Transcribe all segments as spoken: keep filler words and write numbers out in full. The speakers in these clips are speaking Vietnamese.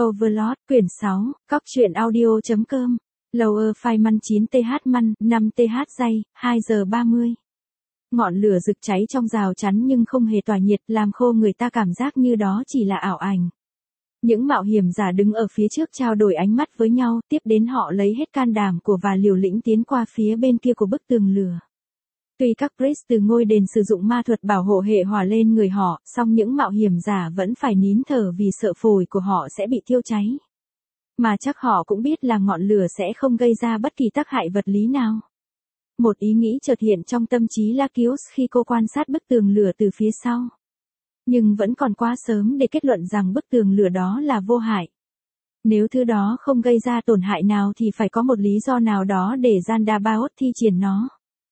Overlord, quyển sáu, Cóc truyện audio.com, Lower Feynman chín th man, năm th giây, hai giờ ba mươi. Ngọn lửa rực cháy trong rào chắn nhưng không hề tỏa nhiệt, làm khô người ta cảm giác như đó chỉ là ảo ảnh. Những mạo hiểm giả đứng ở phía trước trao đổi ánh mắt với nhau, tiếp đến họ lấy hết can đảm của và liều lĩnh tiến qua phía bên kia của bức tường lửa. Tuy các priest từ ngôi đền sử dụng ma thuật bảo hộ hệ hỏa lên người họ, song những mạo hiểm giả vẫn phải nín thở vì sợ phổi của họ sẽ bị thiêu cháy. Mà chắc họ cũng biết là ngọn lửa sẽ không gây ra bất kỳ tác hại vật lý nào. Một ý nghĩ chợt hiện trong tâm trí Lakios khi cô quan sát bức tường lửa từ phía sau. Nhưng vẫn còn quá sớm để kết luận rằng bức tường lửa đó là vô hại. Nếu thứ đó không gây ra tổn hại nào thì phải có một lý do nào đó để Zandabaoth thi triển nó.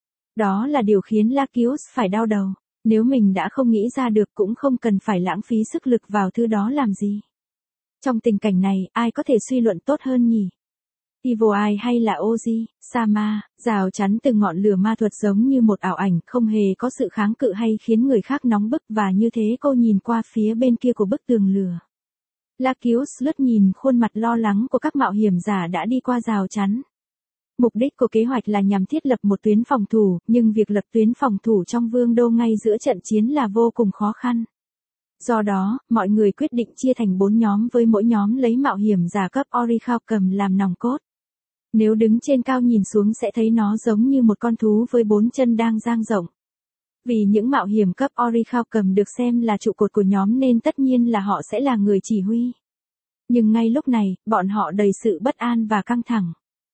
Đó là điều khiến Lakios phải đau đầu. Nếu mình đã không nghĩ ra được cũng không cần phải lãng phí sức lực vào thứ đó làm gì. Trong tình cảnh này, ai có thể suy luận tốt hơn nhỉ? Evil Eye hay là Oji, Sama, rào chắn từ ngọn lửa ma thuật giống như một ảo ảnh, không hề có sự kháng cự hay khiến người khác nóng bức, và như thế cô nhìn qua phía bên kia của bức tường lửa. Lakios lướt nhìn khuôn mặt lo lắng của các mạo hiểm giả đã đi qua rào chắn. Mục đích của kế hoạch là nhằm thiết lập một tuyến phòng thủ, nhưng việc lập tuyến phòng thủ trong vương đô ngay giữa trận chiến là vô cùng khó khăn. Do đó, mọi người quyết định chia thành bốn nhóm với mỗi nhóm lấy mạo hiểm giả cấp Orichalcum làm nòng cốt. Nếu đứng trên cao nhìn xuống sẽ thấy nó giống như một con thú với bốn chân đang dang rộng. Vì những mạo hiểm cấp Orichalcum được xem là trụ cột của nhóm nên tất nhiên là họ sẽ là người chỉ huy. Nhưng ngay lúc này, bọn họ đầy sự bất an và căng thẳng.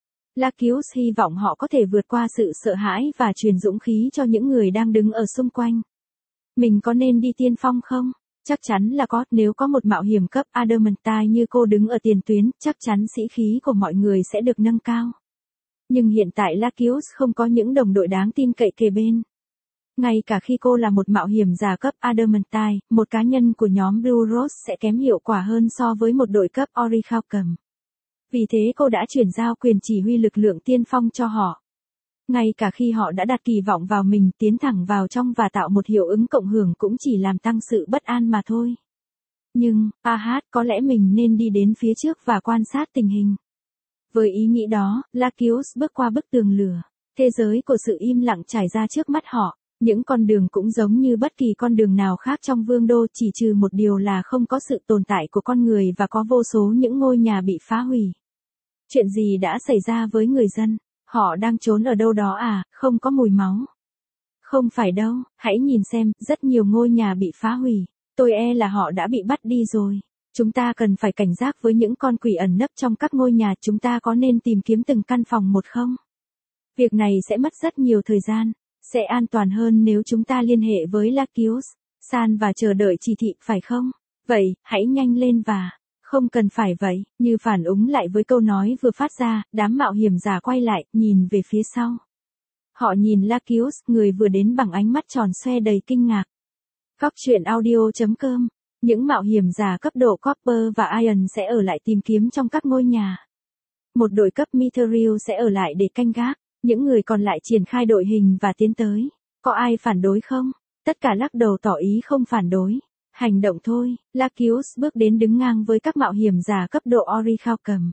Lakios hy vọng họ có thể vượt qua sự sợ hãi và truyền dũng khí cho những người đang đứng ở xung quanh. Mình có nên đi tiên phong không? Chắc chắn là có, nếu có một mạo hiểm cấp Adamantine như cô đứng ở tiền tuyến, chắc chắn sĩ khí của mọi người sẽ được nâng cao. Nhưng hiện tại Lakios không có những đồng đội đáng tin cậy kề bên. Ngay cả khi cô là một mạo hiểm giả cấp Adamantine, một cá nhân của nhóm Blue Rose sẽ kém hiệu quả hơn so với một đội cấp Orichalcum. Vì thế cô đã chuyển giao quyền chỉ huy lực lượng tiên phong cho họ. Ngay cả khi họ đã đặt kỳ vọng vào mình, tiến thẳng vào trong và tạo một hiệu ứng cộng hưởng cũng chỉ làm tăng sự bất an mà thôi. Nhưng, Ahat, có lẽ mình nên đi đến phía trước và quan sát tình hình. Với ý nghĩ đó, Lakios bước qua bức tường lửa. Thế giới của sự im lặng trải ra trước mắt họ. Những con đường cũng giống như bất kỳ con đường nào khác trong vương đô, chỉ trừ một điều là không có sự tồn tại của con người và có vô số những ngôi nhà bị phá hủy. Chuyện gì đã xảy ra với người dân? Họ đang trốn ở đâu đó à, không có mùi máu. Không phải đâu, hãy nhìn xem, rất nhiều ngôi nhà bị phá hủy. Tôi e là họ đã bị bắt đi rồi. Chúng ta cần phải cảnh giác với những con quỷ ẩn nấp trong các ngôi nhà, chúng ta có nên tìm kiếm từng căn phòng một không? Việc này sẽ mất rất nhiều thời gian. Sẽ an toàn hơn nếu chúng ta liên hệ với Lakios, San và chờ đợi chỉ thị, phải không? Vậy, hãy nhanh lên và... Không cần phải vậy, như phản ứng lại với câu nói vừa phát ra, đám mạo hiểm giả quay lại, nhìn về phía sau. Họ nhìn Lakios, người vừa đến bằng ánh mắt tròn xoe đầy kinh ngạc. Cóc truyện audio.com, những mạo hiểm giả cấp độ Copper và Iron sẽ ở lại tìm kiếm trong các ngôi nhà. Một đội cấp Mithril sẽ ở lại để canh gác, những người còn lại triển khai đội hình và tiến tới. Có ai phản đối không? Tất cả lắc đầu tỏ ý không phản đối. Hành động thôi, Lakios bước đến đứng ngang với các mạo hiểm giả cấp độ Orichalcum.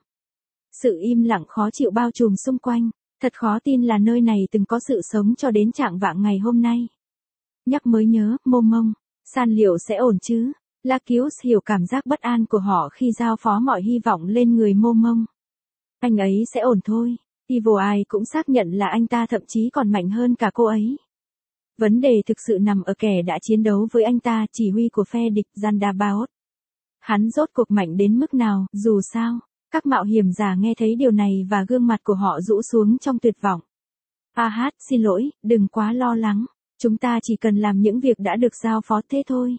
Sự im lặng khó chịu bao trùm xung quanh, thật khó tin là nơi này từng có sự sống cho đến trạng vạng ngày hôm nay. Nhắc mới nhớ, mô mông, San liệu sẽ ổn chứ? Lakios hiểu cảm giác bất an của họ khi giao phó mọi hy vọng lên người mô mông. Anh ấy sẽ ổn thôi, Evil Eye cũng xác nhận là anh ta thậm chí còn mạnh hơn cả cô ấy. Vấn đề thực sự nằm ở kẻ đã chiến đấu với anh ta, chỉ huy của phe địch Zandabaoth. Hắn rốt cuộc mạnh đến mức nào, dù sao, các mạo hiểm giả nghe thấy điều này và gương mặt của họ rũ xuống trong tuyệt vọng. Ahat, xin lỗi, đừng quá lo lắng, chúng ta chỉ cần làm những việc đã được giao phó thế thôi.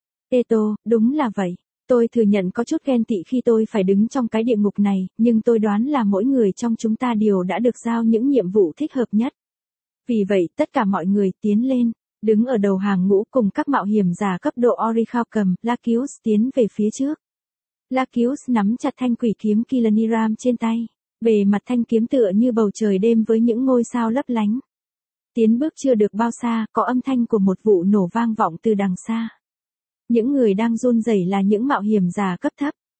Eto, đúng là vậy, tôi thừa nhận có chút ghen tị khi tôi phải đứng trong cái địa ngục này, nhưng tôi đoán là mỗi người trong chúng ta đều đã được giao những nhiệm vụ thích hợp nhất. Vì vậy, tất cả mọi người tiến lên, đứng ở đầu hàng ngũ cùng các mạo hiểm giả cấp độ Orichalcum, Lakios tiến về phía trước. Lakios nắm chặt thanh quỷ kiếm Kilaniram trên tay, bề mặt thanh kiếm tựa như bầu trời đêm với những ngôi sao lấp lánh. Tiến bước chưa được bao xa, có âm thanh của một vụ nổ vang vọng từ đằng xa. Những người đang run rẩy là những mạo hiểm giả cấp thấp.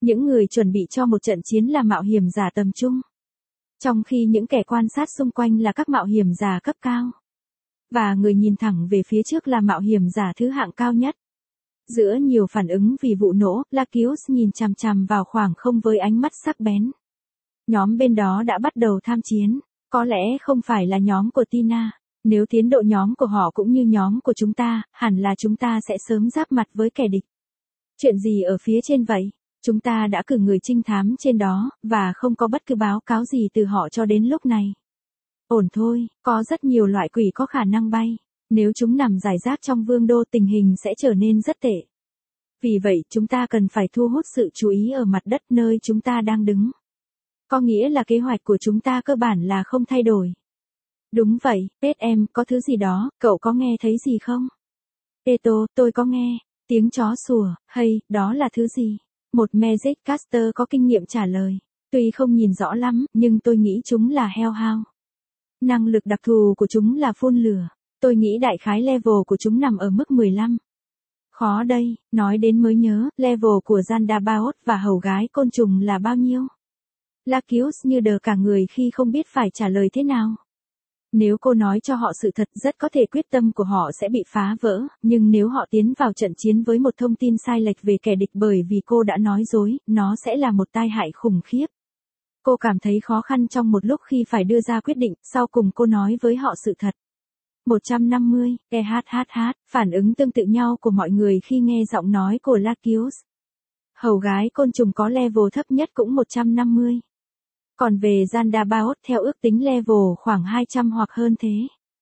Những người chuẩn bị cho một trận chiến là mạo hiểm giả tầm trung. Trong khi những kẻ quan sát xung quanh là các mạo hiểm giả cấp cao. Và người nhìn thẳng về phía trước là mạo hiểm giả thứ hạng cao nhất. Giữa nhiều phản ứng vì vụ nổ, Lakius nhìn chằm chằm vào khoảng không với ánh mắt sắc bén. Nhóm bên đó đã bắt đầu tham chiến. Có lẽ không phải là nhóm của Tina. Nếu tiến độ nhóm của họ cũng như nhóm của chúng ta, hẳn là chúng ta sẽ sớm giáp mặt với kẻ địch. Chuyện gì ở phía trên vậy? Chúng ta đã cử người trinh thám trên đó, và không có bất cứ báo cáo gì từ họ cho đến lúc này. Ổn thôi, có rất nhiều loại quỷ có khả năng bay. Nếu chúng nằm rải rác trong vương đô tình hình sẽ trở nên rất tệ. Vì vậy chúng ta cần phải thu hút sự chú ý ở mặt đất nơi chúng ta đang đứng. Có nghĩa là kế hoạch của chúng ta cơ bản là không thay đổi. Đúng vậy, Pet em, có thứ gì đó, cậu có nghe thấy gì không? Eto, tôi có nghe, tiếng chó sủa, hay, đó là thứ gì? Một Magic Caster có kinh nghiệm trả lời. Tuy không nhìn rõ lắm, nhưng tôi nghĩ chúng là hellhound. Năng lực đặc thù của chúng là phun lửa. Tôi nghĩ đại khái level của chúng nằm ở mức mười lăm. Khó đây, nói đến mới nhớ, level của Zandabaoth và hầu gái côn trùng là bao nhiêu? Lakius như đờ cả người khi không biết phải trả lời thế nào. Nếu cô nói cho họ sự thật, rất có thể quyết tâm của họ sẽ bị phá vỡ, nhưng nếu họ tiến vào trận chiến với một thông tin sai lệch về kẻ địch bởi vì cô đã nói dối, nó sẽ là một tai hại khủng khiếp. Cô cảm thấy khó khăn trong một lúc khi phải đưa ra quyết định, sau cùng cô nói với họ sự thật. một trăm năm mươi, e hát hát hát, phản ứng tương tự nhau của mọi người khi nghe giọng nói của Lakius. Hầu gái côn trùng có level thấp nhất cũng một trăm năm mươi. Còn về Zandabaoth theo ước tính level khoảng hai trăm hoặc hơn thế.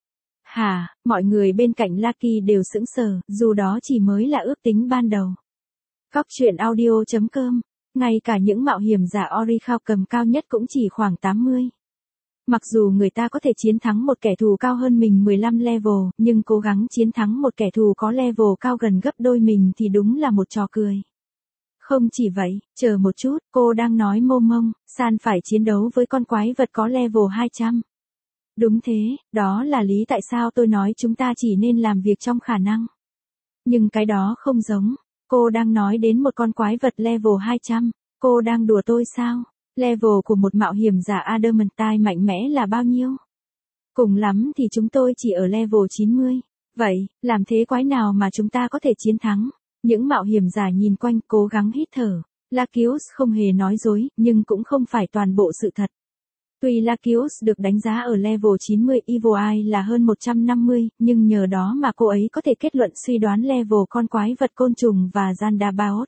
Hả, mọi người bên cạnh Lucky đều sững sờ, dù đó chỉ mới là ước tính ban đầu. Góc truyện audio chấm com, ngay cả những mạo hiểm giả Orikhao cầm cao nhất cũng chỉ khoảng tám mươi. Mặc dù người ta có thể chiến thắng một kẻ thù cao hơn mình mười lăm level, nhưng cố gắng chiến thắng một kẻ thù có level cao gần gấp đôi mình thì đúng là một trò cười. Không chỉ vậy, chờ một chút, cô đang nói mô mông, San phải chiến đấu với con quái vật có level hai trăm. Đúng thế, đó là lý tại sao tôi nói chúng ta chỉ nên làm việc trong khả năng. Nhưng cái đó không giống, cô đang nói đến một con quái vật level hai trăm, cô đang đùa tôi sao? Level của một mạo hiểm giả Adamantine mạnh mẽ là bao nhiêu? Cùng lắm thì chúng tôi chỉ ở level chín mươi. Vậy, làm thế quái nào mà chúng ta có thể chiến thắng? Những mạo hiểm giả nhìn quanh cố gắng hít thở. Lakius không hề nói dối, nhưng cũng không phải toàn bộ sự thật. Tuy Lakius được đánh giá ở level chín mươi, Evil Eye là hơn một trăm năm mươi, nhưng nhờ đó mà cô ấy có thể kết luận suy đoán level con quái vật côn trùng và Zandabaoth.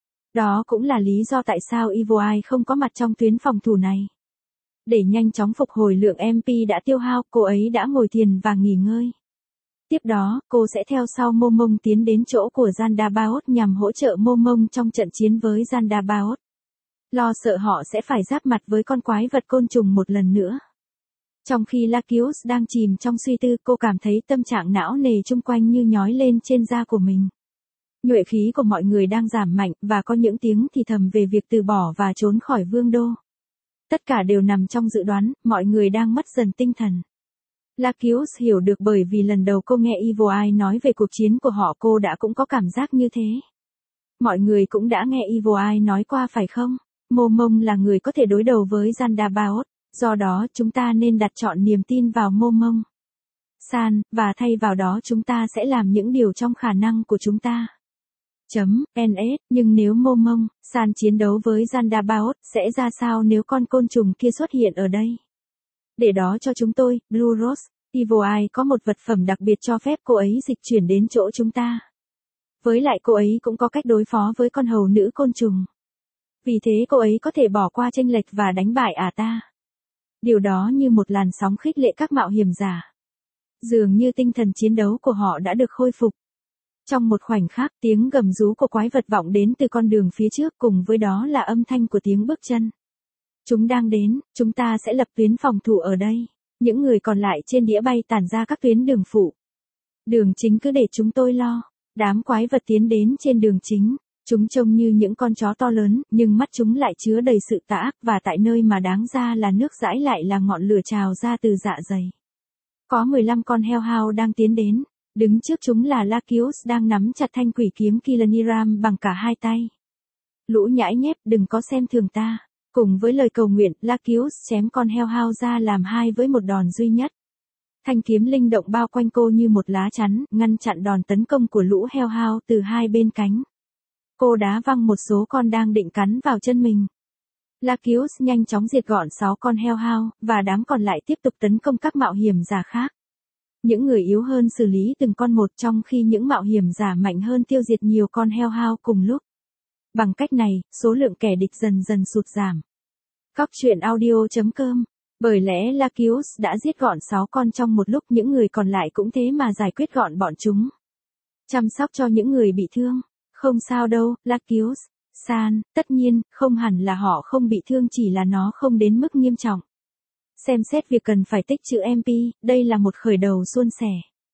Đó cũng là lý do tại sao Evil Eye không có mặt trong tuyến phòng thủ này. Để nhanh chóng phục hồi lượng em pê đã tiêu hao, cô ấy đã ngồi thiền và nghỉ ngơi. Tiếp đó, cô sẽ theo sau Momong tiến đến chỗ của Zandabaoth nhằm hỗ trợ Momong trong trận chiến với Zandabaoth. Lo sợ họ sẽ phải giáp mặt với con quái vật côn trùng một lần nữa. Trong khi Lakius đang chìm trong suy tư, cô cảm thấy tâm trạng não nề chung quanh như nhói lên trên da của mình. Nhuệ khí của mọi người đang giảm mạnh, và có những tiếng thì thầm về việc từ bỏ và trốn khỏi vương đô. Tất cả đều nằm trong dự đoán, mọi người đang mất dần tinh thần. Lakius hiểu được bởi vì lần đầu cô nghe Evil Eye nói về cuộc chiến của họ cô đã cũng có cảm giác như thế. Mọi người cũng đã nghe Evil Eye nói qua phải không? Momong là người có thể đối đầu với Zandabaoth, do đó chúng ta nên đặt trọn niềm tin vào Momong. San, và thay vào đó chúng ta sẽ làm những điều trong khả năng của chúng ta. Chấm, en ét, nhưng nếu Momong, San chiến đấu với Zandabaoth, sẽ ra sao nếu con côn trùng kia xuất hiện ở đây? Để đó cho chúng tôi, Blue Rose, Evil Eye có một vật phẩm đặc biệt cho phép cô ấy dịch chuyển đến chỗ chúng ta. Với lại cô ấy cũng có cách đối phó với con hầu nữ côn trùng. Vì thế cô ấy có thể bỏ qua chênh lệch và đánh bại ả ta. Điều đó như một làn sóng khích lệ các mạo hiểm giả. Dường như tinh thần chiến đấu của họ đã được khôi phục. Trong một khoảnh khắc, tiếng gầm rú của quái vật vọng đến từ con đường phía trước, cùng với đó là âm thanh của tiếng bước chân. Chúng đang đến, chúng ta sẽ lập tuyến phòng thủ ở đây. Những người còn lại trên đĩa bay tản ra các tuyến đường phụ. Đường chính cứ để chúng tôi lo. Đám quái vật tiến đến trên đường chính. Chúng trông như những con chó to lớn, nhưng mắt chúng lại chứa đầy sự tà ác, và tại nơi mà đáng ra là nước dãi lại là ngọn lửa trào ra từ dạ dày. Có mười lăm con hellhound đang tiến đến. Đứng trước chúng là Lakius đang nắm chặt thanh quỷ kiếm Kilaniram bằng cả hai tay. Lũ nhãi nhép đừng có xem thường ta. Cùng với lời cầu nguyện, Lakius chém con heo hao ra làm hai với một đòn duy nhất. Thanh kiếm linh động bao quanh cô như một lá chắn, ngăn chặn đòn tấn công của lũ heo hao từ hai bên cánh. Cô đá văng một số con đang định cắn vào chân mình. Lakius nhanh chóng diệt gọn sáu con heo hao, và đám còn lại tiếp tục tấn công các mạo hiểm giả khác. Những người yếu hơn xử lý từng con một, trong khi những mạo hiểm giả mạnh hơn tiêu diệt nhiều con heo hao cùng lúc. Bằng cách này, số lượng kẻ địch dần dần sụt giảm. Cóc truyện audio chấm com. Bởi lẽ Lakius đã giết gọn sáu con trong một lúc, những người còn lại cũng thế mà giải quyết gọn bọn chúng. Chăm sóc cho những người bị thương. Không sao đâu, Lakius. San, tất nhiên, không hẳn là họ không bị thương, chỉ là nó không đến mức nghiêm trọng. Xem xét việc cần phải tích trữ em pê, đây là một khởi đầu suôn sẻ.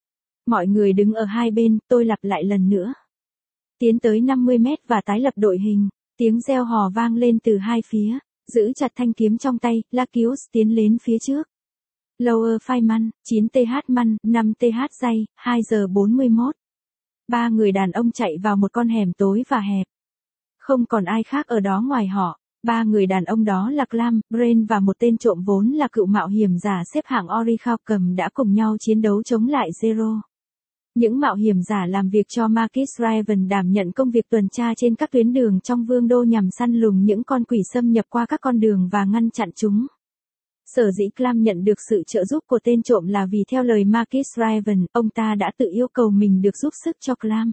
Mọi người đứng ở hai bên, tôi lặp lại lần nữa. Tiến tới năm mươi mét và tái lập đội hình, tiếng reo hò vang lên từ hai phía, giữ chặt thanh kiếm trong tay, Lakius tiến lên phía trước. Lower Feynman, chín th Man, năm th Dây, hai giờ bốn mươi mốt. Ba người đàn ông chạy vào một con hẻm tối và hẹp. Không còn ai khác ở đó ngoài họ. Ba người đàn ông đó là Clam, Brain và một tên trộm vốn là cựu mạo hiểm giả xếp hạng Orichalcum đã cùng nhau chiến đấu chống lại Zero. Những mạo hiểm giả làm việc cho Marcus Raven đảm nhận công việc tuần tra trên các tuyến đường trong vương đô nhằm săn lùng những con quỷ xâm nhập qua các con đường và ngăn chặn chúng. Sở dĩ Clam nhận được sự trợ giúp của tên trộm là vì theo lời Marcus Raven, ông ta đã tự yêu cầu mình được giúp sức cho Clam.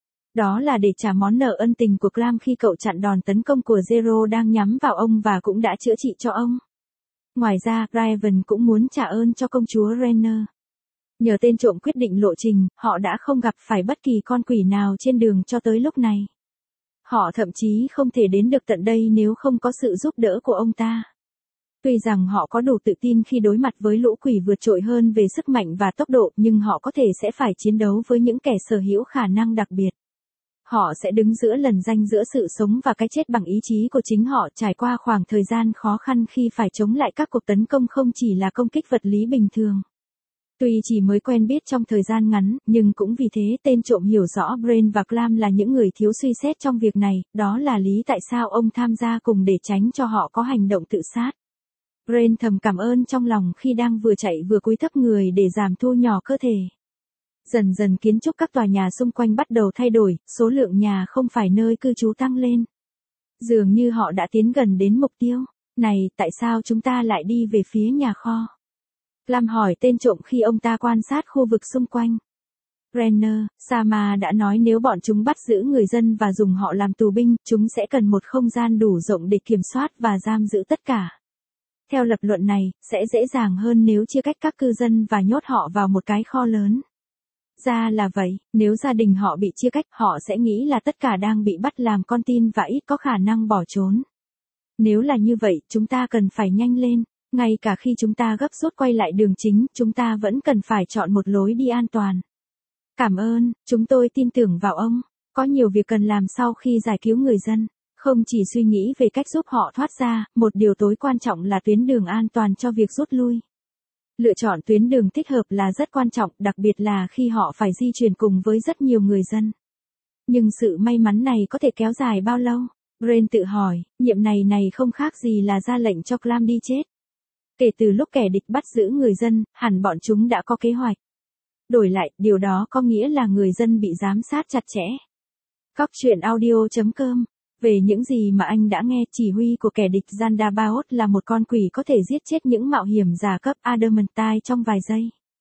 Đó là để trả món nợ ân tình của Clam khi cậu chặn đòn tấn công của Zero đang nhắm vào ông và cũng đã chữa trị cho ông. Ngoài ra, Raven cũng muốn trả ơn cho công chúa Renner. Nhờ tên trộm quyết định lộ trình, họ đã không gặp phải bất kỳ con quỷ nào trên đường cho tới lúc này. Họ thậm chí không thể đến được tận đây nếu không có sự giúp đỡ của ông ta. Tuy rằng họ có đủ tự tin khi đối mặt với lũ quỷ vượt trội hơn về sức mạnh và tốc độ, nhưng họ có thể sẽ phải chiến đấu với những kẻ sở hữu khả năng đặc biệt. Họ sẽ đứng giữa lằn ranh giữa sự sống và cái chết bằng ý chí của chính họ, trải qua khoảng thời gian khó khăn khi phải chống lại các cuộc tấn công không chỉ là công kích vật lý bình thường. Tuy chỉ mới quen biết trong thời gian ngắn, nhưng cũng vì thế tên trộm hiểu rõ Brain và Clam là những người thiếu suy xét trong việc này, đó là lý tại sao ông tham gia cùng để tránh cho họ có hành động tự sát. Brain thầm cảm ơn trong lòng khi đang vừa chạy vừa cúi thấp người để giảm thu nhỏ cơ thể. Dần dần kiến trúc các tòa nhà xung quanh bắt đầu thay đổi, số lượng nhà không phải nơi cư trú tăng lên. Dường như họ đã tiến gần đến mục tiêu. Này, tại sao chúng ta lại đi về phía nhà kho? Clam hỏi tên trộm khi ông ta quan sát khu vực xung quanh. Renner, Sama đã nói nếu bọn chúng bắt giữ người dân và dùng họ làm tù binh, chúng sẽ cần một không gian đủ rộng để kiểm soát và giam giữ tất cả. Theo lập luận này, sẽ dễ dàng hơn nếu chia cách các cư dân và nhốt họ vào một cái kho lớn. Ra là vậy, nếu gia đình họ bị chia cách, họ sẽ nghĩ là tất cả đang bị bắt làm con tin và ít có khả năng bỏ trốn. Nếu là như vậy, chúng ta cần phải nhanh lên. Ngay cả khi chúng ta gấp rút quay lại đường chính, chúng ta vẫn cần phải chọn một lối đi an toàn. Cảm ơn, chúng tôi tin tưởng vào ông. Có nhiều việc cần làm sau khi giải cứu người dân. Không chỉ suy nghĩ về cách giúp họ thoát ra, một điều tối quan trọng là tuyến đường an toàn cho việc rút lui. Lựa chọn tuyến đường thích hợp là rất quan trọng, đặc biệt là khi họ phải di chuyển cùng với rất nhiều người dân. Nhưng sự may mắn này có thể kéo dài bao lâu? Brain tự hỏi, nhiệm này này không khác gì là ra lệnh cho Clam đi chết. Kể từ lúc kẻ địch bắt giữ người dân, hẳn bọn chúng đã có kế hoạch. Đổi lại, điều đó có nghĩa là người dân bị giám sát chặt chẽ. Cóc truyện audio chấm com. Về những gì mà anh đã nghe, chỉ huy của kẻ địch Zandabaoth là một con quỷ có thể giết chết những mạo hiểm giả cấp Adamantine trong vài giây.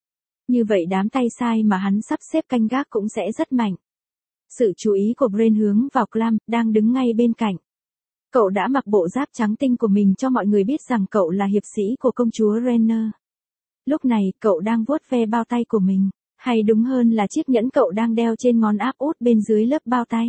Như vậy đám tay sai mà hắn sắp xếp canh gác cũng sẽ rất mạnh. Sự chú ý của Brain hướng vào Clam, đang đứng ngay bên cạnh. Cậu đã mặc bộ giáp trắng tinh của mình cho mọi người biết rằng cậu là hiệp sĩ của công chúa Renner. Lúc này, cậu đang vuốt ve bao tay của mình, hay đúng hơn là chiếc nhẫn cậu đang đeo trên ngón áp út bên dưới lớp bao tay.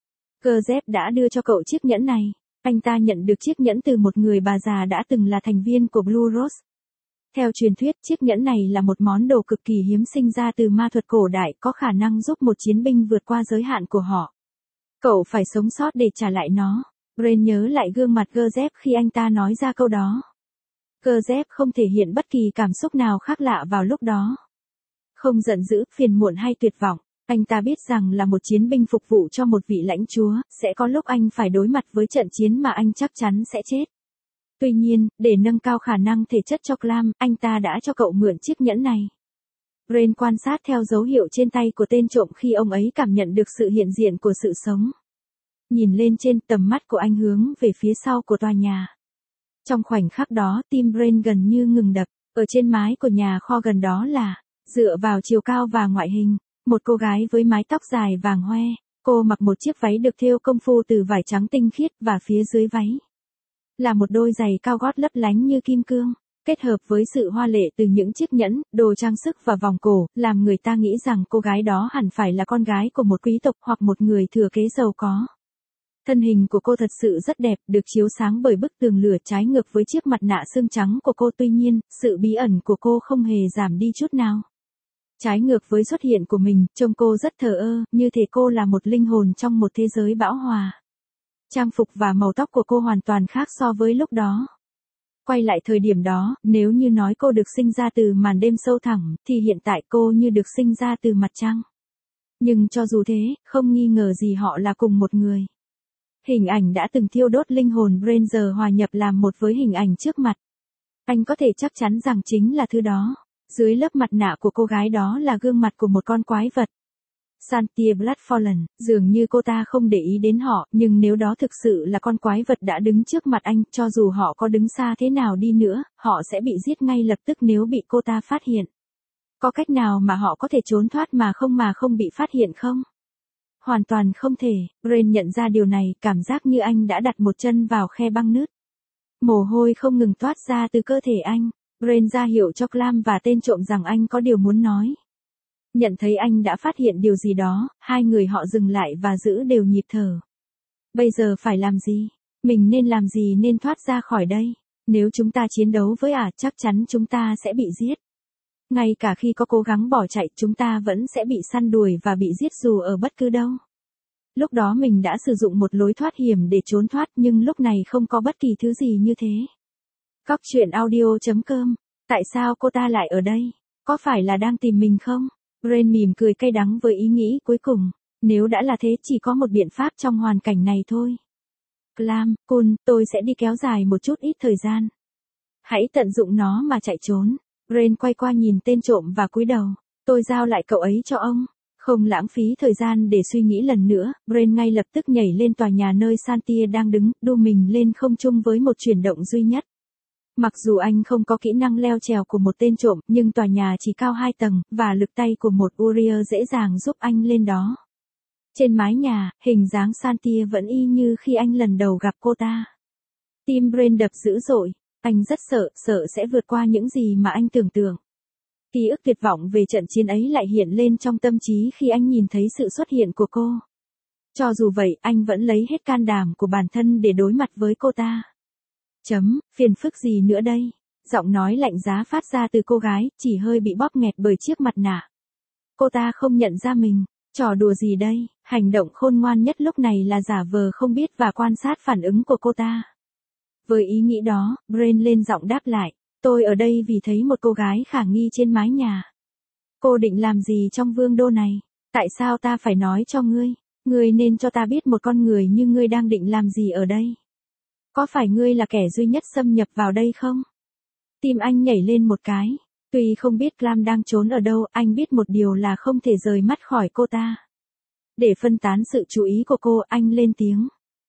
Gazep đã đưa cho cậu chiếc nhẫn này. Anh ta nhận được chiếc nhẫn từ một người bà già đã từng là thành viên của Blue Rose. Theo truyền thuyết, chiếc nhẫn này là một món đồ cực kỳ hiếm sinh ra từ ma thuật cổ đại, có khả năng giúp một chiến binh vượt qua giới hạn của họ. Cậu phải sống sót để trả lại nó. Brain nhớ lại gương mặt Gazep khi anh ta nói ra câu đó. Gazep không thể hiện bất kỳ cảm xúc nào khác lạ vào lúc đó. Không giận dữ, phiền muộn hay tuyệt vọng. Anh ta biết rằng là một chiến binh phục vụ cho một vị lãnh chúa, sẽ có lúc anh phải đối mặt với trận chiến mà anh chắc chắn sẽ chết. Tuy nhiên, để nâng cao khả năng thể chất cho Clam, anh ta đã cho cậu mượn chiếc nhẫn này. Brain quan sát theo dấu hiệu trên tay của tên trộm khi ông ấy cảm nhận được sự hiện diện của sự sống. Nhìn lên trên, tầm mắt của anh hướng về phía sau của tòa nhà. Trong khoảnh khắc đó, tim Brain gần như ngừng đập. Ở trên mái của nhà kho gần đó là, dựa vào chiều cao và ngoại hình, một cô gái với mái tóc dài vàng hoe. Cô mặc một chiếc váy được thêu công phu từ vải trắng tinh khiết và phía dưới váy là một đôi giày cao gót lấp lánh như kim cương, kết hợp với sự hoa lệ từ những chiếc nhẫn, đồ trang sức và vòng cổ, làm người ta nghĩ rằng cô gái đó hẳn phải là con gái của một quý tộc hoặc một người thừa kế giàu có. Thân hình của cô thật sự rất đẹp, được chiếu sáng bởi bức tường lửa trái ngược với chiếc mặt nạ xương trắng của cô. Tuy nhiên, sự bí ẩn của cô không hề giảm đi chút nào. Trái ngược với xuất hiện của mình, trông cô rất thờ ơ, như thể cô là một linh hồn trong một thế giới bão hòa. Trang phục và màu tóc của cô hoàn toàn khác so với lúc đó. Quay lại thời điểm đó, nếu như nói cô được sinh ra từ màn đêm sâu thẳm, thì hiện tại cô như được sinh ra từ mặt trăng. Nhưng cho dù thế, không nghi ngờ gì họ là cùng một người. Hình ảnh đã từng thiêu đốt linh hồn Brain giờ hòa nhập làm một với hình ảnh trước mặt. Anh có thể chắc chắn rằng chính là thứ đó. Dưới lớp mặt nạ của cô gái đó là gương mặt của một con quái vật. Santia Bloodfallen, dường như cô ta không để ý đến họ, nhưng nếu đó thực sự là con quái vật đã đứng trước mặt anh, cho dù họ có đứng xa thế nào đi nữa, họ sẽ bị giết ngay lập tức nếu bị cô ta phát hiện. Có cách nào mà họ có thể trốn thoát mà không mà không bị phát hiện không? Hoàn toàn không thể. Brain nhận ra điều này, cảm giác như anh đã đặt một chân vào khe băng nứt. Mồ hôi không ngừng toát ra từ cơ thể anh. Brain ra hiệu cho Clam và tên trộm rằng anh có điều muốn nói. Nhận thấy anh đã phát hiện điều gì đó, hai người họ dừng lại và giữ đều nhịp thở. Bây giờ phải làm gì? Mình nên làm gì nên thoát ra khỏi đây? Nếu chúng ta chiến đấu với ả, chắc chắn chúng ta sẽ bị giết. Ngay cả khi có cố gắng bỏ chạy, chúng ta vẫn sẽ bị săn đuổi và bị giết dù ở bất cứ đâu. Lúc đó mình đã sử dụng một lối thoát hiểm để trốn thoát, nhưng lúc này không có bất kỳ thứ gì như thế. Cóc truyện audio chấm com. Tại sao cô ta lại ở đây? Có phải là đang tìm mình không? Brain mỉm cười cay đắng với ý nghĩ cuối cùng. Nếu đã là thế, chỉ có một biện pháp trong hoàn cảnh này thôi. Clam, Kun, tôi sẽ đi kéo dài một chút ít thời gian. Hãy tận dụng nó mà chạy trốn. Brain quay qua nhìn tên trộm và cúi đầu. Tôi giao lại cậu ấy cho ông. Không lãng phí thời gian để suy nghĩ lần nữa, Brain ngay lập tức nhảy lên tòa nhà nơi Santia đang đứng, đu mình lên không trung với một chuyển động duy nhất. Mặc dù anh không có kỹ năng leo trèo của một tên trộm, nhưng tòa nhà chỉ cao hai tầng, và lực tay của một Uriel dễ dàng giúp anh lên đó. Trên mái nhà, hình dáng Santia vẫn y như khi anh lần đầu gặp cô ta. Tim Brain đập dữ dội, anh rất sợ, sợ sẽ vượt qua những gì mà anh tưởng tượng. Ký ức tuyệt vọng về trận chiến ấy lại hiện lên trong tâm trí khi anh nhìn thấy sự xuất hiện của cô. Cho dù vậy, anh vẫn lấy hết can đảm của bản thân để đối mặt với cô ta. Chấm, phiền phức gì nữa đây? Giọng nói lạnh giá phát ra từ cô gái, chỉ hơi bị bóp nghẹt bởi chiếc mặt nạ. Cô ta không nhận ra mình. Trò đùa gì đây? Hành động khôn ngoan nhất lúc này là giả vờ không biết và quan sát phản ứng của cô ta. Với ý nghĩ đó, Brain lên giọng đáp lại. Tôi ở đây vì thấy một cô gái khả nghi trên mái nhà. Cô định làm gì trong vương đô này? Tại sao ta phải nói cho ngươi? Ngươi nên cho ta biết một con người như ngươi đang định làm gì ở đây. Có phải ngươi là kẻ duy nhất xâm nhập vào đây không? Tim anh nhảy lên một cái. Tuy không biết Clam đang trốn ở đâu, anh biết một điều là không thể rời mắt khỏi cô ta. Để phân tán sự chú ý của cô, anh lên tiếng.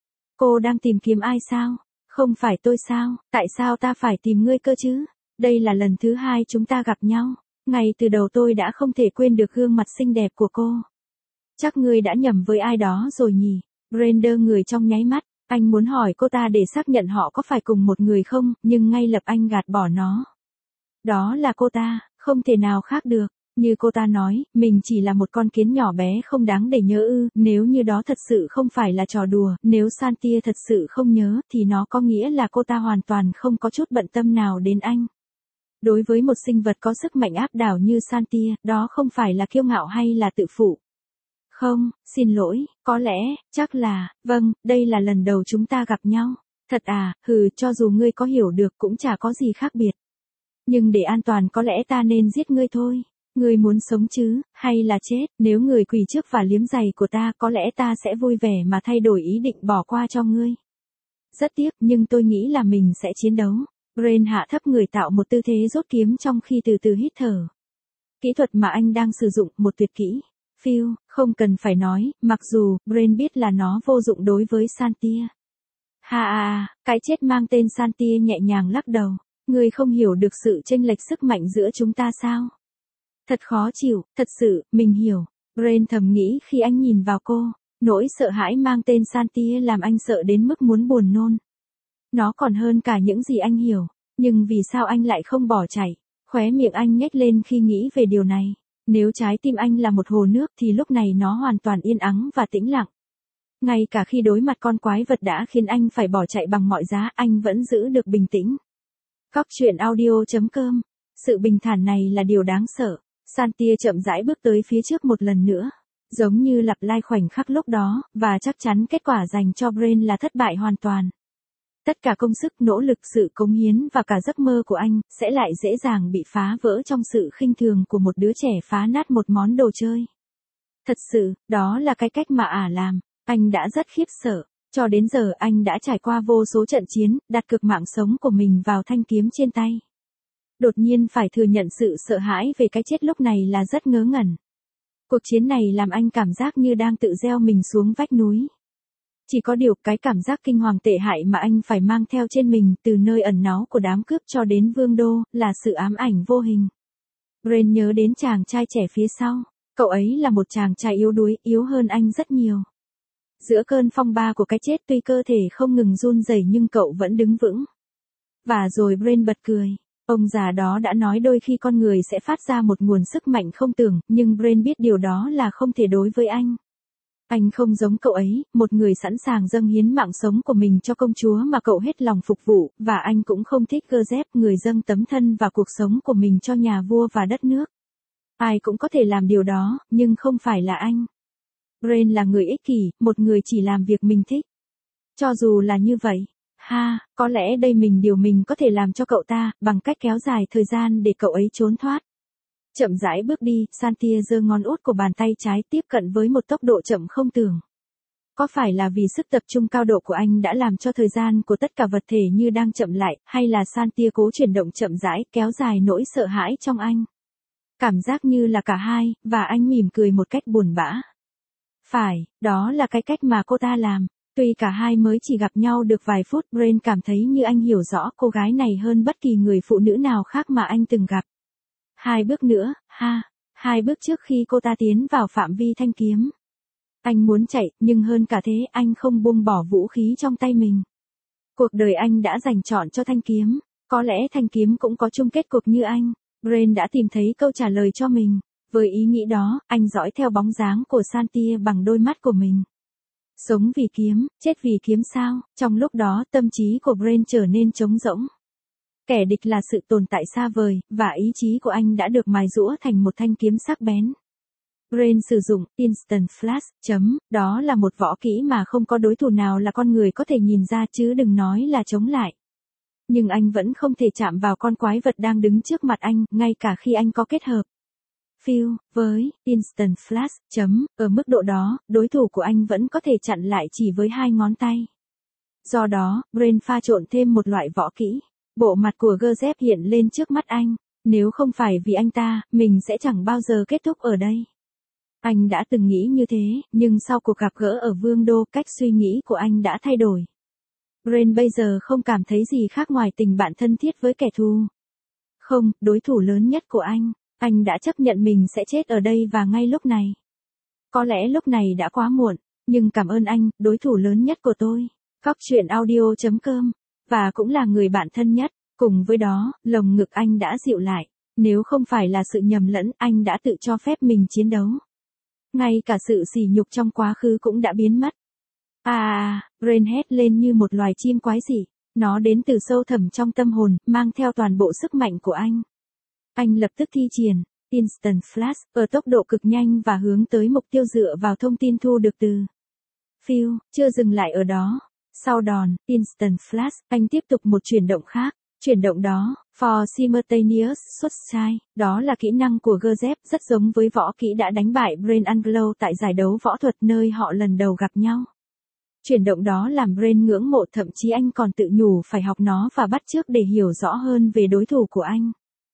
Cô đang tìm kiếm ai sao? Không phải tôi sao? Tại sao ta phải tìm ngươi cơ chứ? Đây là lần thứ hai chúng ta gặp nhau. Ngay từ đầu tôi đã không thể quên được gương mặt xinh đẹp của cô. Chắc ngươi đã nhầm với ai đó rồi nhỉ? Brain người trong nháy mắt. Anh muốn hỏi cô ta để xác nhận họ có phải cùng một người không, nhưng ngay lập anh gạt bỏ nó. Đó là cô ta, không thể nào khác được. Như cô ta nói, mình chỉ là một con kiến nhỏ bé không đáng để nhớ ư, nếu như đó thật sự không phải là trò đùa, nếu Santia thật sự không nhớ, thì nó có nghĩa là cô ta hoàn toàn không có chút bận tâm nào đến anh. Đối với một sinh vật có sức mạnh áp đảo như Santia, đó không phải là kiêu ngạo hay là tự phụ. Không, xin lỗi, có lẽ, chắc là, vâng, đây là lần đầu chúng ta gặp nhau. Thật à, hừ, cho dù ngươi có hiểu được cũng chả có gì khác biệt. Nhưng để an toàn có lẽ ta nên giết ngươi thôi. Ngươi muốn sống chứ, hay là chết, nếu người quỳ trước và liếm giày của ta có lẽ ta sẽ vui vẻ mà thay đổi ý định bỏ qua cho ngươi. Rất tiếc nhưng tôi nghĩ là mình sẽ chiến đấu. Brain hạ thấp người tạo một tư thế rút kiếm trong khi từ từ hít thở. Kỹ thuật mà anh đang sử dụng một tuyệt kỹ. Phil, không cần phải nói, mặc dù Brain biết là nó vô dụng đối với Santia. Ha ha, cái chết mang tên Santia nhẹ nhàng lắc đầu. Ngươi không hiểu được sự chênh lệch sức mạnh giữa chúng ta sao? Thật khó chịu, thật sự, mình hiểu. Brain thầm nghĩ khi anh nhìn vào cô. Nỗi sợ hãi mang tên Santia làm anh sợ đến mức muốn buồn nôn. Nó còn hơn cả những gì anh hiểu. Nhưng vì sao anh lại không bỏ chạy? Khóe miệng anh nhếch lên khi nghĩ về điều này. Nếu trái tim anh là một hồ nước thì lúc này nó hoàn toàn yên ắng và tĩnh lặng. Ngay cả khi đối mặt con quái vật đã khiến anh phải bỏ chạy bằng mọi giá, anh vẫn giữ được bình tĩnh. Cóc truyện audio chấm com. Sự bình thản này là điều đáng sợ. Santia chậm rãi bước tới phía trước một lần nữa. Giống như lặp lại khoảnh khắc lúc đó, và chắc chắn kết quả dành cho Brain là thất bại hoàn toàn. Tất cả công sức, nỗ lực, sự cống hiến và cả giấc mơ của anh, sẽ lại dễ dàng bị phá vỡ trong sự khinh thường của một đứa trẻ phá nát một món đồ chơi. Thật sự, đó là cái cách mà ả làm. Anh đã rất khiếp sợ. Cho đến giờ anh đã trải qua vô số trận chiến, đặt cược mạng sống của mình vào thanh kiếm trên tay. Đột nhiên phải thừa nhận sự sợ hãi về cái chết lúc này là rất ngớ ngẩn. Cuộc chiến này làm anh cảm giác như đang tự gieo mình xuống vách núi. Chỉ có điều cái cảm giác kinh hoàng tệ hại mà anh phải mang theo trên mình từ nơi ẩn náu của đám cướp cho đến vương đô, là sự ám ảnh vô hình. Brain nhớ đến chàng trai trẻ phía sau. Cậu ấy là một chàng trai yếu đuối, yếu hơn anh rất nhiều. Giữa cơn phong ba của cái chết tuy cơ thể không ngừng run rẩy nhưng cậu vẫn đứng vững. Và rồi Brain bật cười. Ông già đó đã nói đôi khi con người sẽ phát ra một nguồn sức mạnh không tưởng, nhưng Brain biết điều đó là không thể đối với anh. Anh không giống cậu ấy, một người sẵn sàng dâng hiến mạng sống của mình cho công chúa mà cậu hết lòng phục vụ, và anh cũng không thích Gazep, người dâng tấm thân và cuộc sống của mình cho nhà vua và đất nước. Ai cũng có thể làm điều đó, nhưng không phải là anh. Brain là người ích kỷ, một người chỉ làm việc mình thích. Cho dù là như vậy, ha, có lẽ đây mình điều mình có thể làm cho cậu ta, bằng cách kéo dài thời gian để cậu ấy trốn thoát. Chậm rãi bước đi, Santia giơ ngón út của bàn tay trái tiếp cận với một tốc độ chậm không tưởng. Có phải là vì sức tập trung cao độ của anh đã làm cho thời gian của tất cả vật thể như đang chậm lại, hay là Santia cố chuyển động chậm rãi, kéo dài nỗi sợ hãi trong anh? Cảm giác như là cả hai, và anh mỉm cười một cách buồn bã. Phải, đó là cái cách mà cô ta làm. Tuy cả hai mới chỉ gặp nhau được vài phút, Brain cảm thấy như anh hiểu rõ cô gái này hơn bất kỳ người phụ nữ nào khác mà anh từng gặp. Hai bước nữa, ha, hai bước trước khi cô ta tiến vào phạm vi thanh kiếm. Anh muốn chạy, nhưng hơn cả thế anh không buông bỏ vũ khí trong tay mình. Cuộc đời anh đã dành chọn cho thanh kiếm, có lẽ thanh kiếm cũng có chung kết cục như anh. Brain đã tìm thấy câu trả lời cho mình. Với ý nghĩ đó, anh dõi theo bóng dáng của Santia bằng đôi mắt của mình. Sống vì kiếm, chết vì kiếm sao? Trong lúc đó tâm trí của Brain trở nên trống rỗng. Kẻ địch là sự tồn tại xa vời, và ý chí của anh đã được mài giũa thành một thanh kiếm sắc bén. Brain sử dụng Instant Flash, chấm, đó là một võ kỹ mà không có đối thủ nào là con người có thể nhìn ra chứ đừng nói là chống lại. Nhưng anh vẫn không thể chạm vào con quái vật đang đứng trước mặt anh, ngay cả khi anh có kết hợp. Phil, với Instant Flash, chấm, ở mức độ đó, đối thủ của anh vẫn có thể chặn lại chỉ với hai ngón tay. Do đó, Brain pha trộn thêm một loại võ kỹ. Bộ mặt của Gazep hiện lên trước mắt anh. Nếu không phải vì anh ta, mình sẽ chẳng bao giờ kết thúc ở đây. Anh đã từng nghĩ như thế, nhưng sau cuộc gặp gỡ ở Vương đô, cách suy nghĩ của anh đã thay đổi. Brain bây giờ không cảm thấy gì khác ngoài tình bạn thân thiết với kẻ thù. Không, đối thủ lớn nhất của anh. Anh đã chấp nhận mình sẽ chết ở đây và ngay lúc này. Có lẽ lúc này đã quá muộn, nhưng cảm ơn anh, đối thủ lớn nhất của tôi. Cóc truyện audio chấm com. Và cũng là người bạn thân nhất. Cùng với đó, lồng ngực anh đã dịu lại. Nếu không phải là sự nhầm lẫn, anh đã tự cho phép mình chiến đấu. Ngay cả sự sỉ nhục trong quá khứ cũng đã biến mất. À, Brain hét lên như một loài chim quái dị. Nó đến từ sâu thẳm trong tâm hồn, mang theo toàn bộ sức mạnh của anh. Anh lập tức thi triển Instant Flash ở tốc độ cực nhanh và hướng tới mục tiêu dựa vào thông tin thu được từ Phil, chưa dừng lại ở đó. Sau đòn Instant Flash, anh tiếp tục một chuyển động khác. Chuyển động đó, for simultaneous switch, đó là kỹ năng của Gazep rất giống với võ kỹ đã đánh bại Brain Anglo tại giải đấu võ thuật nơi họ lần đầu gặp nhau. Chuyển động đó làm Brain ngưỡng mộ, thậm chí anh còn tự nhủ phải học nó và bắt chước để hiểu rõ hơn về đối thủ của anh.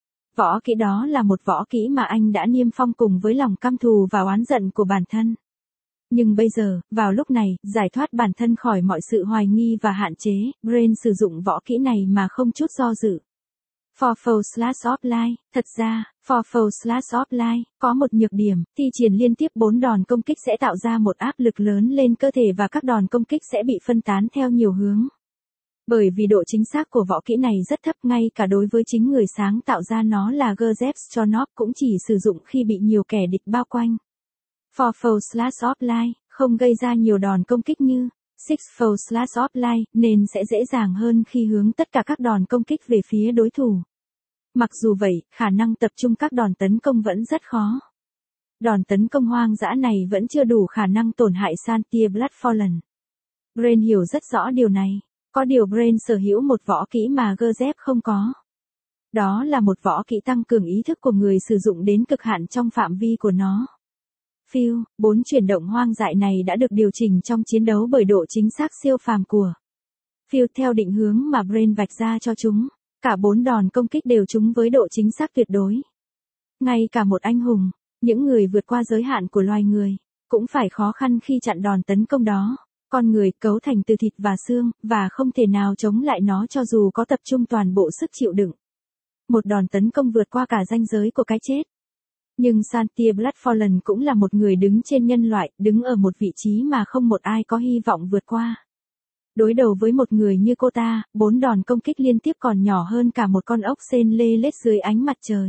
Võ kỹ đó là một võ kỹ mà anh đã niêm phong cùng với lòng căm thù và oán giận của bản thân. Nhưng bây giờ, vào lúc này, giải thoát bản thân khỏi mọi sự hoài nghi và hạn chế, Brain sử dụng võ kỹ này mà không chút do dự. Fourfold slash offline, thật ra, Fourfold slash offline, có một nhược điểm, thi triển liên tiếp bốn đòn công kích sẽ tạo ra một áp lực lớn lên cơ thể và các đòn công kích sẽ bị phân tán theo nhiều hướng. Bởi vì độ chính xác của võ kỹ này rất thấp, ngay cả đối với chính người sáng tạo ra nó là Gazep Stonov cũng chỉ sử dụng khi bị nhiều kẻ địch bao quanh. Fourfold slash offline, không gây ra nhiều đòn công kích như Sixfold slash offline, nên sẽ dễ dàng hơn khi hướng tất cả các đòn công kích về phía đối thủ. Mặc dù vậy, khả năng tập trung các đòn tấn công vẫn rất khó. Đòn tấn công hoang dã này vẫn chưa đủ khả năng tổn hại Santia Bloodfallen. Brain hiểu rất rõ điều này. Có điều Brain sở hữu một võ kỹ mà Gazep không có. Đó là một võ kỹ tăng cường ý thức của người sử dụng đến cực hạn trong phạm vi của nó. Phiêu, bốn chuyển động hoang dại này đã được điều chỉnh trong chiến đấu bởi độ chính xác siêu phàm của Phiêu theo định hướng mà Brain vạch ra cho chúng. Cả bốn đòn công kích đều trúng với độ chính xác tuyệt đối. Ngay cả một anh hùng, những người vượt qua giới hạn của loài người, cũng phải khó khăn khi chặn đòn tấn công đó. Con người cấu thành từ thịt và xương, và không thể nào chống lại nó cho dù có tập trung toàn bộ sức chịu đựng. Một đòn tấn công vượt qua cả ranh giới của cái chết. Nhưng Santia Bloodfallen cũng là một người đứng trên nhân loại, đứng ở một vị trí mà không một ai có hy vọng vượt qua. Đối đầu với một người như cô ta, bốn đòn công kích liên tiếp còn nhỏ hơn cả một con ốc sên lê lết dưới ánh mặt trời.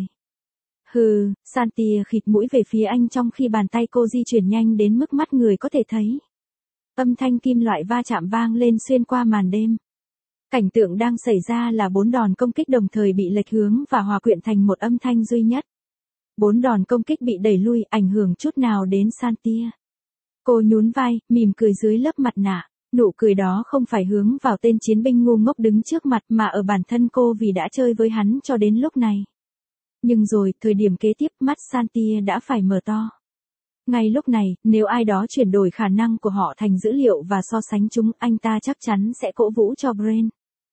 Hừ, Santia khịt mũi về phía anh trong khi bàn tay cô di chuyển nhanh đến mức mắt người có thể thấy. Âm thanh kim loại va chạm vang lên xuyên qua màn đêm. Cảnh tượng đang xảy ra là bốn đòn công kích đồng thời bị lệch hướng và hòa quyện thành một âm thanh duy nhất. Bốn đòn công kích bị đẩy lui, ảnh hưởng chút nào đến Santia. Cô nhún vai, mỉm cười dưới lớp mặt nạ. Nụ cười đó không phải hướng vào tên chiến binh ngu ngốc đứng trước mặt mà ở bản thân cô vì đã chơi với hắn cho đến lúc này. Nhưng rồi, thời điểm kế tiếp, mắt Santia đã phải mở to. Ngay lúc này, nếu ai đó chuyển đổi khả năng của họ thành dữ liệu và so sánh chúng, anh ta chắc chắn sẽ cổ vũ cho Brain.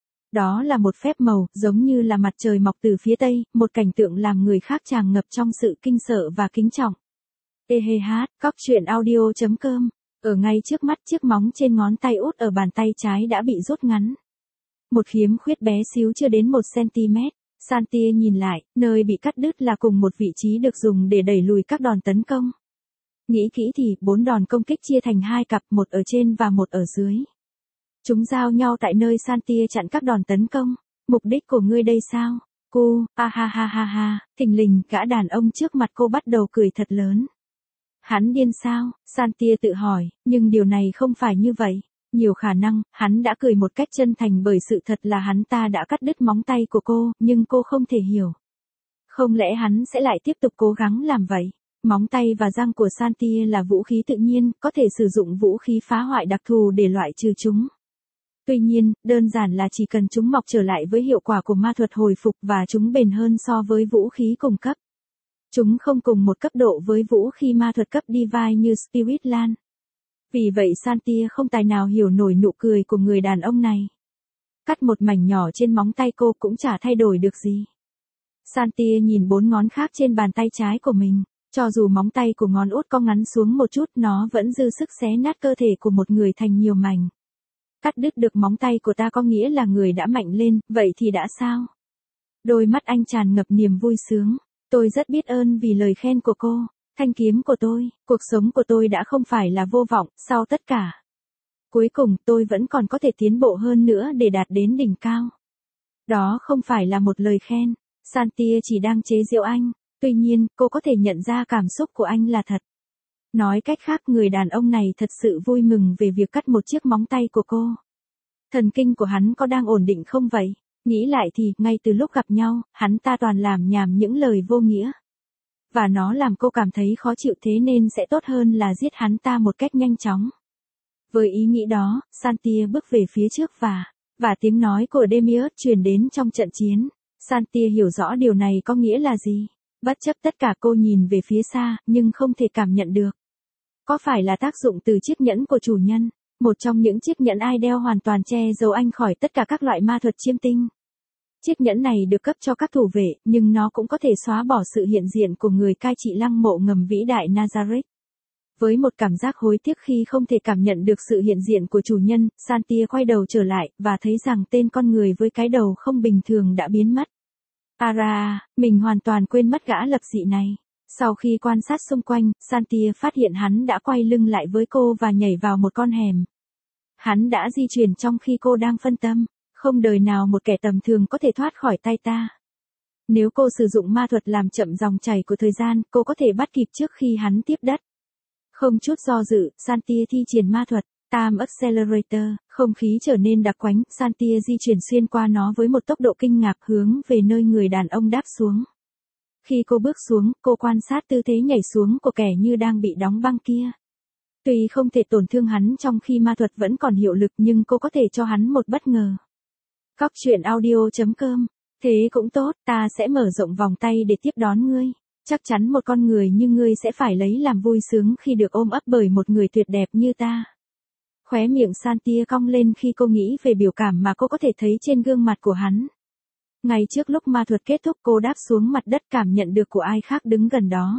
Đó là một phép màu, giống như là mặt trời mọc từ phía tây, một cảnh tượng làm người khác tràn ngập trong sự kinh sợ và kính trọng. Ê hê hát, cóc truyện audio chấm com. Ở ngay trước mắt, chiếc móng trên ngón tay út ở bàn tay trái đã bị rút ngắn. Một khiếm khuyết bé xíu chưa đến một xăng-ti-mét. Santia nhìn lại, nơi bị cắt đứt là cùng một vị trí được dùng để đẩy lùi các đòn tấn công. Nghĩ kỹ thì, bốn đòn công kích chia thành hai cặp, một ở trên và một ở dưới. Chúng giao nhau tại nơi Santia chặn các đòn tấn công. Mục đích của ngươi đây sao? Cô, ha ha ha ha ha, thình lình, gã đàn ông trước mặt cô bắt đầu cười thật lớn. Hắn điên sao? Santia tự hỏi, nhưng điều này không phải như vậy. Nhiều khả năng, hắn đã cười một cách chân thành bởi sự thật là hắn ta đã cắt đứt móng tay của cô, nhưng cô không thể hiểu. Không lẽ hắn sẽ lại tiếp tục cố gắng làm vậy? Móng tay và răng của Santia là vũ khí tự nhiên, có thể sử dụng vũ khí phá hoại đặc thù để loại trừ chúng. Tuy nhiên, đơn giản là chỉ cần chúng mọc trở lại với hiệu quả của ma thuật hồi phục và chúng bền hơn so với vũ khí cùng cấp. Chúng không cùng một cấp độ với vũ khí ma thuật cấp Divine như Spirit Land. Vì vậy Santia không tài nào hiểu nổi nụ cười của người đàn ông này. Cắt một mảnh nhỏ trên móng tay cô cũng chả thay đổi được gì. Santia nhìn bốn ngón khác trên bàn tay trái của mình. Cho dù móng tay của ngón út có ngắn xuống một chút, nó vẫn dư sức xé nát cơ thể của một người thành nhiều mảnh. Cắt đứt được móng tay của ta có nghĩa là người đã mạnh lên, vậy thì đã sao? Đôi mắt anh tràn ngập niềm vui sướng. Tôi rất biết ơn vì lời khen của cô. Thanh kiếm của tôi, cuộc sống của tôi đã không phải là vô vọng, sau tất cả. Cuối cùng, tôi vẫn còn có thể tiến bộ hơn nữa để đạt đến đỉnh cao. Đó không phải là một lời khen. Santia chỉ đang chế giễu anh. Tuy nhiên, cô có thể nhận ra cảm xúc của anh là thật. Nói cách khác, người đàn ông này thật sự vui mừng về việc cắt một chiếc móng tay của cô. Thần kinh của hắn có đang ổn định không vậy? Nghĩ lại thì, ngay từ lúc gặp nhau, hắn ta toàn làm nhảm những lời vô nghĩa. Và nó làm cô cảm thấy khó chịu, thế nên sẽ tốt hơn là giết hắn ta một cách nhanh chóng. Với ý nghĩ đó, Santia bước về phía trước và và tiếng nói của Demiurge truyền đến trong trận chiến. Santia hiểu rõ điều này có nghĩa là gì. Bất chấp tất cả cô nhìn về phía xa, nhưng không thể cảm nhận được. Có phải là tác dụng từ chiếc nhẫn của chủ nhân? Một trong những chiếc nhẫn ai đeo hoàn toàn che giấu anh khỏi tất cả các loại ma thuật chiêm tinh. Chiếc nhẫn này được cấp cho các thủ vệ, nhưng nó cũng có thể xóa bỏ sự hiện diện của người cai trị lăng mộ ngầm vĩ đại Nazareth. Với một cảm giác hối tiếc khi không thể cảm nhận được sự hiện diện của chủ nhân, Santia quay đầu trở lại, và thấy rằng tên con người với cái đầu không bình thường đã biến mất. Ara, mình hoàn toàn quên mất gã lập dị này. Sau khi quan sát xung quanh, Santia phát hiện hắn đã quay lưng lại với cô và nhảy vào một con hẻm. Hắn đã di chuyển trong khi cô đang phân tâm. Không đời nào một kẻ tầm thường có thể thoát khỏi tay ta. Nếu cô sử dụng ma thuật làm chậm dòng chảy của thời gian, cô có thể bắt kịp trước khi hắn tiếp đất. Không chút do dự, Santia thi triển ma thuật, Time Accelerator, không khí trở nên đặc quánh, Santia di chuyển xuyên qua nó với một tốc độ kinh ngạc hướng về nơi người đàn ông đáp xuống. Khi cô bước xuống, cô quan sát tư thế nhảy xuống của kẻ như đang bị đóng băng kia. Tuy không thể tổn thương hắn trong khi ma thuật vẫn còn hiệu lực, nhưng cô có thể cho hắn một bất ngờ. Cóc truyện audio chấm com. Thế cũng tốt, ta sẽ mở rộng vòng tay để tiếp đón ngươi. Chắc chắn một con người như ngươi sẽ phải lấy làm vui sướng khi được ôm ấp bởi một người tuyệt đẹp như ta. Khóe miệng Santia cong lên khi cô nghĩ về biểu cảm mà cô có thể thấy trên gương mặt của hắn. Ngay trước lúc ma thuật kết thúc, cô đáp xuống mặt đất, cảm nhận được của ai khác đứng gần đó.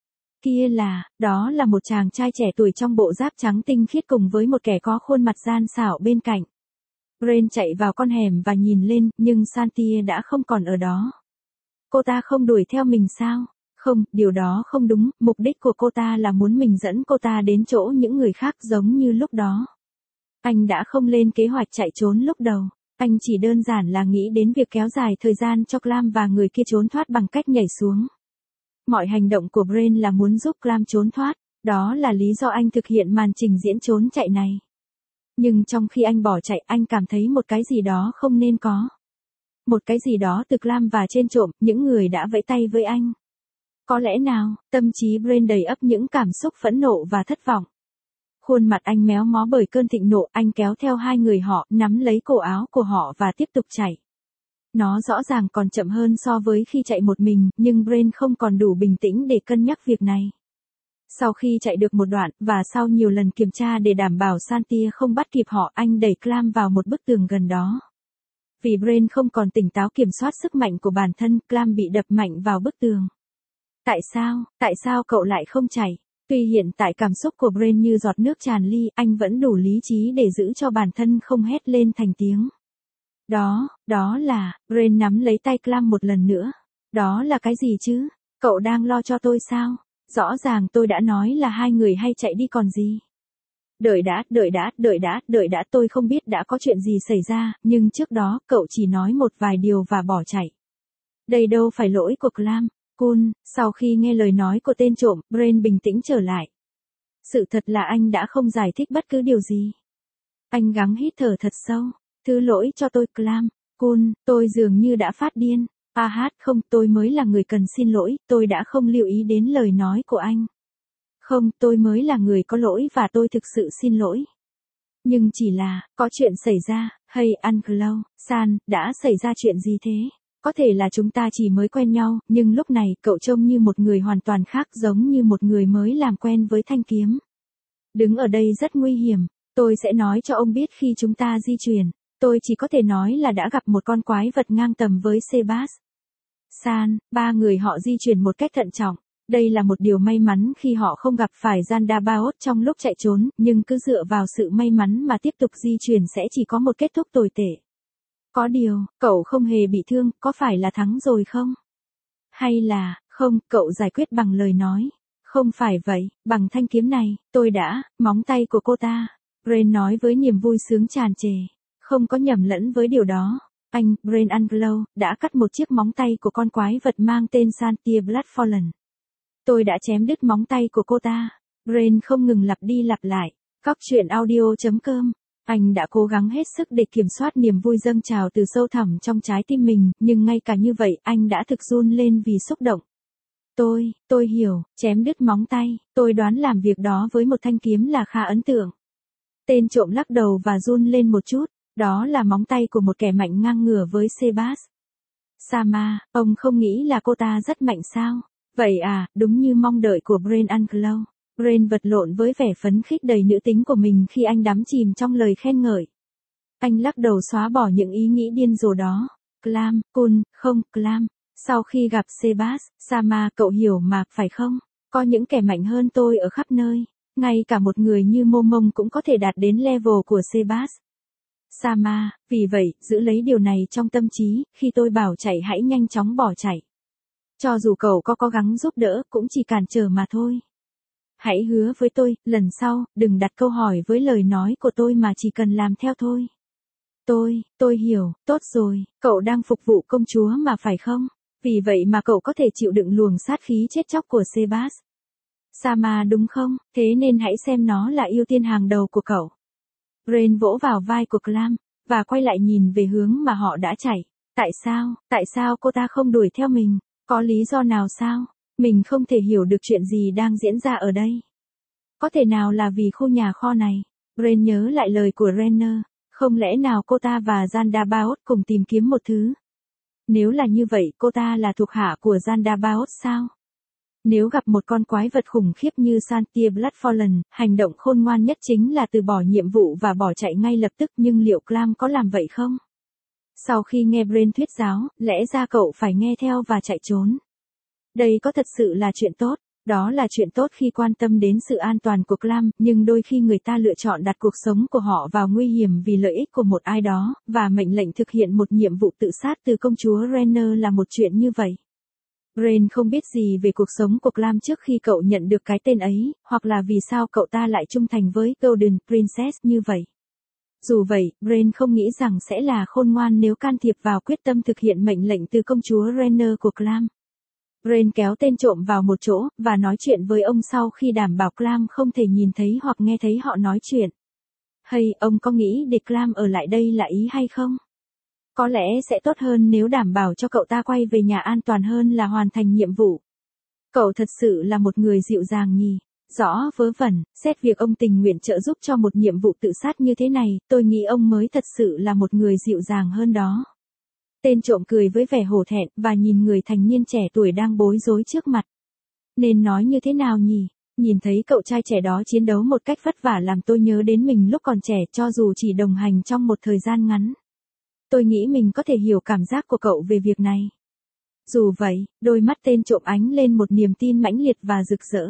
Kia là, đó là một chàng trai trẻ tuổi trong bộ giáp trắng tinh khiết cùng với một kẻ có khuôn mặt gian xảo bên cạnh. Brain chạy vào con hẻm và nhìn lên, nhưng Santia đã không còn ở đó. Cô ta không đuổi theo mình sao? Không, điều đó không đúng, mục đích của cô ta là muốn mình dẫn cô ta đến chỗ những người khác giống như lúc đó. Anh đã không lên kế hoạch chạy trốn lúc đầu, anh chỉ đơn giản là nghĩ đến việc kéo dài thời gian cho Clam và người kia trốn thoát bằng cách nhảy xuống. Mọi hành động của Brain là muốn giúp Clam trốn thoát, đó là lý do anh thực hiện màn trình diễn trốn chạy này. Nhưng trong khi anh bỏ chạy, anh cảm thấy một cái gì đó không nên có. Một cái gì đó từ Clam và trên trộm, những người đã vẫy tay với anh. Có lẽ nào, tâm trí Brain đầy ắp những cảm xúc phẫn nộ và thất vọng. Khuôn mặt anh méo mó bởi cơn thịnh nộ, anh kéo theo hai người họ, nắm lấy cổ áo của họ và tiếp tục chạy. Nó rõ ràng còn chậm hơn so với khi chạy một mình, nhưng Brain không còn đủ bình tĩnh để cân nhắc việc này. Sau khi chạy được một đoạn, và sau nhiều lần kiểm tra để đảm bảo Santia không bắt kịp họ, anh đẩy Clam vào một bức tường gần đó. Vì Brain không còn tỉnh táo kiểm soát sức mạnh của bản thân, Clam bị đập mạnh vào bức tường. Tại sao, tại sao cậu lại không chạy? Tuy hiện tại cảm xúc của Brain như giọt nước tràn ly, anh vẫn đủ lý trí để giữ cho bản thân không hét lên thành tiếng. Đó, đó là, Brain nắm lấy tay Clam một lần nữa. Đó là cái gì chứ? Cậu đang lo cho tôi sao? Rõ ràng tôi đã nói là hai người hay chạy đi còn gì. Đợi đã, đợi đã, đợi đã, đợi đã, tôi không biết đã có chuyện gì xảy ra, nhưng trước đó, cậu chỉ nói một vài điều và bỏ chạy. Đây đâu phải lỗi của Clam. Cool, sau khi nghe lời nói của tên trộm, Brain bình tĩnh trở lại. Sự thật là anh đã không giải thích bất cứ điều gì. Anh gắng hít thở thật sâu. Thứ lỗi cho tôi Clam. Cool, tôi dường như đã phát điên. À hát không, tôi mới là người cần xin lỗi, tôi đã không lưu ý đến lời nói của anh. Không, tôi mới là người có lỗi và tôi thực sự xin lỗi. Nhưng chỉ là, có chuyện xảy ra, hey Angelo, San, đã xảy ra chuyện gì thế? Có thể là chúng ta chỉ mới quen nhau, nhưng lúc này cậu trông như một người hoàn toàn khác, giống như một người mới làm quen với thanh kiếm. Đứng ở đây rất nguy hiểm, tôi sẽ nói cho ông biết khi chúng ta di chuyển. Tôi chỉ có thể nói là đã gặp một con quái vật ngang tầm với Sebas. San, ba người họ di chuyển một cách thận trọng. Đây là một điều may mắn khi họ không gặp phải Zandabaoth trong lúc chạy trốn, nhưng cứ dựa vào sự may mắn mà tiếp tục di chuyển sẽ chỉ có một kết thúc tồi tệ. Có điều, cậu không hề bị thương, có phải là thắng rồi không? Hay là, không, cậu giải quyết bằng lời nói. Không phải vậy, bằng thanh kiếm này, tôi đã, móng tay của cô ta. Brain nói với niềm vui sướng tràn trề. Không có nhầm lẫn với điều đó. Anh, Brain Angelo, đã cắt một chiếc móng tay của con quái vật mang tên Santia Bloodfallen. Tôi đã chém đứt móng tay của cô ta. Brain không ngừng lặp đi lặp lại. Cóc truyện audio chấm com. Anh đã cố gắng hết sức để kiểm soát niềm vui dâng trào từ sâu thẳm trong trái tim mình, nhưng ngay cả như vậy, anh đã thực run lên vì xúc động. Tôi, tôi hiểu, chém đứt móng tay, tôi đoán làm việc đó với một thanh kiếm là khá ấn tượng. Tên trộm lắc đầu và run lên một chút. Đó là móng tay của một kẻ mạnh ngang ngửa với Sebas. Sama, ông không nghĩ là cô ta rất mạnh sao? Vậy à, đúng như mong đợi của Brain Unclow. Brain vật lộn với vẻ phấn khích đầy nữ tính của mình khi anh đắm chìm trong lời khen ngợi. Anh lắc đầu xóa bỏ những ý nghĩ điên rồ đó. Clam, Kun, không, Clam. Sau khi gặp Sebas, Sama, cậu hiểu mà, phải không? Có những kẻ mạnh hơn tôi ở khắp nơi. Ngay cả một người như Momong cũng có thể đạt đến level của Sebas. Sama, vì vậy, giữ lấy điều này trong tâm trí, khi tôi bảo chạy hãy nhanh chóng bỏ chạy. Cho dù cậu có cố gắng giúp đỡ, cũng chỉ cản trở mà thôi. Hãy hứa với tôi, lần sau, đừng đặt câu hỏi với lời nói của tôi mà chỉ cần làm theo thôi. Tôi, tôi hiểu, tốt rồi, cậu đang phục vụ công chúa mà phải không? Vì vậy mà cậu có thể chịu đựng luồng sát khí chết chóc của Sebas. Sama đúng không? Thế nên hãy xem nó là ưu tiên hàng đầu của cậu. Brain vỗ vào vai của Clam, và quay lại nhìn về hướng mà họ đã chạy. Tại sao, tại sao cô ta không đuổi theo mình? Có lý do nào sao? Mình không thể hiểu được chuyện gì đang diễn ra ở đây. Có thể nào là vì khu nhà kho này? Brain nhớ lại lời của Renner. Không lẽ nào cô ta và Zandabaoth cùng tìm kiếm một thứ? Nếu là như vậy, cô ta là thuộc hạ của Zandabaoth sao? Nếu gặp một con quái vật khủng khiếp như Santia Bloodfallen, hành động khôn ngoan nhất chính là từ bỏ nhiệm vụ và bỏ chạy ngay lập tức, nhưng liệu Clam có làm vậy không? Sau khi nghe Brain thuyết giáo, lẽ ra cậu phải nghe theo và chạy trốn. Đây có thật sự là chuyện tốt. Đó là chuyện tốt khi quan tâm đến sự an toàn của Clam, nhưng đôi khi người ta lựa chọn đặt cuộc sống của họ vào nguy hiểm vì lợi ích của một ai đó, và mệnh lệnh thực hiện một nhiệm vụ tự sát từ công chúa Renner là một chuyện như vậy. Brain không biết gì về cuộc sống của Clam trước khi cậu nhận được cái tên ấy, hoặc là vì sao cậu ta lại trung thành với Golden Princess như vậy. Dù vậy, Brain không nghĩ rằng sẽ là khôn ngoan nếu can thiệp vào quyết tâm thực hiện mệnh lệnh từ công chúa Renner của Clam. Brain kéo tên trộm vào một chỗ, và nói chuyện với ông sau khi đảm bảo Clam không thể nhìn thấy hoặc nghe thấy họ nói chuyện. Hay, ông có nghĩ để Clam ở lại đây là ý hay không? Có lẽ sẽ tốt hơn nếu đảm bảo cho cậu ta quay về nhà an toàn hơn là hoàn thành nhiệm vụ. Cậu thật sự là một người dịu dàng nhỉ? Rõ vớ vẩn, xét việc ông tình nguyện trợ giúp cho một nhiệm vụ tự sát như thế này, tôi nghĩ ông mới thật sự là một người dịu dàng hơn đó. Tên trộm cười với vẻ hổ thẹn, và nhìn người thành niên trẻ tuổi đang bối rối trước mặt. Nên nói như thế nào nhỉ? Nhìn thấy cậu trai trẻ đó chiến đấu một cách vất vả làm tôi nhớ đến mình lúc còn trẻ, cho dù chỉ đồng hành trong một thời gian ngắn. Tôi nghĩ mình có thể hiểu cảm giác của cậu về việc này. Dù vậy, đôi mắt tên trộm ánh lên một niềm tin mãnh liệt và rực rỡ.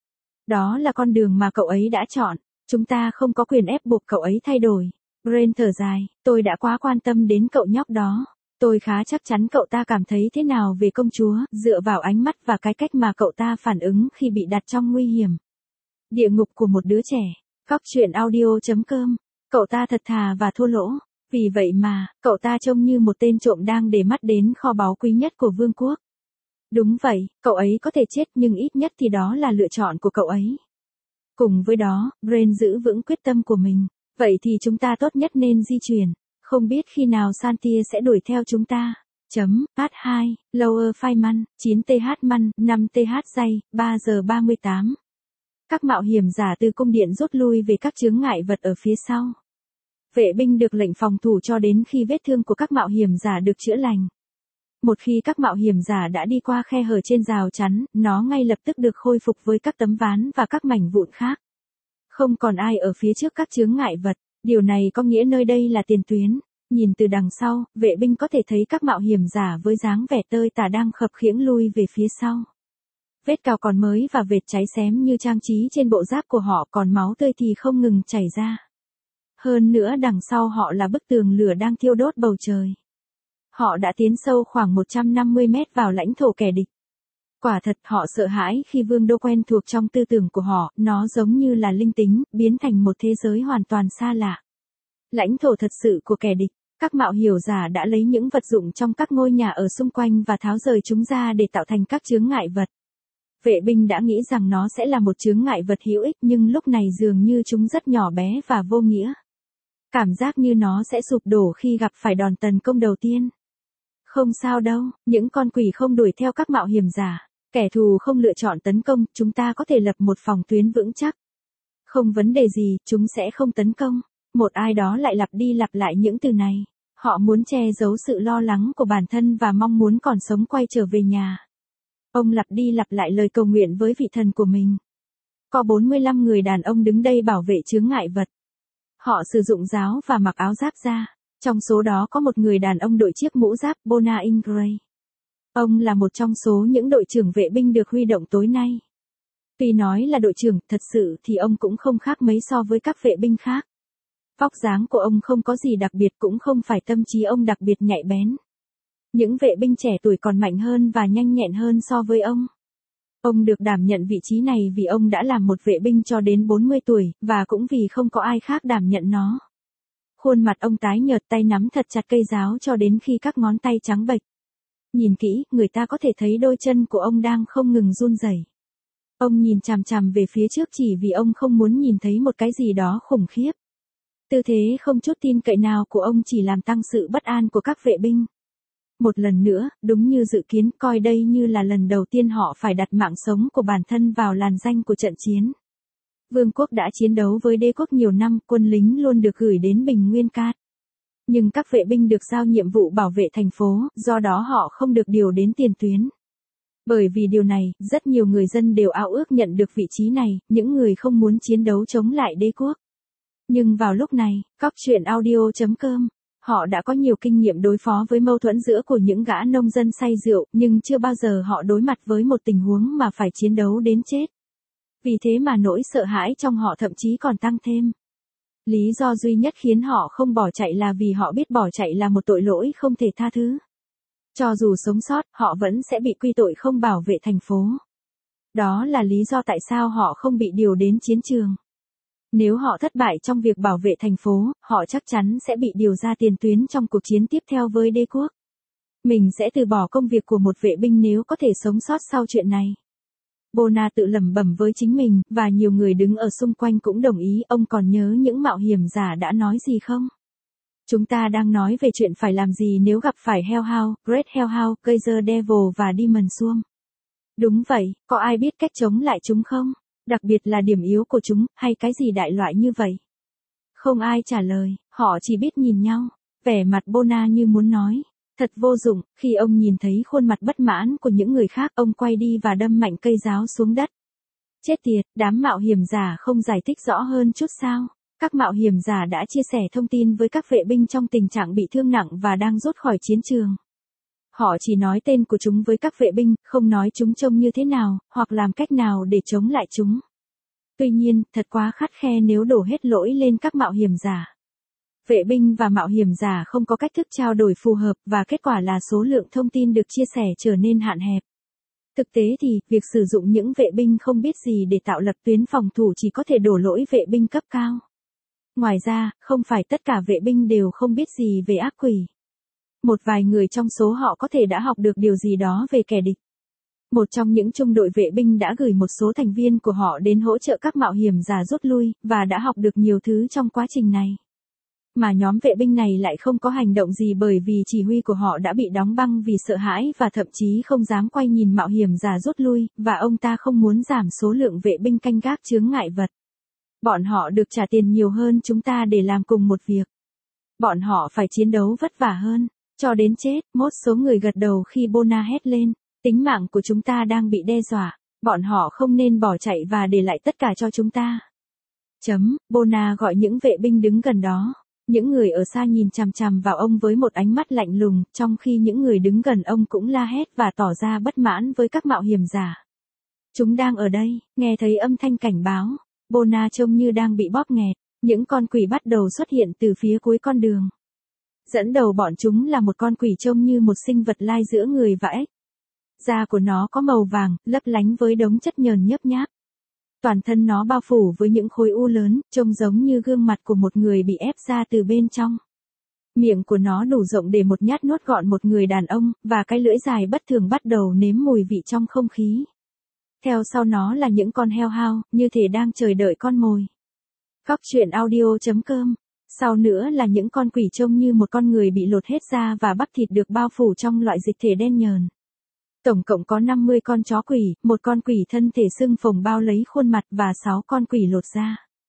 Đó là con đường mà cậu ấy đã chọn. Chúng ta không có quyền ép buộc cậu ấy thay đổi. Brain thở dài, tôi đã quá quan tâm đến cậu nhóc đó. Tôi khá chắc chắn cậu ta cảm thấy thế nào về công chúa, dựa vào ánh mắt và cái cách mà cậu ta phản ứng khi bị đặt trong nguy hiểm. Địa ngục của một đứa trẻ. Góc truyện audio chấm com. Cậu ta thật thà và thô lỗ. Vì vậy mà, cậu ta trông như một tên trộm đang để mắt đến kho báu quý nhất của vương quốc. Đúng vậy, cậu ấy có thể chết nhưng ít nhất thì đó là lựa chọn của cậu ấy. Cùng với đó, Brain giữ vững quyết tâm của mình. Vậy thì chúng ta tốt nhất nên di chuyển. Không biết khi nào Santia sẽ đuổi theo chúng ta. Chấm, H hai, Lower Fireman, chín T H Man, năm T H Dây, ba giờ ba mươi tám. Các mạo hiểm giả từ cung điện rút lui về các chướng ngại vật ở phía sau. Vệ binh được lệnh phòng thủ cho đến khi vết thương của các mạo hiểm giả được chữa lành. Một khi các mạo hiểm giả đã đi qua khe hở trên rào chắn, nó ngay lập tức được khôi phục với các tấm ván và các mảnh vụn khác. Không còn ai ở phía trước các chướng ngại vật. Điều này có nghĩa nơi đây là tiền tuyến. Nhìn từ đằng sau, vệ binh có thể thấy các mạo hiểm giả với dáng vẻ tơi tả đang khập khiễng lui về phía sau. Vết cào còn mới và vệt cháy xém như trang trí trên bộ giáp của họ, còn máu tươi thì không ngừng chảy ra. Hơn nữa đằng sau họ là bức tường lửa đang thiêu đốt bầu trời. Họ đã tiến sâu khoảng một trăm năm mươi mét vào lãnh thổ kẻ địch. Quả thật họ sợ hãi khi vương đô quen thuộc trong tư tưởng của họ, nó giống như là linh tính, biến thành một thế giới hoàn toàn xa lạ. Lãnh thổ thật sự của kẻ địch, các mạo hiểm giả đã lấy những vật dụng trong các ngôi nhà ở xung quanh và tháo rời chúng ra để tạo thành các chướng ngại vật. Vệ binh đã nghĩ rằng nó sẽ là một chướng ngại vật hữu ích, nhưng lúc này dường như chúng rất nhỏ bé và vô nghĩa. Cảm giác như nó sẽ sụp đổ khi gặp phải đòn tấn công đầu tiên. Không sao đâu, những con quỷ không đuổi theo các mạo hiểm giả. Kẻ thù không lựa chọn tấn công, chúng ta có thể lập một phòng tuyến vững chắc. Không vấn đề gì, chúng sẽ không tấn công. Một ai đó lại lặp đi lặp lại những từ này. Họ muốn che giấu sự lo lắng của bản thân và mong muốn còn sống quay trở về nhà. Ông lặp đi lặp lại lời cầu nguyện với vị thần của mình. Có bốn mươi lăm người đàn ông đứng đây bảo vệ chướng ngại vật. Họ sử dụng giáo và mặc áo giáp da. Trong số đó có một người đàn ông đội chiếc mũ giáp Bona Ingray. Ông là một trong số những đội trưởng vệ binh được huy động tối nay. Tuy nói là đội trưởng, thật sự thì ông cũng không khác mấy so với các vệ binh khác. Vóc dáng của ông không có gì đặc biệt, cũng không phải tâm trí ông đặc biệt nhạy bén. Những vệ binh trẻ tuổi còn mạnh hơn và nhanh nhẹn hơn so với ông. Ông được đảm nhận vị trí này vì ông đã làm một vệ binh cho đến bốn mươi tuổi, và cũng vì không có ai khác đảm nhận nó. Khuôn mặt ông tái nhợt, tay nắm thật chặt cây giáo cho đến khi các ngón tay trắng bệch. Nhìn kỹ, người ta có thể thấy đôi chân của ông đang không ngừng run rẩy. Ông nhìn chằm chằm về phía trước chỉ vì ông không muốn nhìn thấy một cái gì đó khủng khiếp. Tư thế không chút tin cậy nào của ông chỉ làm tăng sự bất an của các vệ binh. Một lần nữa, đúng như dự kiến, coi đây như là lần đầu tiên họ phải đặt mạng sống của bản thân vào làn danh của trận chiến. Vương quốc đã chiến đấu với đế quốc nhiều năm, quân lính luôn được gửi đến Bình Nguyên Cát. Nhưng các vệ binh được giao nhiệm vụ bảo vệ thành phố, do đó họ không được điều đến tiền tuyến. Bởi vì điều này, rất nhiều người dân đều ao ước nhận được vị trí này, những người không muốn chiến đấu chống lại đế quốc. Nhưng vào lúc này, cóc truyện audio chấm com, họ đã có nhiều kinh nghiệm đối phó với mâu thuẫn giữa của những gã nông dân say rượu, nhưng chưa bao giờ họ đối mặt với một tình huống mà phải chiến đấu đến chết. Vì thế mà nỗi sợ hãi trong họ thậm chí còn tăng thêm. Lý do duy nhất khiến họ không bỏ chạy là vì họ biết bỏ chạy là một tội lỗi không thể tha thứ. Cho dù sống sót, họ vẫn sẽ bị quy tội không bảo vệ thành phố. Đó là lý do tại sao họ không bị điều đến chiến trường. Nếu họ thất bại trong việc bảo vệ thành phố, họ chắc chắn sẽ bị điều ra tiền tuyến trong cuộc chiến tiếp theo với đế quốc. Mình sẽ từ bỏ công việc của một vệ binh nếu có thể sống sót sau chuyện này. Bona tự lẩm bẩm với chính mình, và nhiều người đứng ở xung quanh cũng đồng ý. Ông còn nhớ những mạo hiểm giả đã nói gì không? Chúng ta đang nói về chuyện phải làm gì nếu gặp phải Hellhound, Great Hellhound, Geyser Devil và Demon Swarm. Đúng vậy, có ai biết cách chống lại chúng không? Đặc biệt là điểm yếu của chúng, hay cái gì đại loại như vậy? Không ai trả lời, họ chỉ biết nhìn nhau. Vẻ mặt Bona như muốn nói. Thật vô dụng, khi ông nhìn thấy khuôn mặt bất mãn của những người khác, ông quay đi và đâm mạnh cây giáo xuống đất. Chết tiệt, đám mạo hiểm giả không giải thích rõ hơn chút sao? Các mạo hiểm giả đã chia sẻ thông tin với các vệ binh trong tình trạng bị thương nặng và đang rút khỏi chiến trường. Họ chỉ nói tên của chúng với các vệ binh, không nói chúng trông như thế nào, hoặc làm cách nào để chống lại chúng. Tuy nhiên, thật quá khắt khe nếu đổ hết lỗi lên các mạo hiểm giả. Vệ binh và mạo hiểm giả không có cách thức trao đổi phù hợp, và kết quả là số lượng thông tin được chia sẻ trở nên hạn hẹp. Thực tế thì, việc sử dụng những vệ binh không biết gì để tạo lập tuyến phòng thủ chỉ có thể đổ lỗi vệ binh cấp cao. Ngoài ra, không phải tất cả vệ binh đều không biết gì về ác quỷ. Một vài người trong số họ có thể đã học được điều gì đó về kẻ địch. Một trong những trung đội vệ binh đã gửi một số thành viên của họ đến hỗ trợ các mạo hiểm giả rút lui, và đã học được nhiều thứ trong quá trình này. Mà nhóm vệ binh này lại không có hành động gì bởi vì chỉ huy của họ đã bị đóng băng vì sợ hãi và thậm chí không dám quay nhìn mạo hiểm giả rút lui, và ông ta không muốn giảm số lượng vệ binh canh gác chướng ngại vật. Bọn họ được trả tiền nhiều hơn chúng ta để làm cùng một việc. Bọn họ phải chiến đấu vất vả hơn, cho đến chết. Một số người gật đầu khi Bona hét lên, tính mạng của chúng ta đang bị đe dọa, bọn họ không nên bỏ chạy và để lại tất cả cho chúng ta. Chấm, Bona gọi những vệ binh đứng gần đó. Những người ở xa nhìn chằm chằm vào ông với một ánh mắt lạnh lùng, trong khi những người đứng gần ông cũng la hét và tỏ ra bất mãn với các mạo hiểm giả. Chúng đang ở đây, nghe thấy âm thanh cảnh báo. Bona trông như đang bị bóp nghẹt, những con quỷ bắt đầu xuất hiện từ phía cuối con đường. Dẫn đầu bọn chúng là một con quỷ trông như một sinh vật lai giữa người và ếch. Da của nó có màu vàng, lấp lánh với đống chất nhờn nhấp nháp. Toàn thân nó bao phủ với những khối u lớn, trông giống như gương mặt của một người bị ép ra từ bên trong. Miệng của nó đủ rộng để một nhát nuốt gọn một người đàn ông, và cái lưỡi dài bất thường bắt đầu nếm mùi vị trong không khí. Theo sau nó là những con heo hao, như thể đang chờ đợi con mồi. cóc truyện audio chấm com. Sau nữa là những con quỷ trông như một con người bị lột hết da và bắp thịt được bao phủ trong loại dịch thể đen nhờn. Tổng cộng có năm mươi con chó quỷ, một con quỷ thân thể xương phồng bao lấy khuôn mặt và sáu con quỷ lột da.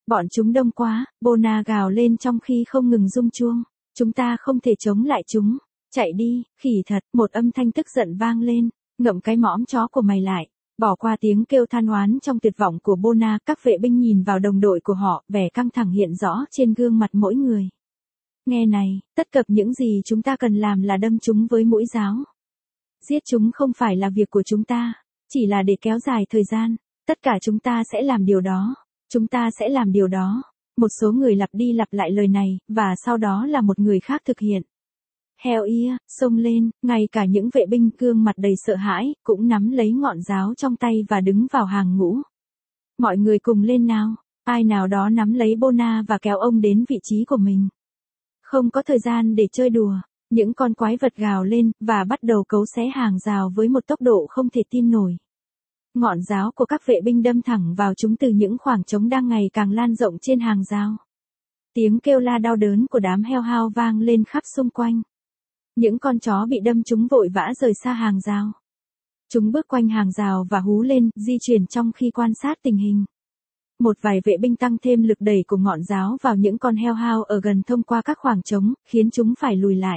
Bọn chúng đông quá, Bona gào lên trong khi không ngừng rung chuông. Chúng ta không thể chống lại chúng. Chạy đi, khỉ thật, một âm thanh tức giận vang lên. Ngậm cái mõm chó của mày lại. Bỏ qua tiếng kêu than oán trong tuyệt vọng của Bona, các vệ binh nhìn vào đồng đội của họ, vẻ căng thẳng hiện rõ trên gương mặt mỗi người. Nghe này, tất cả những gì chúng ta cần làm là đâm chúng với mũi giáo. Giết chúng không phải là việc của chúng ta, chỉ là để kéo dài thời gian. Tất cả chúng ta sẽ làm điều đó. Chúng ta sẽ làm điều đó. Một số người lặp đi lặp lại lời này, và sau đó là một người khác thực hiện. Hell yeah, xông lên, ngay cả những vệ binh gương mặt đầy sợ hãi, cũng nắm lấy ngọn giáo trong tay và đứng vào hàng ngũ. Mọi người cùng lên nào, ai nào đó nắm lấy Bona và kéo ông đến vị trí của mình. Không có thời gian để chơi đùa, những con quái vật gào lên, và bắt đầu cấu xé hàng rào với một tốc độ không thể tin nổi. Ngọn giáo của các vệ binh đâm thẳng vào chúng từ những khoảng trống đang ngày càng lan rộng trên hàng rào. Tiếng kêu la đau đớn của đám heo vang lên khắp xung quanh. Những con chó bị đâm chúng vội vã rời xa hàng rào. Chúng bước quanh hàng rào và hú lên, di chuyển trong khi quan sát tình hình. Một vài vệ binh tăng thêm lực đẩy của ngọn giáo vào những con heo ở gần thông qua các khoảng trống, khiến chúng phải lùi lại.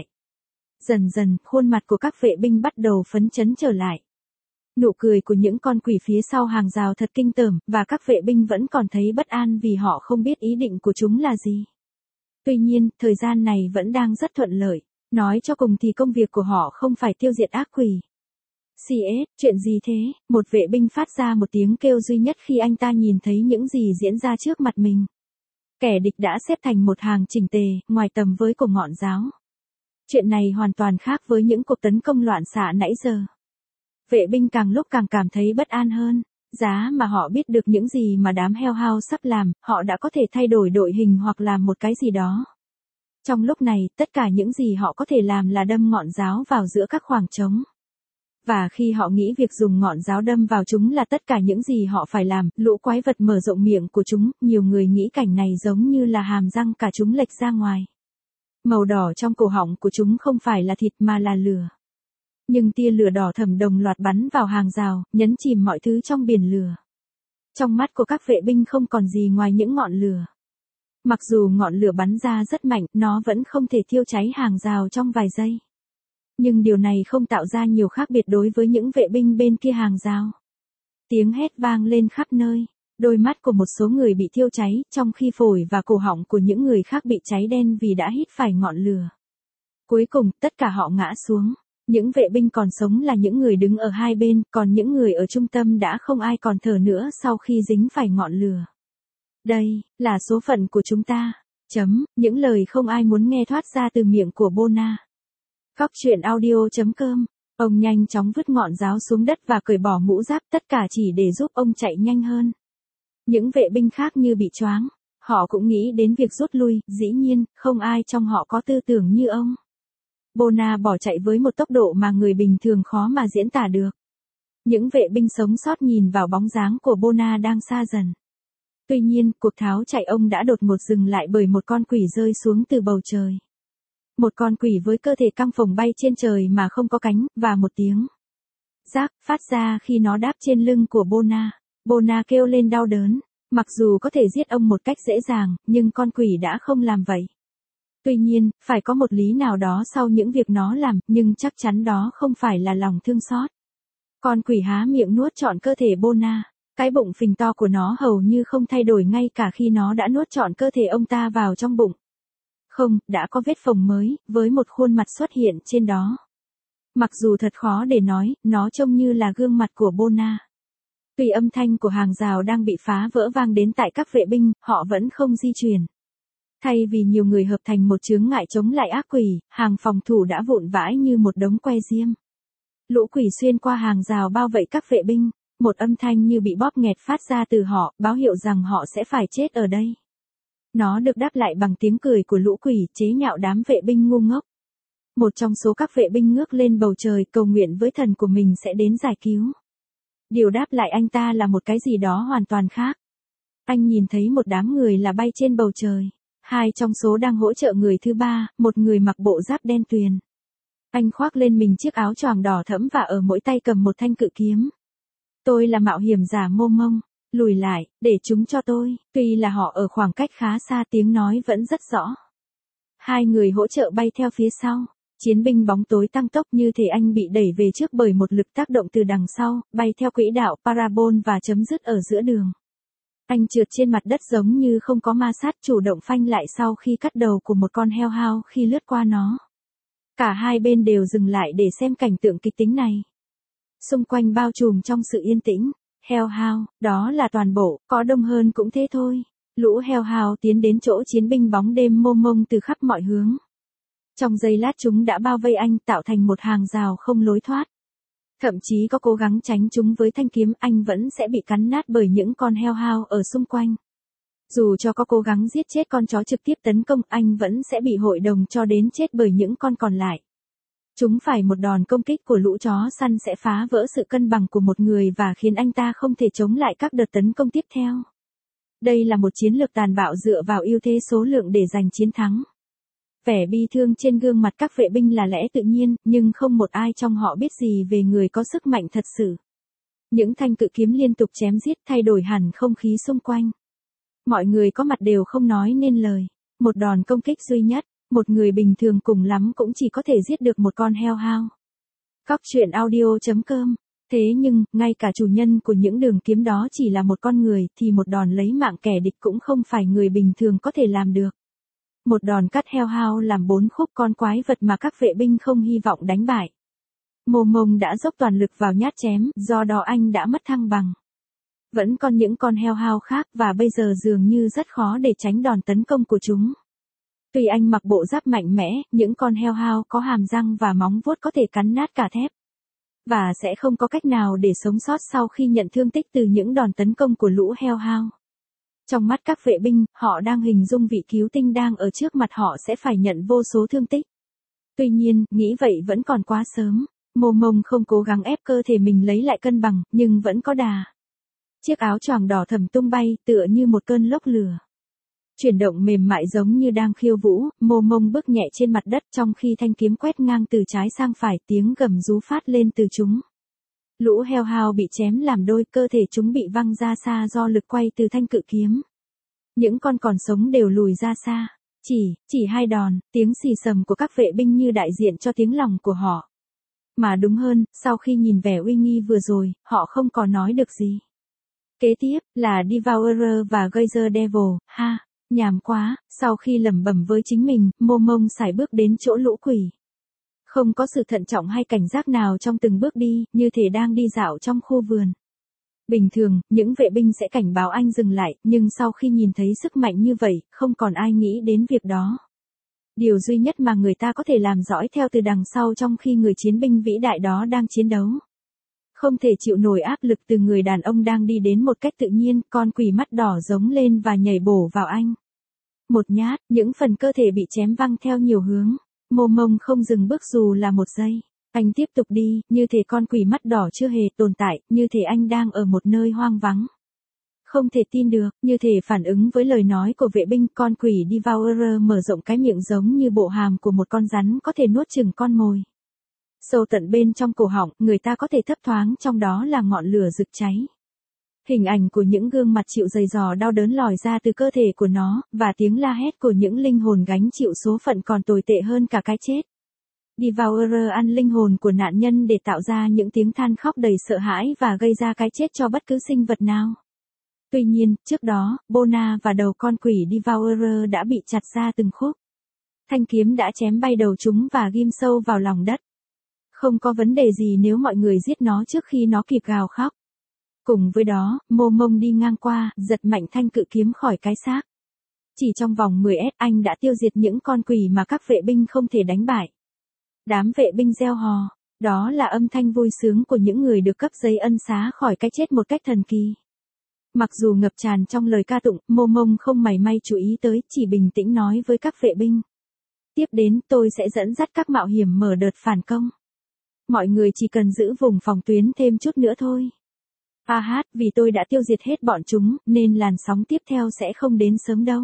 Dần dần, khuôn mặt của các vệ binh bắt đầu phấn chấn trở lại. Nụ cười của những con quỷ phía sau hàng rào thật kinh tởm, và các vệ binh vẫn còn thấy bất an vì họ không biết ý định của chúng là gì. Tuy nhiên, thời gian này vẫn đang rất thuận lợi. Nói cho cùng thì công việc của họ không phải tiêu diệt ác quỷ. xê ét, chuyện gì thế? Một vệ binh phát ra một tiếng kêu duy nhất khi anh ta nhìn thấy những gì diễn ra trước mặt mình. Kẻ địch đã xếp thành một hàng chỉnh tề, ngoài tầm với của ngọn giáo. Chuyện này hoàn toàn khác với những cuộc tấn công loạn xạ nãy giờ. Vệ binh càng lúc càng cảm thấy bất an hơn. Giá mà họ biết được những gì mà đám heo sắp làm, họ đã có thể thay đổi đội hình hoặc làm một cái gì đó. Trong lúc này, tất cả những gì họ có thể làm là đâm ngọn giáo vào giữa các khoảng trống. Và khi họ nghĩ việc dùng ngọn giáo đâm vào chúng là tất cả những gì họ phải làm, lũ quái vật mở rộng miệng của chúng, nhiều người nghĩ cảnh này giống như là hàm răng cả chúng lệch ra ngoài. Màu đỏ trong cổ họng của chúng không phải là thịt mà là lửa. Nhưng tia lửa đỏ thẫm đồng loạt bắn vào hàng rào, nhấn chìm mọi thứ trong biển lửa. Trong mắt của các vệ binh không còn gì ngoài những ngọn lửa. Mặc dù ngọn lửa bắn ra rất mạnh, nó vẫn không thể thiêu cháy hàng rào trong vài giây. Nhưng điều này không tạo ra nhiều khác biệt đối với những vệ binh bên kia hàng rào. Tiếng hét vang lên khắp nơi. Đôi mắt của một số người bị thiêu cháy, trong khi phổi và cổ họng của những người khác bị cháy đen vì đã hít phải ngọn lửa. Cuối cùng, tất cả họ ngã xuống. Những vệ binh còn sống là những người đứng ở hai bên, còn những người ở trung tâm đã không ai còn thở nữa sau khi dính phải ngọn lửa. Đây, là số phận của chúng ta. Chấm, những lời không ai muốn nghe thoát ra từ miệng của Bona. Cóc truyện audio chấm com. Ông nhanh chóng vứt ngọn giáo xuống đất và cởi bỏ mũ giáp, tất cả chỉ để giúp ông chạy nhanh hơn. Những vệ binh khác như bị choáng. Họ cũng nghĩ đến việc rút lui, dĩ nhiên, không ai trong họ có tư tưởng như ông. Bona bỏ chạy với một tốc độ mà người bình thường khó mà diễn tả được. Những vệ binh sống sót nhìn vào bóng dáng của Bona đang xa dần. Tuy nhiên, cuộc tháo chạy ông đã đột ngột dừng lại bởi một con quỷ rơi xuống từ bầu trời. Một con quỷ với cơ thể căng phồng bay trên trời mà không có cánh, và một tiếng rác phát ra khi nó đáp trên lưng của Bona. Bona kêu lên đau đớn. Mặc dù có thể giết ông một cách dễ dàng, nhưng con quỷ đã không làm vậy. Tuy nhiên, phải có một lý nào đó sau những việc nó làm, nhưng chắc chắn đó không phải là lòng thương xót. Con quỷ há miệng nuốt trọn cơ thể Bona. Cái bụng phình to của nó hầu như không thay đổi ngay cả khi nó đã nuốt trọn cơ thể ông ta vào trong bụng. Không, đã có vết phồng mới, với một khuôn mặt xuất hiện trên đó. Mặc dù thật khó để nói, nó trông như là gương mặt của Bona. Tuy âm thanh của hàng rào đang bị phá vỡ vang đến tại các vệ binh, họ vẫn không di chuyển. Thay vì nhiều người hợp thành một chướng ngại chống lại ác quỷ, hàng phòng thủ đã vụn vãi như một đống que diêm. Lũ quỷ xuyên qua hàng rào bao vây các vệ binh, một âm thanh như bị bóp nghẹt phát ra từ họ, báo hiệu rằng họ sẽ phải chết ở đây. Nó được đáp lại bằng tiếng cười của lũ quỷ, chế nhạo đám vệ binh ngu ngốc. Một trong số các vệ binh ngước lên bầu trời cầu nguyện với thần của mình sẽ đến giải cứu. Điều đáp lại anh ta là một cái gì đó hoàn toàn khác. Anh nhìn thấy một đám người là bay trên bầu trời. Hai trong số đang hỗ trợ người thứ ba, một người mặc bộ giáp đen tuyền. Anh khoác lên mình chiếc áo choàng đỏ thẫm và ở mỗi tay cầm một thanh cự kiếm. Tôi là mạo hiểm giả Mô Mông. Lùi lại, để chúng cho tôi, tuy là họ ở khoảng cách khá xa tiếng nói vẫn rất rõ. Hai người hỗ trợ bay theo phía sau. Chiến binh bóng tối tăng tốc như thể anh bị đẩy về trước bởi một lực tác động từ đằng sau, bay theo quỹ đạo parabol và chấm dứt ở giữa đường. Anh trượt trên mặt đất giống như không có ma sát, chủ động phanh lại sau khi cắt đầu của một con heo hao khi lướt qua nó. Cả hai bên đều dừng lại để xem cảnh tượng kịch tính này. Xung quanh bao trùm trong sự yên tĩnh. Heo hao, đó là toàn bộ, có đông hơn cũng thế thôi. Lũ heo hao tiến đến chỗ chiến binh bóng đêm mô mông từ khắp mọi hướng. Trong giây lát chúng đã bao vây anh, tạo thành một hàng rào không lối thoát. Thậm chí có cố gắng tránh chúng với thanh kiếm, anh vẫn sẽ bị cắn nát bởi những con heo hao ở xung quanh. Dù cho có cố gắng giết chết con chó trực tiếp tấn công, anh vẫn sẽ bị hội đồng cho đến chết bởi những con còn lại. Chúng phải một đòn công kích của lũ chó săn sẽ phá vỡ sự cân bằng của một người và khiến anh ta không thể chống lại các đợt tấn công tiếp theo. Đây là một chiến lược tàn bạo dựa vào ưu thế số lượng để giành chiến thắng. Vẻ bi thương trên gương mặt các vệ binh là lẽ tự nhiên, nhưng không một ai trong họ biết gì về người có sức mạnh thật sự. Những thanh cự kiếm liên tục chém giết thay đổi hẳn không khí xung quanh. Mọi người có mặt đều không nói nên lời. Một đòn công kích duy nhất, một người bình thường cùng lắm cũng chỉ có thể giết được một con heo hao. Cóc truyện audio chấm com. Thế nhưng, ngay cả chủ nhân của những đường kiếm đó chỉ là một con người thì một đòn lấy mạng kẻ địch cũng không phải người bình thường có thể làm được. Một đòn cắt heo hao làm bốn khúc con quái vật mà các vệ binh không hy vọng đánh bại. Mô Mông đã dốc toàn lực vào nhát chém, do đó anh đã mất thăng bằng. Vẫn còn những con heo hao khác và bây giờ dường như rất khó để tránh đòn tấn công của chúng. Tuy anh mặc bộ giáp mạnh mẽ, những con heo hao có hàm răng và móng vuốt có thể cắn nát cả thép. Và sẽ không có cách nào để sống sót sau khi nhận thương tích từ những đòn tấn công của lũ heo hao. Trong mắt các vệ binh, họ đang hình dung vị cứu tinh đang ở trước mặt họ sẽ phải nhận vô số thương tích. Tuy nhiên, nghĩ vậy vẫn còn quá sớm. Mô Mông không cố gắng ép cơ thể mình lấy lại cân bằng, nhưng vẫn có đà. Chiếc áo choàng đỏ thẫm tung bay, tựa như một cơn lốc lửa. Chuyển động mềm mại giống như đang khiêu vũ, Mô Mông bước nhẹ trên mặt đất trong khi thanh kiếm quét ngang từ trái sang phải, tiếng gầm rú phát lên từ chúng. Lũ heo hao bị chém làm đôi, cơ thể chúng bị văng ra xa do lực quay từ thanh cự kiếm. Những con còn sống đều lùi ra xa. Chỉ, chỉ hai đòn, tiếng xì xầm của các vệ binh như đại diện cho tiếng lòng của họ. Mà đúng hơn, sau khi nhìn vẻ uy nghi vừa rồi, họ không còn nói được gì. Kế tiếp, là Devourer và Geyser Devil, ha, nhàm quá, sau khi lẩm bẩm với chính mình, Mô Mông sải bước đến chỗ lũ quỷ. Không có sự thận trọng hay cảnh giác nào trong từng bước đi, như thể đang đi dạo trong khu vườn. Bình thường, những vệ binh sẽ cảnh báo anh dừng lại, nhưng sau khi nhìn thấy sức mạnh như vậy, không còn ai nghĩ đến việc đó. Điều duy nhất mà người ta có thể làm dõi theo từ đằng sau trong khi người chiến binh vĩ đại đó đang chiến đấu. Không thể chịu nổi áp lực từ người đàn ông đang đi đến một cách tự nhiên, con quỷ mắt đỏ giống lên và nhảy bổ vào anh. Một nhát, những phần cơ thể bị chém văng theo nhiều hướng. Mô Mông không dừng bước dù là một giây. Anh tiếp tục đi, như thể con quỷ mắt đỏ chưa hề tồn tại, như thể anh đang ở một nơi hoang vắng. Không thể tin được, như thể phản ứng với lời nói của vệ binh, con quỷ Devourer mở rộng cái miệng giống như bộ hàm của một con rắn có thể nuốt chửng con mồi. Sâu tận bên trong cổ họng, người ta có thể thấp thoáng trong đó là ngọn lửa rực cháy. Hình ảnh của những gương mặt chịu dày dò đau đớn lòi ra từ cơ thể của nó, và tiếng la hét của những linh hồn gánh chịu số phận còn tồi tệ hơn cả cái chết. Devourer ăn linh hồn của nạn nhân để tạo ra những tiếng than khóc đầy sợ hãi và gây ra cái chết cho bất cứ sinh vật nào. Tuy nhiên, trước đó, Bona và đầu con quỷ Devourer đã bị chặt ra từng khúc. Thanh kiếm đã chém bay đầu chúng và ghim sâu vào lòng đất. Không có vấn đề gì nếu mọi người giết nó trước khi nó kịp gào khóc. Cùng với đó, Mô Mông đi ngang qua, giật mạnh thanh cự kiếm khỏi cái xác. Chỉ trong vòng mười mét anh đã tiêu diệt những con quỷ mà các vệ binh không thể đánh bại. Đám vệ binh reo hò, đó là âm thanh vui sướng của những người được cấp giấy ân xá khỏi cái chết một cách thần kỳ. Mặc dù ngập tràn trong lời ca tụng, Mô Mông không mảy may chú ý tới, chỉ bình tĩnh nói với các vệ binh. Tiếp đến, tôi sẽ dẫn dắt các mạo hiểm mở đợt phản công. Mọi người chỉ cần giữ vùng phòng tuyến thêm chút nữa thôi. A hát, vì tôi đã tiêu diệt hết bọn chúng, nên làn sóng tiếp theo sẽ không đến sớm đâu.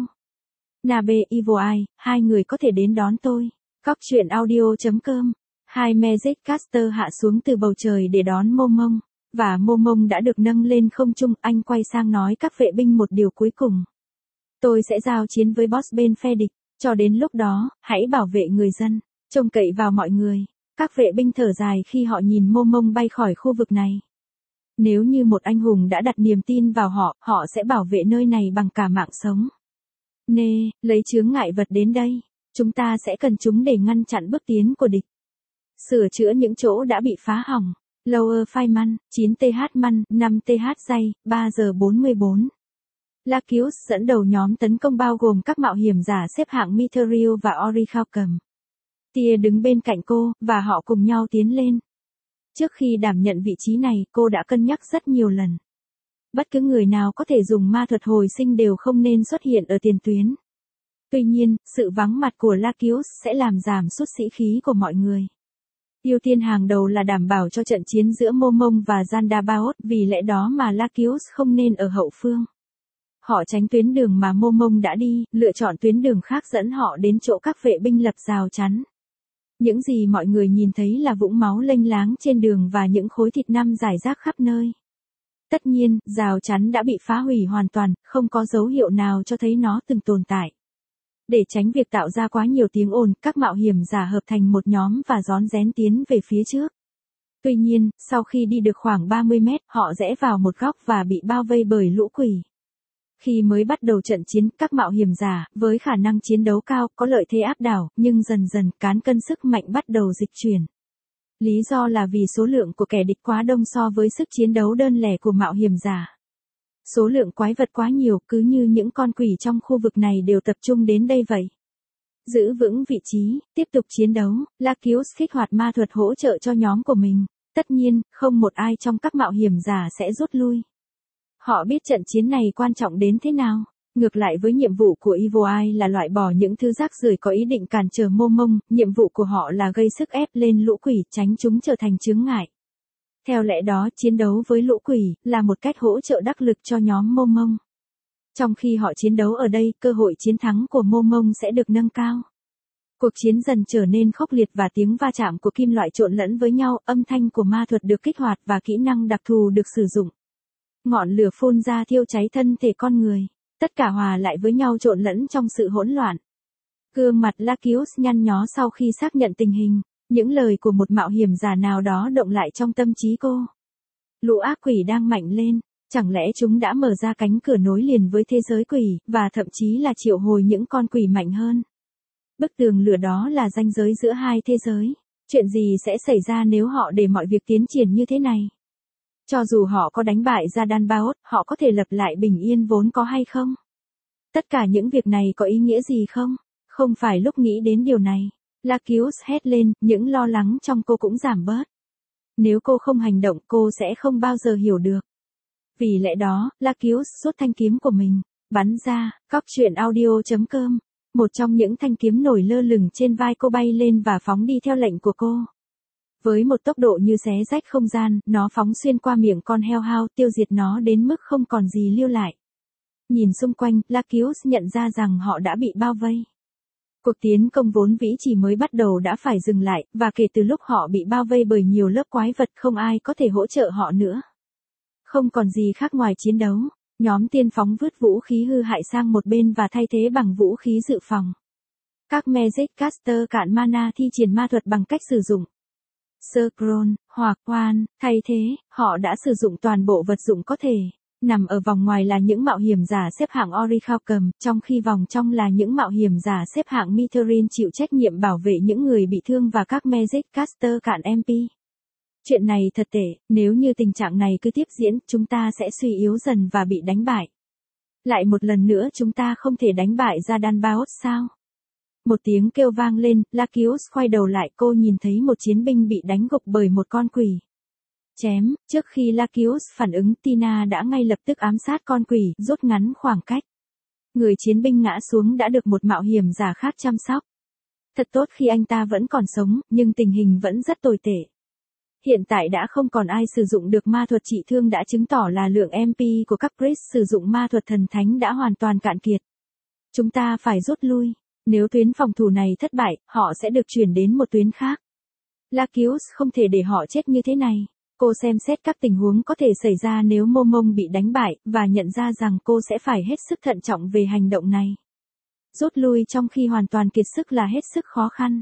Nabe Evil Eye, hai người có thể đến đón tôi. Cóc truyện audio chấm com. Hai Magic Caster hạ xuống từ bầu trời để đón Mô Mông. và mô mông đã được nâng lên không trung, anh quay sang nói các vệ binh một điều cuối cùng. Tôi sẽ giao chiến với boss bên phe địch, cho đến lúc đó, hãy bảo vệ người dân, trông cậy vào mọi người. Các vệ binh thở dài khi họ nhìn mô mông bay khỏi khu vực này. Nếu như một anh hùng đã đặt niềm tin vào họ, họ sẽ bảo vệ nơi này bằng cả mạng sống. Nê, lấy chướng ngại vật đến đây. Chúng ta sẽ cần chúng để ngăn chặn bước tiến của địch. Sửa chữa những chỗ đã bị phá hỏng. Lower Fireman, chín T H Man, năm T H Jay, ba giờ bốn mươi bốn. Lacus dẫn đầu nhóm tấn công bao gồm các mạo hiểm giả xếp hạng Mithril và Orichalcum. Tia đứng bên cạnh cô, và họ cùng nhau tiến lên. Trước khi đảm nhận vị trí này, cô đã cân nhắc rất nhiều lần. Bất cứ người nào có thể dùng ma thuật hồi sinh đều không nên xuất hiện ở tiền tuyến. Tuy nhiên, sự vắng mặt của Lacus sẽ làm giảm sút sĩ khí của mọi người. Ưu tiên hàng đầu là đảm bảo cho trận chiến giữa Momong và Zandabaoth, vì lẽ đó mà Lacus không nên ở hậu phương. Họ tránh tuyến đường mà Momong đã đi, lựa chọn tuyến đường khác dẫn họ đến chỗ các vệ binh lập rào chắn. Những gì mọi người nhìn thấy là vũng máu lênh láng trên đường và những khối thịt nằm rải rác khắp nơi. Tất nhiên, rào chắn đã bị phá hủy hoàn toàn, không có dấu hiệu nào cho thấy nó từng tồn tại. Để tránh việc tạo ra quá nhiều tiếng ồn, các mạo hiểm giả hợp thành một nhóm và rón rén tiến về phía trước. Tuy nhiên, sau khi đi được khoảng ba mươi mét, họ rẽ vào một góc và bị bao vây bởi lũ quỷ. Khi mới bắt đầu trận chiến, các mạo hiểm giả, với khả năng chiến đấu cao, có lợi thế áp đảo, nhưng dần dần, cán cân sức mạnh bắt đầu dịch chuyển. Lý do là vì số lượng của kẻ địch quá đông so với sức chiến đấu đơn lẻ của mạo hiểm giả. Số lượng quái vật quá nhiều, cứ như những con quỷ trong khu vực này đều tập trung đến đây vậy. Giữ vững vị trí, tiếp tục chiến đấu, Lacus kích hoạt ma thuật hỗ trợ cho nhóm của mình. Tất nhiên, không một ai trong các mạo hiểm giả sẽ rút lui. Họ biết trận chiến này quan trọng đến thế nào. Ngược lại với nhiệm vụ của Evil Eye là loại bỏ những thứ rác rưởi có ý định cản trở Momong, nhiệm vụ của họ là gây sức ép lên lũ quỷ, tránh chúng trở thành chướng ngại. Theo lẽ đó, chiến đấu với lũ quỷ là một cách hỗ trợ đắc lực cho nhóm Momong. Trong khi họ chiến đấu ở đây, cơ hội chiến thắng của Momong sẽ được nâng cao. Cuộc chiến dần trở nên khốc liệt và tiếng va chạm của kim loại trộn lẫn với nhau, âm thanh của ma thuật được kích hoạt và kỹ năng đặc thù được sử dụng. Ngọn lửa phun ra thiêu cháy thân thể con người. Tất cả hòa lại với nhau trộn lẫn trong sự hỗn loạn. Gương mặt Lacus nhăn nhó sau khi xác nhận tình hình. Những lời của một mạo hiểm giả nào đó động lại trong tâm trí cô. Lũ ác quỷ đang mạnh lên. Chẳng lẽ chúng đã mở ra cánh cửa nối liền với thế giới quỷ, và thậm chí là triệu hồi những con quỷ mạnh hơn. Bức tường lửa đó là ranh giới giữa hai thế giới. Chuyện gì sẽ xảy ra nếu họ để mọi việc tiến triển như thế này? Cho dù họ có đánh bại Zandabaoth, họ có thể lập lại bình yên vốn có hay không? Tất cả những việc này có ý nghĩa gì không? Không phải lúc nghĩ đến điều này. Lacus hét lên, những lo lắng trong cô cũng giảm bớt. Nếu cô không hành động, cô sẽ không bao giờ hiểu được. Vì lẽ đó, Lacus rút thanh kiếm của mình, bắn ra. Cóc truyện audio chấm com. Một trong những thanh kiếm nổi lơ lửng trên vai cô bay lên và phóng đi theo lệnh của cô. Với một tốc độ như xé rách không gian, nó phóng xuyên qua miệng con heo hao, tiêu diệt nó đến mức không còn gì lưu lại. Nhìn xung quanh, Lacus nhận ra rằng họ đã bị bao vây. Cuộc tiến công vốn vĩ chỉ mới bắt đầu đã phải dừng lại, và kể từ lúc họ bị bao vây bởi nhiều lớp quái vật không ai có thể hỗ trợ họ nữa. Không còn gì khác ngoài chiến đấu, nhóm tiên phóng vứt vũ khí hư hại sang một bên và thay thế bằng vũ khí dự phòng. Các Magic Caster cạn mana thi triển ma thuật bằng cách sử dụng Scroll, hoặc Wand, thay thế, họ đã sử dụng toàn bộ vật dụng có thể. Nằm ở vòng ngoài là những mạo hiểm giả xếp hạng Orichalcum, trong khi vòng trong là những mạo hiểm giả xếp hạng Mithril chịu trách nhiệm bảo vệ những người bị thương và các Magic Caster cạn em pê. Chuyện này thật tệ, nếu như tình trạng này cứ tiếp diễn, chúng ta sẽ suy yếu dần và bị đánh bại. Lại một lần nữa chúng ta không thể đánh bại Zandabaoth sao? Một tiếng kêu vang lên, Lacus quay đầu lại, cô nhìn thấy một chiến binh bị đánh gục bởi một con quỷ. Chém, trước khi Lacus phản ứng, Tina đã ngay lập tức ám sát con quỷ, rút ngắn khoảng cách. Người chiến binh ngã xuống đã được một mạo hiểm giả khác chăm sóc. Thật tốt khi anh ta vẫn còn sống, nhưng tình hình vẫn rất tồi tệ. Hiện tại đã không còn ai sử dụng được ma thuật trị thương, đã chứng tỏ là lượng em pê của các priest sử dụng ma thuật thần thánh đã hoàn toàn cạn kiệt. Chúng ta phải rút lui. Nếu tuyến phòng thủ này thất bại, họ sẽ được chuyển đến một tuyến khác. Lacus không thể để họ chết như thế này. Cô xem xét các tình huống có thể xảy ra nếu Momong bị đánh bại, và nhận ra rằng cô sẽ phải hết sức thận trọng về hành động này. Rút lui trong khi hoàn toàn kiệt sức là hết sức khó khăn.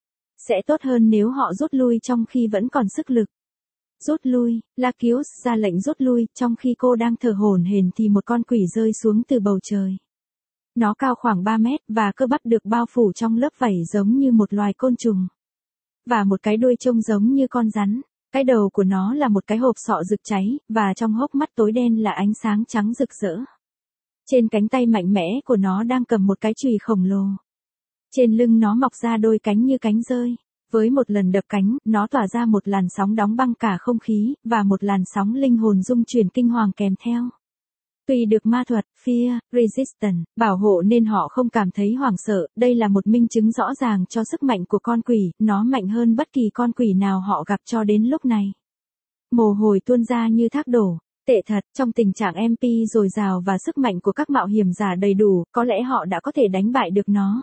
Sẽ tốt hơn nếu họ rút lui trong khi vẫn còn sức lực. Rút lui, Lakius ra lệnh rút lui, trong khi cô đang thở hổn hển thì một con quỷ rơi xuống từ bầu trời. Nó cao khoảng ba mét và cơ bắp được bao phủ trong lớp vảy giống như một loài côn trùng. Và một cái đuôi trông giống như con rắn. Cái đầu của nó là một cái hộp sọ rực cháy, và trong hốc mắt tối đen là ánh sáng trắng rực rỡ. Trên cánh tay mạnh mẽ của nó đang cầm một cái chùy khổng lồ. Trên lưng nó mọc ra đôi cánh như cánh dơi. Với một lần đập cánh, nó tỏa ra một làn sóng đóng băng cả không khí, và một làn sóng linh hồn dung chuyển kinh hoàng kèm theo. Tuy được ma thuật, fear, resistance, bảo hộ nên họ không cảm thấy hoảng sợ, đây là một minh chứng rõ ràng cho sức mạnh của con quỷ, nó mạnh hơn bất kỳ con quỷ nào họ gặp cho đến lúc này. Mồ hôi tuôn ra như thác đổ. Tệ thật, trong tình trạng em pê dồi dào và sức mạnh của các mạo hiểm giả đầy đủ, có lẽ họ đã có thể đánh bại được nó.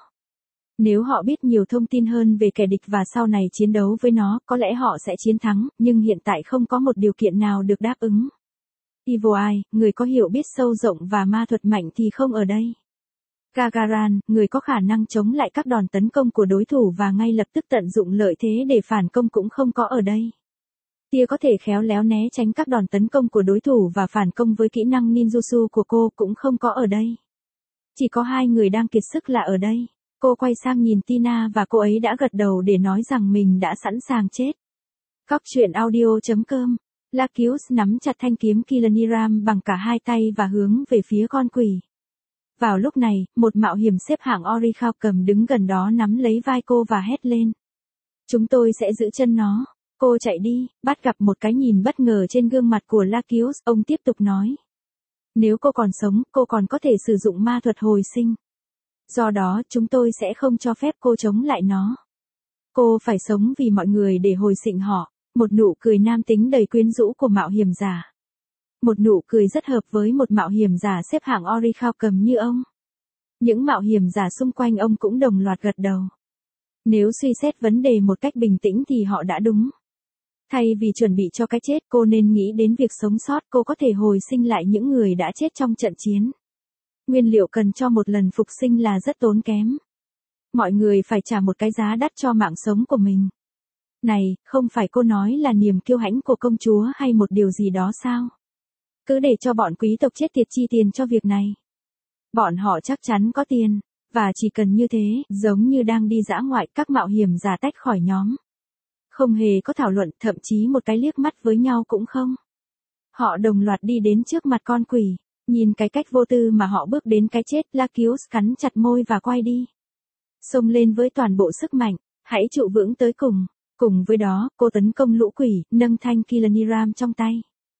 Nếu họ biết nhiều thông tin hơn về kẻ địch và sau này chiến đấu với nó, có lẽ họ sẽ chiến thắng, nhưng hiện tại không có một điều kiện nào được đáp ứng. Evil Eye, người có hiểu biết sâu rộng và ma thuật mạnh thì không ở đây. Gagaran, người có khả năng chống lại các đòn tấn công của đối thủ và ngay lập tức tận dụng lợi thế để phản công cũng không có ở đây. Tia có thể khéo léo né tránh các đòn tấn công của đối thủ và phản công với kỹ năng ninjutsu của cô cũng không có ở đây. Chỉ có hai người đang kiệt sức là ở đây. Cô quay sang nhìn Tina và cô ấy đã gật đầu để nói rằng mình đã sẵn sàng chết. Cóc truyện audio chấm com. Lakius nắm chặt thanh kiếm Kilaniram bằng cả hai tay và hướng về phía con quỷ. Vào lúc này, một mạo hiểm xếp hạng Orichalcum cầm đứng gần đó nắm lấy vai cô và hét lên. Chúng tôi sẽ giữ chân nó. Cô chạy đi, bắt gặp một cái nhìn bất ngờ trên gương mặt của Lakius, ông tiếp tục nói. Nếu cô còn sống, cô còn có thể sử dụng ma thuật hồi sinh. Do đó, chúng tôi sẽ không cho phép cô chống lại nó. Cô phải sống vì mọi người để hồi sinh họ. Một nụ cười nam tính đầy quyến rũ của mạo hiểm giả. Một nụ cười rất hợp với một mạo hiểm giả xếp hạng Orichalcum như ông. Những mạo hiểm giả xung quanh ông cũng đồng loạt gật đầu. Nếu suy xét vấn đề một cách bình tĩnh thì họ đã đúng. Thay vì chuẩn bị cho cái chết, cô nên nghĩ đến việc sống sót, cô có thể hồi sinh lại những người đã chết trong trận chiến. Nguyên liệu cần cho một lần phục sinh là rất tốn kém. Mọi người phải trả một cái giá đắt cho mạng sống của mình. Này, không phải cô nói là niềm kiêu hãnh của công chúa hay một điều gì đó sao? Cứ để cho bọn quý tộc chết tiệt chi tiền cho việc này. Bọn họ chắc chắn có tiền, và chỉ cần như thế, giống như đang đi dã ngoại, các mạo hiểm giả tách khỏi nhóm. Không hề có thảo luận, thậm chí một cái liếc mắt với nhau cũng không. Họ đồng loạt đi đến trước mặt con quỷ, nhìn cái cách vô tư mà họ bước đến cái chết, Lakius cắn chặt môi và quay đi. Xông lên với toàn bộ sức mạnh, hãy trụ vững tới cùng. Cùng với đó, cô tấn công lũ quỷ, nâng thanh Kilaniram trong tay.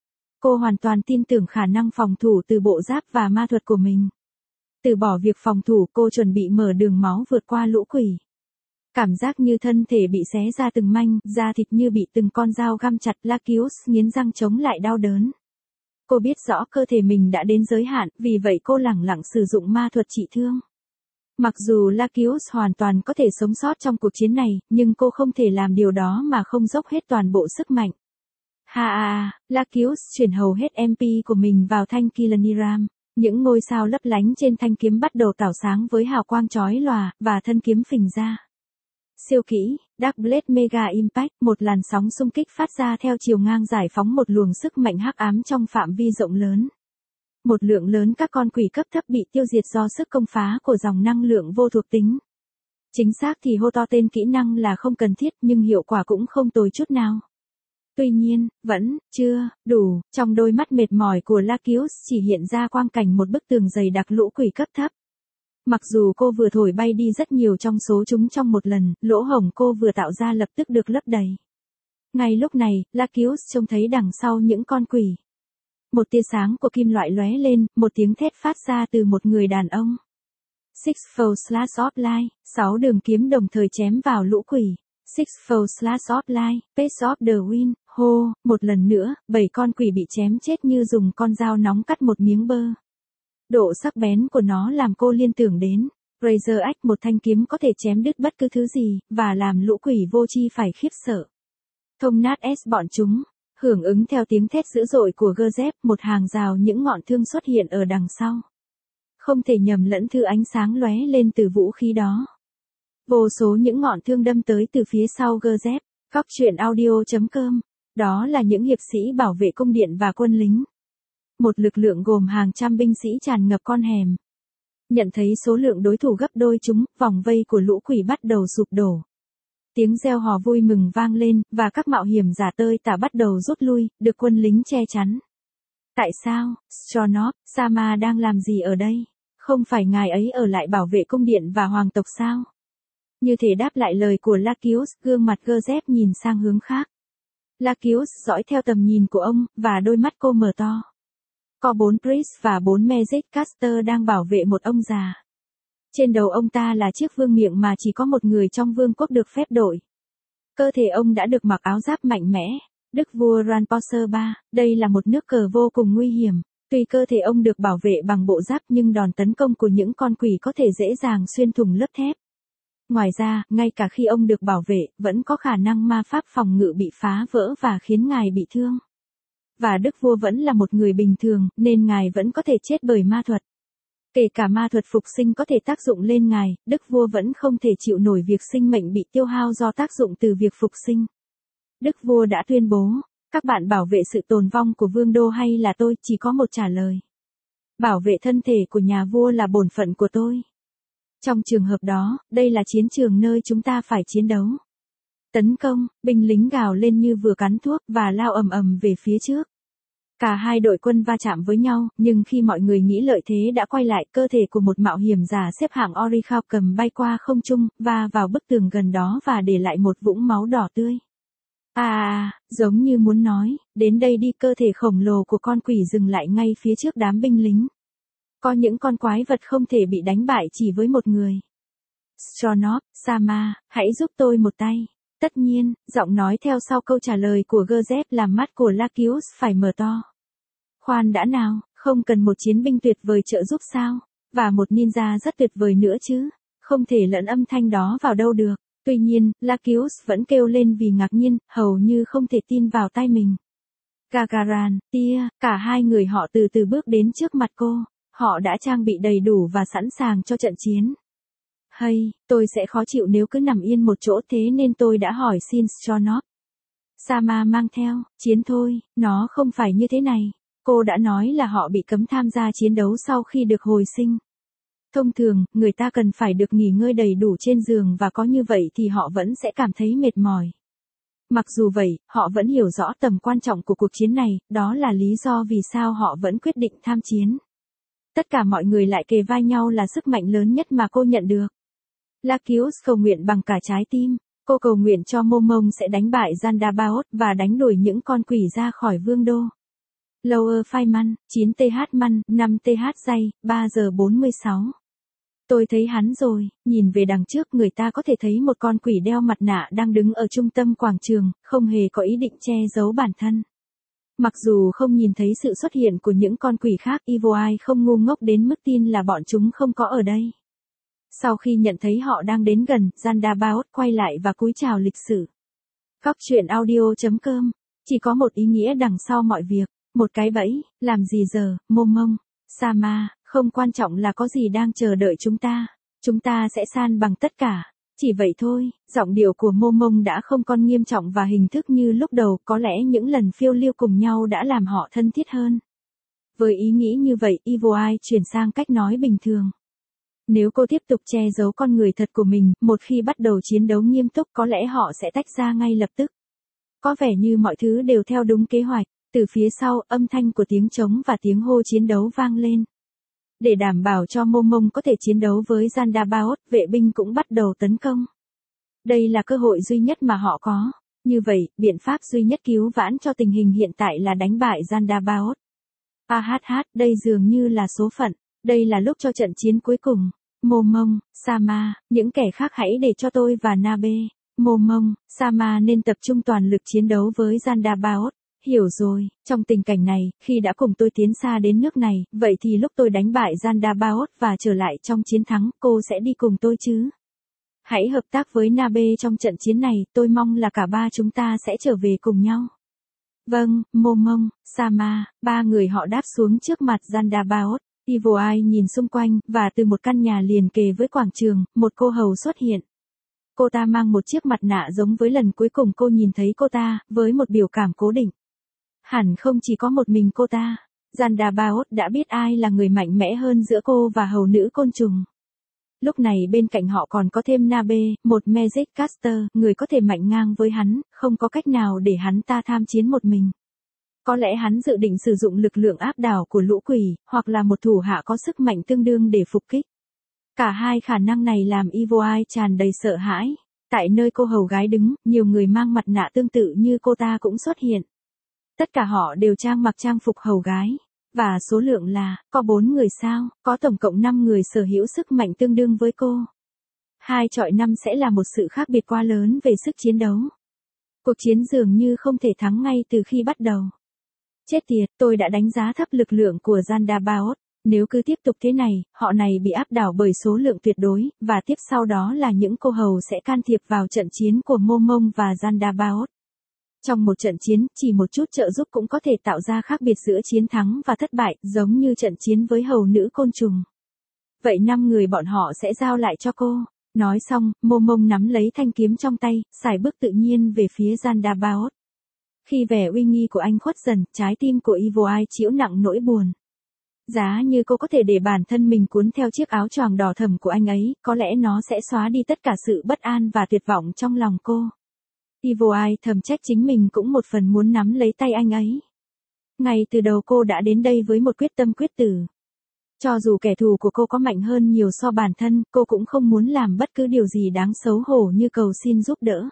Cô hoàn toàn tin tưởng khả năng phòng thủ từ bộ giáp và ma thuật của mình. Từ bỏ việc phòng thủ, cô chuẩn bị mở đường máu vượt qua lũ quỷ. Cảm giác như thân thể bị xé ra từng manh, da thịt như bị từng con dao găm chặt, Lakius nghiến răng chống lại đau đớn. Cô biết rõ cơ thể mình đã đến giới hạn, vì vậy cô lẳng lặng sử dụng ma thuật trị thương. Mặc dù Lakius hoàn toàn có thể sống sót trong cuộc chiến này, nhưng cô không thể làm điều đó mà không dốc hết toàn bộ sức mạnh. Ha ha, Lakius chuyển hầu hết em pê của mình vào thanh Kilaniram. Những ngôi sao lấp lánh trên thanh kiếm bắt đầu tỏa sáng với hào quang chói lòa, và thân kiếm phình ra. Siêu kỹ, Dark Blade Mega Impact, một làn sóng xung kích phát ra theo chiều ngang giải phóng một luồng sức mạnh hắc ám trong phạm vi rộng lớn. Một lượng lớn các con quỷ cấp thấp bị tiêu diệt do sức công phá của dòng năng lượng vô thuộc tính. Chính xác thì hô to tên kỹ năng là không cần thiết, nhưng hiệu quả cũng không tồi chút nào. Tuy nhiên, vẫn chưa đủ, trong đôi mắt mệt mỏi của Lakius chỉ hiện ra quang cảnh một bức tường dày đặc lũ quỷ cấp thấp. Mặc dù cô vừa thổi bay đi rất nhiều trong số chúng trong một lần, lỗ hổng cô vừa tạo ra lập tức được lấp đầy. Ngay lúc này, Lakius trông thấy đằng sau những con quỷ. Một tia sáng của kim loại lóe lên, một tiếng thét phát ra từ một người đàn ông. Sixfold Slash of Light, sáu đường kiếm đồng thời chém vào lũ quỷ. Sixfold Slash of Light, Pace of the Wind, hô, một lần nữa, bảy con quỷ bị chém chết như dùng con dao nóng cắt một miếng bơ. Độ sắc bén của nó làm cô liên tưởng đến Razor Axe, một thanh kiếm có thể chém đứt bất cứ thứ gì, và làm lũ quỷ vô tri phải khiếp sợ. Thông nát S bọn chúng. Hưởng ứng theo tiếng thét dữ dội của Gazep, một hàng rào những ngọn thương xuất hiện ở đằng sau. Không thể nhầm lẫn thứ ánh sáng lóe lên từ vũ khí đó. Vô số những ngọn thương đâm tới từ phía sau Gazep. Góc truyện audio chấm com. Đó là những hiệp sĩ bảo vệ cung điện và quân lính. Một lực lượng gồm hàng trăm binh sĩ tràn ngập con hẻm. Nhận thấy số lượng đối thủ gấp đôi chúng, vòng vây của lũ quỷ bắt đầu sụp đổ. Tiếng reo hò vui mừng vang lên, và các mạo hiểm giả tơi tả bắt đầu rút lui, được quân lính che chắn. Tại sao, Stonop, Sama đang làm gì ở đây? Không phải ngài ấy ở lại bảo vệ cung điện và hoàng tộc sao? Như thể đáp lại lời của Lakius, gương mặt Gazep nhìn sang hướng khác. Lakius dõi theo tầm nhìn của ông, và đôi mắt cô mở to. Có bốn priest và bốn magic caster đang bảo vệ một ông già. Trên đầu ông ta là chiếc vương miện mà chỉ có một người trong vương quốc được phép đội. Cơ thể ông đã được mặc áo giáp mạnh mẽ. Đức vua Ranposer ba, đây là một nước cờ vô cùng nguy hiểm. Tuy cơ thể ông được bảo vệ bằng bộ giáp nhưng đòn tấn công của những con quỷ có thể dễ dàng xuyên thủng lớp thép. Ngoài ra, ngay cả khi ông được bảo vệ, vẫn có khả năng ma pháp phòng ngự bị phá vỡ và khiến ngài bị thương. Và đức vua vẫn là một người bình thường, nên ngài vẫn có thể chết bởi ma thuật. Kể cả ma thuật phục sinh có thể tác dụng lên ngài, đức vua vẫn không thể chịu nổi việc sinh mệnh bị tiêu hao do tác dụng từ việc phục sinh. Đức vua đã tuyên bố, các bạn bảo vệ sự tồn vong của vương đô hay là tôi, chỉ có một trả lời. Bảo vệ thân thể của nhà vua là bổn phận của tôi. Trong trường hợp đó, đây là chiến trường nơi chúng ta phải chiến đấu. Tấn công, binh lính gào lên như vừa cắn thuốc và lao ầm ầm về phía trước. Cả hai đội quân va chạm với nhau, nhưng khi mọi người nghĩ lợi thế đã quay lại, cơ thể của một mạo hiểm giả xếp hạng Orikhao cầm bay qua không trung, va vào bức tường gần đó và để lại một vũng máu đỏ tươi. À, à, giống như muốn nói, đến đây đi, cơ thể khổng lồ của con quỷ dừng lại ngay phía trước đám binh lính. Có những con quái vật không thể bị đánh bại chỉ với một người. Stonop, Sama, hãy giúp tôi một tay. Tất nhiên, giọng nói theo sau câu trả lời của Gazep làm mắt của Lakius phải mở to. Khoan đã nào, không cần một chiến binh tuyệt vời trợ giúp sao? Và một ninja rất tuyệt vời nữa chứ? Không thể lẫn âm thanh đó vào đâu được. Tuy nhiên, Lakius vẫn kêu lên vì ngạc nhiên, hầu như không thể tin vào tai mình. Gagaran, Tia, cả hai người họ từ từ bước đến trước mặt cô. Họ đã trang bị đầy đủ và sẵn sàng cho trận chiến. Hay, tôi sẽ khó chịu nếu cứ nằm yên một chỗ, thế nên tôi đã hỏi xin Stonop. Sama mang theo, chiến thôi, nó không phải như thế này. Cô đã nói là họ bị cấm tham gia chiến đấu sau khi được hồi sinh. Thông thường, người ta cần phải được nghỉ ngơi đầy đủ trên giường và có như vậy thì họ vẫn sẽ cảm thấy mệt mỏi. Mặc dù vậy, họ vẫn hiểu rõ tầm quan trọng của cuộc chiến này, đó là lý do vì sao họ vẫn quyết định tham chiến. Tất cả mọi người lại kề vai nhau là sức mạnh lớn nhất mà cô nhận được. Lakius cầu nguyện bằng cả trái tim. Cô cầu nguyện cho Momong sẽ đánh bại Zandabaoth và đánh đuổi những con quỷ ra khỏi vương đô. Lower Fireman, chín th Man, năm th Jay, ba giờ bốn mươi sáu. Tôi thấy hắn rồi, nhìn về đằng trước người ta có thể thấy một con quỷ đeo mặt nạ đang đứng ở trung tâm quảng trường, không hề có ý định che giấu bản thân. Mặc dù không nhìn thấy sự xuất hiện của những con quỷ khác, Evil Eye không ngu ngốc đến mức tin là bọn chúng không có ở đây. Sau khi nhận thấy họ đang đến gần, Zandabaoth quay lại và cúi chào lịch sử. Góc truyện audio chấm com. Chỉ có một ý nghĩa đằng sau mọi việc. Một cái bẫy, làm gì giờ, Momong, Sama, không quan trọng là có gì đang chờ đợi chúng ta. Chúng ta sẽ san bằng tất cả. Chỉ vậy thôi, giọng điệu của Momong đã không còn nghiêm trọng và hình thức như lúc đầu, có lẽ những lần phiêu lưu cùng nhau đã làm họ thân thiết hơn. Với ý nghĩ như vậy, Evil Eye chuyển sang cách nói bình thường. Nếu cô tiếp tục che giấu con người thật của mình, một khi bắt đầu chiến đấu nghiêm túc có lẽ họ sẽ tách ra ngay lập tức. Có vẻ như mọi thứ đều theo đúng kế hoạch. Từ phía sau, âm thanh của tiếng trống và tiếng hô chiến đấu vang lên. Để đảm bảo cho Momong có thể chiến đấu với Zandabaoth, vệ binh cũng bắt đầu tấn công. Đây là cơ hội duy nhất mà họ có. Như vậy, biện pháp duy nhất cứu vãn cho tình hình hiện tại là đánh bại Zandabaoth. A hát hát, đây dường như là số phận. Đây là lúc cho trận chiến cuối cùng. Momong, Sama, những kẻ khác hãy để cho tôi và Nabe. Momong, Sama nên tập trung toàn lực chiến đấu với Zandabaoth. Hiểu rồi, trong tình cảnh này, khi đã cùng tôi tiến xa đến nước này, vậy thì lúc tôi đánh bại Zandabaoth và trở lại trong chiến thắng, cô sẽ đi cùng tôi chứ? Hãy hợp tác với Nabe trong trận chiến này, tôi mong là cả ba chúng ta sẽ trở về cùng nhau. Vâng, Momong, Sama, ba người họ đáp xuống trước mặt Zandabaoth. Evil Eye nhìn xung quanh, và từ một căn nhà liền kề với quảng trường, một cô hầu xuất hiện. Cô ta mang một chiếc mặt nạ giống với lần cuối cùng cô nhìn thấy cô ta, với một biểu cảm cố định. Hẳn không chỉ có một mình cô ta. Zandabaoth đã biết ai là người mạnh mẽ hơn giữa cô và hầu nữ côn trùng. Lúc này bên cạnh họ còn có thêm Nabe, một Magic Caster, người có thể mạnh ngang với hắn, không có cách nào để hắn ta tham chiến một mình. Có lẽ hắn dự định sử dụng lực lượng áp đảo của lũ quỷ, hoặc là một thủ hạ có sức mạnh tương đương để phục kích. Cả hai khả năng này làm Evil Eye tràn đầy sợ hãi. Tại nơi cô hầu gái đứng, nhiều người mang mặt nạ tương tự như cô ta cũng xuất hiện. Tất cả họ đều trang mặc trang phục hầu gái. Và số lượng là, có bốn người sao, có tổng cộng năm người sở hữu sức mạnh tương đương với cô. Hai chọi năm sẽ là một sự khác biệt quá lớn về sức chiến đấu. Cuộc chiến dường như không thể thắng ngay từ khi bắt đầu. Chết tiệt, tôi đã đánh giá thấp lực lượng của Zandabaoth. Nếu cứ tiếp tục thế này, họ này bị áp đảo bởi số lượng tuyệt đối, và tiếp sau đó là những cô hầu sẽ can thiệp vào trận chiến của Momong và Zandabaoth. Trong một trận chiến, chỉ một chút trợ giúp cũng có thể tạo ra khác biệt giữa chiến thắng và thất bại, giống như trận chiến với hầu nữ côn trùng. Vậy năm người bọn họ sẽ giao lại cho cô. Nói xong, Momong nắm lấy thanh kiếm trong tay, sải bước tự nhiên về phía Zandabaoth. Khi vẻ uy nghi của anh khuất dần, trái tim của Evil Eye chịu nặng nỗi buồn. Giá như cô có thể để bản thân mình cuốn theo chiếc áo choàng đỏ thẫm của anh ấy, có lẽ nó sẽ xóa đi tất cả sự bất an và tuyệt vọng trong lòng cô. Evil Eye thầm trách chính mình cũng một phần muốn nắm lấy tay anh ấy. Ngay từ đầu cô đã đến đây với một quyết tâm quyết tử. Cho dù kẻ thù của cô có mạnh hơn nhiều so bản thân, cô cũng không muốn làm bất cứ điều gì đáng xấu hổ như cầu xin giúp đỡ.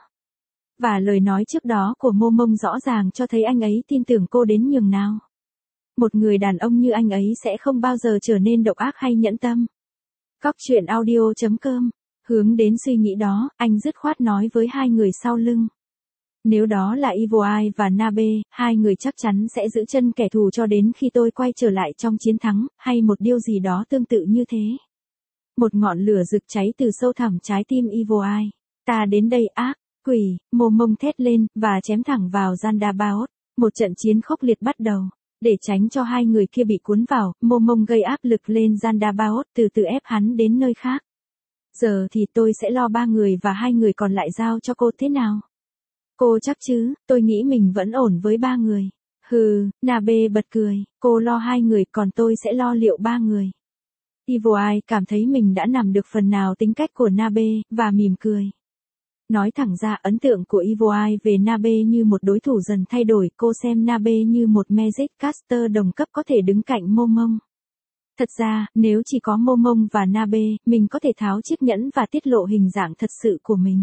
Và lời nói trước đó của Momong rõ ràng cho thấy anh ấy tin tưởng cô đến nhường nào. Một người đàn ông như anh ấy sẽ không bao giờ trở nên độc ác hay nhẫn tâm. Cóc truyện audio chấm com. Hướng đến suy nghĩ đó, anh dứt khoát nói với hai người sau lưng. Nếu đó là Evil Eye và Nabe, hai người chắc chắn sẽ giữ chân kẻ thù cho đến khi tôi quay trở lại trong chiến thắng, hay một điều gì đó tương tự như thế. Một ngọn lửa rực cháy từ sâu thẳm trái tim Evil Eye. Ta đến đây ác, quỷ, Momong thét lên, và chém thẳng vào Zandabaoth. Một trận chiến khốc liệt bắt đầu. Để tránh cho hai người kia bị cuốn vào, Momong gây áp lực lên Zandabaoth, từ từ ép hắn đến nơi khác. Giờ thì tôi sẽ lo ba người và hai người còn lại giao cho cô thế nào? Cô chắc chứ, tôi nghĩ mình vẫn ổn với ba người. Hừ, Nabe bật cười, cô lo hai người còn tôi sẽ lo liệu ba người. Evil Eye cảm thấy mình đã nắm được phần nào tính cách của Nabe, và mỉm cười. Nói thẳng ra ấn tượng của Evil Eye về Nabe như một đối thủ dần thay đổi, cô xem Nabe như một Magic Caster đồng cấp có thể đứng cạnh Momong. Thật ra, nếu chỉ có Momong và Nabe, mình có thể tháo chiếc nhẫn và tiết lộ hình dạng thật sự của mình.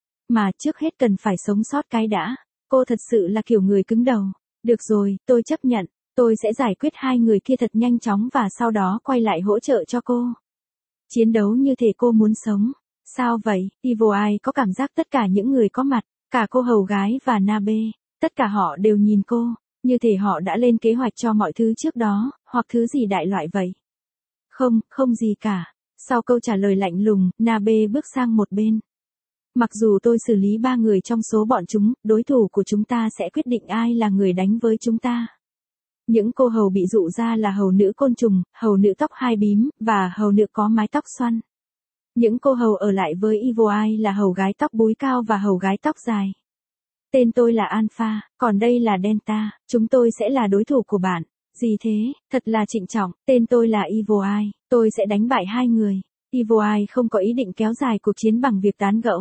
Mà trước hết cần phải sống sót cái đã. Cô thật sự là kiểu người cứng đầu. Được rồi, tôi chấp nhận. Tôi sẽ giải quyết hai người kia thật nhanh chóng và sau đó quay lại hỗ trợ cho cô. Chiến đấu như thể cô muốn sống. Sao vậy? Evil Eye có cảm giác tất cả những người có mặt, cả cô hầu gái và Nabe, tất cả họ đều nhìn cô, như thể họ đã lên kế hoạch cho mọi thứ trước đó, hoặc thứ gì đại loại vậy. Không, không gì cả. Sau câu trả lời lạnh lùng, Nabe bước sang một bên. Mặc dù tôi xử lý ba người trong số bọn chúng, đối thủ của chúng ta sẽ quyết định ai là người đánh với chúng ta. Những cô hầu bị dụ ra là hầu nữ côn trùng, hầu nữ tóc hai bím, và hầu nữ có mái tóc xoăn. Những cô hầu ở lại với Evil Eye là hầu gái tóc búi cao và hầu gái tóc dài. Tên tôi là Alpha, còn đây là Delta, chúng tôi sẽ là đối thủ của bạn. Gì thế, thật là trịnh trọng, tên tôi là Evil Eye, tôi sẽ đánh bại hai người. Evil Eye không có ý định kéo dài cuộc chiến bằng việc tán gẫu.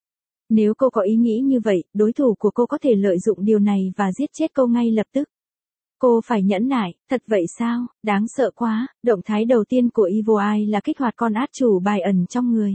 Nếu cô có ý nghĩ như vậy, đối thủ của cô có thể lợi dụng điều này và giết chết cô ngay lập tức. Cô phải nhẫn nại, thật vậy sao, đáng sợ quá. Động thái đầu tiên của Evil Eye là kích hoạt con át chủ bài ẩn trong người.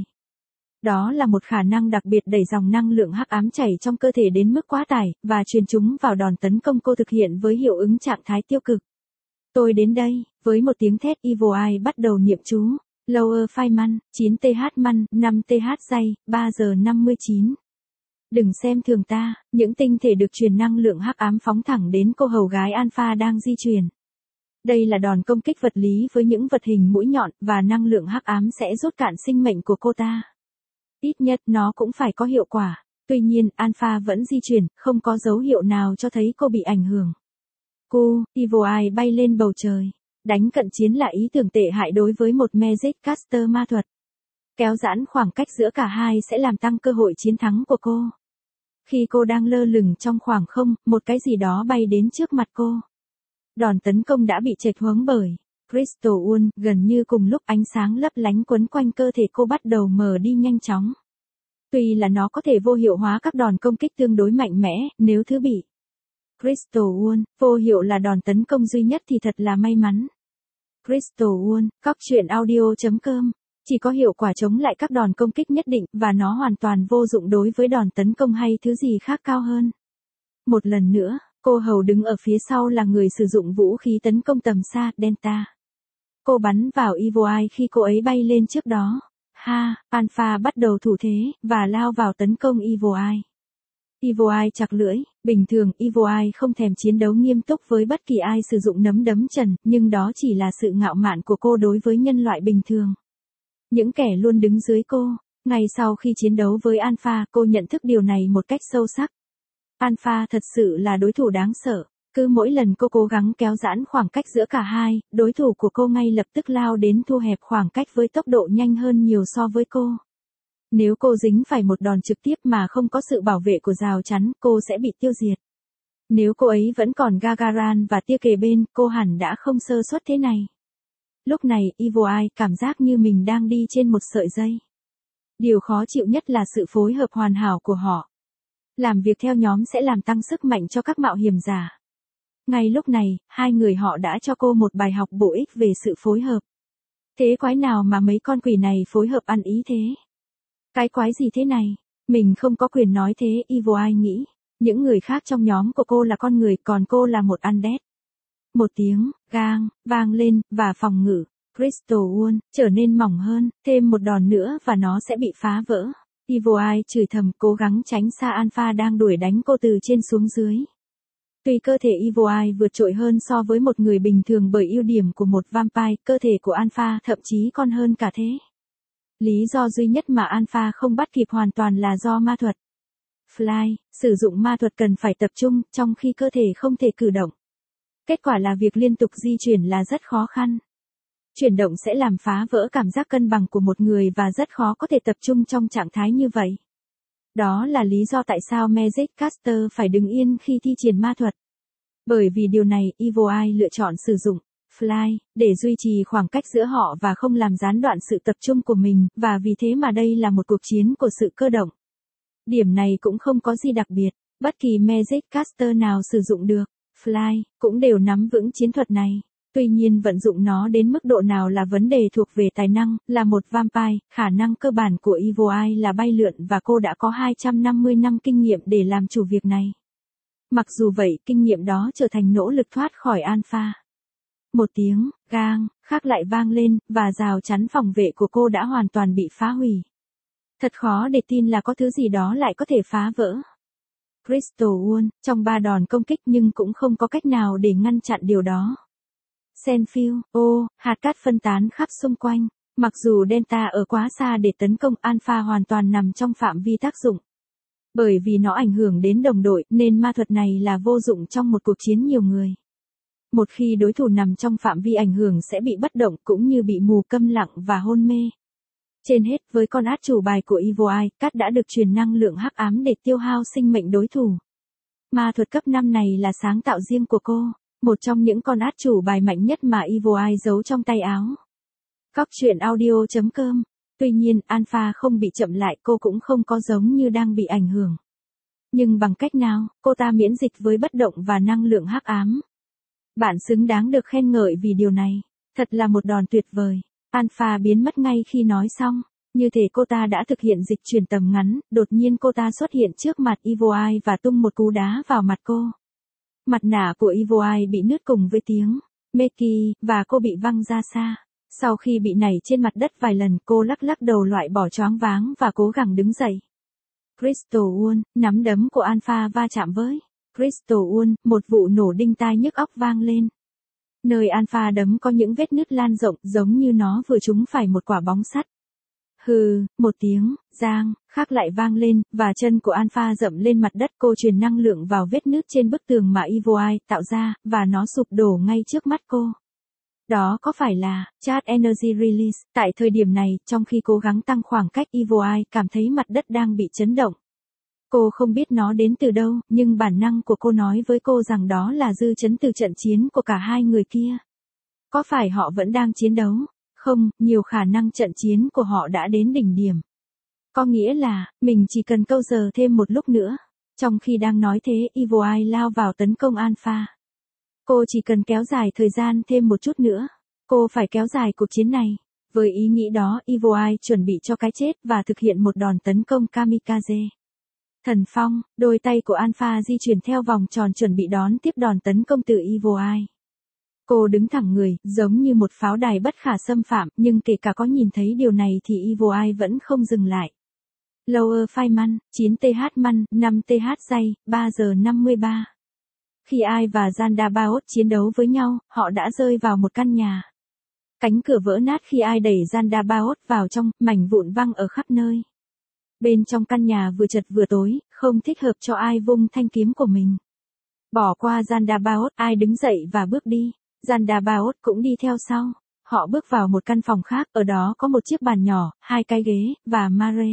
Đó là một khả năng đặc biệt đẩy dòng năng lượng hắc ám chảy trong cơ thể đến mức quá tải, và truyền chúng vào đòn tấn công cô thực hiện với hiệu ứng trạng thái tiêu cực. Tôi đến đây, với một tiếng thét Evil Eye bắt đầu niệm chú. Lower Feynman, chín th man, năm th dây, ba giờ năm mươi chín. Đừng xem thường ta, những tinh thể được truyền năng lượng hắc ám phóng thẳng đến cô hầu gái Alpha đang di chuyển. Đây là đòn công kích vật lý với những vật hình mũi nhọn, và năng lượng hắc ám sẽ rút cạn sinh mệnh của cô ta. Ít nhất nó cũng phải có hiệu quả. Tuy nhiên, Alpha vẫn di chuyển, không có dấu hiệu nào cho thấy cô bị ảnh hưởng. Cô, Evil Eye bay lên bầu trời. Đánh cận chiến là ý tưởng tệ hại đối với một Magic Caster ma thuật. Kéo giãn khoảng cách giữa cả hai sẽ làm tăng cơ hội chiến thắng của cô. Khi cô đang lơ lửng trong khoảng không, một cái gì đó bay đến trước mặt cô. Đòn tấn công đã bị chệch hướng bởi Crystal Wall, gần như cùng lúc ánh sáng lấp lánh quấn quanh cơ thể cô bắt đầu mờ đi nhanh chóng. Tuy là nó có thể vô hiệu hóa các đòn công kích tương đối mạnh mẽ, nếu thứ bị Crystal Wall vô hiệu là đòn tấn công duy nhất thì thật là may mắn. Crystal Wall, Cóc Truyện Audio chấm com, chỉ có hiệu quả chống lại các đòn công kích nhất định, và nó hoàn toàn vô dụng đối với đòn tấn công hay thứ gì khác cao hơn. Một lần nữa, cô hầu đứng ở phía sau là người sử dụng vũ khí tấn công tầm xa, Delta. Cô bắn vào Evil Eye khi cô ấy bay lên trước đó. Ha, Alpha bắt đầu thủ thế, và lao vào tấn công Evil Eye. Evil Eye chặt lưỡi, bình thường Evil Eye không thèm chiến đấu nghiêm túc với bất kỳ ai sử dụng nấm đấm trần, nhưng đó chỉ là sự ngạo mạn của cô đối với nhân loại bình thường. Những kẻ luôn đứng dưới cô. Ngay sau khi chiến đấu với Alpha, cô nhận thức điều này một cách sâu sắc. Alpha thật sự là đối thủ đáng sợ. Cứ mỗi lần cô cố gắng kéo giãn khoảng cách giữa cả hai, đối thủ của cô ngay lập tức lao đến thu hẹp khoảng cách với tốc độ nhanh hơn nhiều so với cô. Nếu cô dính phải một đòn trực tiếp mà không có sự bảo vệ của rào chắn, cô sẽ bị tiêu diệt. Nếu cô ấy vẫn còn Gagaran và tia kề bên, cô hẳn đã không sơ suất thế này. Lúc này, Evil Eye cảm giác như mình đang đi trên một sợi dây. Điều khó chịu nhất là sự phối hợp hoàn hảo của họ. Làm việc theo nhóm sẽ làm tăng sức mạnh cho các mạo hiểm giả. Ngay lúc này, hai người họ đã cho cô một bài học bổ ích về sự phối hợp. Thế quái nào mà mấy con quỷ này phối hợp ăn ý thế? Cái quái gì thế này? Mình không có quyền nói thế, Evil Eye nghĩ. Những người khác trong nhóm của cô là con người, còn cô là một undead. Một tiếng, gang, vang lên, và phòng ngự, Crystal Wall, trở nên mỏng hơn, thêm một đòn nữa và nó sẽ bị phá vỡ. Evil Eye chửi thầm, cố gắng tránh xa Alpha đang đuổi đánh cô từ trên xuống dưới. Tuy cơ thể Evil Eye vượt trội hơn so với một người bình thường bởi ưu điểm của một vampire, cơ thể của Alpha thậm chí còn hơn cả thế. Lý do duy nhất mà Alpha không bắt kịp hoàn toàn là do ma thuật. Fly, sử dụng ma thuật cần phải tập trung, trong khi cơ thể không thể cử động. Kết quả là việc liên tục di chuyển là rất khó khăn. Chuyển động sẽ làm phá vỡ cảm giác cân bằng của một người và rất khó có thể tập trung trong trạng thái như vậy. Đó là lý do tại sao Magic Caster phải đứng yên khi thi triển ma thuật. Bởi vì điều này, Evil Eye lựa chọn sử dụng Fly để duy trì khoảng cách giữa họ và không làm gián đoạn sự tập trung của mình, và vì thế mà đây là một cuộc chiến của sự cơ động. Điểm này cũng không có gì đặc biệt, bất kỳ Magic Caster nào sử dụng được Fly cũng đều nắm vững chiến thuật này. Tuy nhiên vận dụng nó đến mức độ nào là vấn đề thuộc về tài năng, là một vampire, khả năng cơ bản của Evil Eye là bay lượn và cô đã có hai trăm năm mươi năm kinh nghiệm để làm chủ việc này. Mặc dù vậy, kinh nghiệm đó trở thành nỗ lực thoát khỏi Alpha. Một tiếng, gang, khác lại vang lên, và rào chắn phòng vệ của cô đã hoàn toàn bị phá hủy. Thật khó để tin là có thứ gì đó lại có thể phá vỡ Crystal Wall trong ba đòn công kích, nhưng cũng không có cách nào để ngăn chặn điều đó. Senfield, ô, hạt cát phân tán khắp xung quanh. Mặc dù Delta ở quá xa để tấn công, Alpha hoàn toàn nằm trong phạm vi tác dụng. Bởi vì nó ảnh hưởng đến đồng đội, nên ma thuật này là vô dụng trong một cuộc chiến nhiều người. Một khi đối thủ nằm trong phạm vi ảnh hưởng sẽ bị bất động, cũng như bị mù câm lặng và hôn mê. Trên hết, với con át chủ bài của Evil Eye, cát đã được truyền năng lượng hắc ám để tiêu hao sinh mệnh đối thủ. Ma thuật cấp năm này là sáng tạo riêng của cô, một trong những con át chủ bài mạnh nhất mà Evil Eye giấu trong tay áo. Cóc Truyện Audio chấm com. Tuy nhiên, Alpha không bị chậm lại, cô cũng không có giống như đang bị ảnh hưởng. Nhưng bằng cách nào, cô ta miễn dịch với bất động và năng lượng hắc ám. Bạn xứng đáng được khen ngợi vì điều này. Thật là một đòn tuyệt vời. Alpha biến mất ngay khi nói xong. Như thể cô ta đã thực hiện dịch chuyển tầm ngắn, đột nhiên cô ta xuất hiện trước mặt Evil Eye và tung một cú đá vào mặt cô. Mặt nạ của Evil Eye bị nứt cùng với tiếng Meki, và cô bị văng ra xa. Sau khi bị nảy trên mặt đất vài lần, cô lắc lắc đầu loại bỏ choáng váng và cố gắng đứng dậy. Crystal Wall, nắm đấm của Alpha va chạm với Crystal Wall, một vụ nổ đinh tai nhức óc vang lên. Nơi Alpha đấm có những vết nứt lan rộng, giống như nó vừa trúng phải một quả bóng sắt. Hừ, một tiếng, giang, khác lại vang lên, và chân của Alpha dậm lên mặt đất. Cô truyền năng lượng vào vết nứt trên bức tường mà Evil Eye tạo ra, và nó sụp đổ ngay trước mắt cô. Đó có phải là Charge Energy Release? Tại thời điểm này, trong khi cố gắng tăng khoảng cách, Evil Eye cảm thấy mặt đất đang bị chấn động. Cô không biết nó đến từ đâu, nhưng bản năng của cô nói với cô rằng đó là dư chấn từ trận chiến của cả hai người kia. Có phải họ vẫn đang chiến đấu? Không, nhiều khả năng trận chiến của họ đã đến đỉnh điểm. Có nghĩa là, mình chỉ cần câu giờ thêm một lúc nữa. Trong khi đang nói thế, Evil Eye lao vào tấn công Alpha. Cô chỉ cần kéo dài thời gian thêm một chút nữa. Cô phải kéo dài cuộc chiến này. Với ý nghĩ đó, Evil Eye chuẩn bị cho cái chết và thực hiện một đòn tấn công kamikaze. Thần phong, đôi tay của Alpha di chuyển theo vòng tròn chuẩn bị đón tiếp đòn tấn công từ Evil Eye. Cô đứng thẳng người, giống như một pháo đài bất khả xâm phạm, nhưng kể cả có nhìn thấy điều này thì Evil Eye vẫn không dừng lại. Lower Fireman, chín tê hát Man, năm tê hát Jay, ba giờ năm mươi ba. Khi Ai và Zandabaoth chiến đấu với nhau, họ đã rơi vào một căn nhà. Cánh cửa vỡ nát khi Ai đẩy Zandabaoth vào trong, mảnh vụn văng ở khắp nơi. Bên trong căn nhà vừa chật vừa tối, không thích hợp cho Ai vung thanh kiếm của mình. Bỏ qua Zandabaoth, Ai đứng dậy và bước đi. Zandabaoth cũng đi theo sau. Họ bước vào một căn phòng khác, ở đó có một chiếc bàn nhỏ, hai cái ghế, và Mare.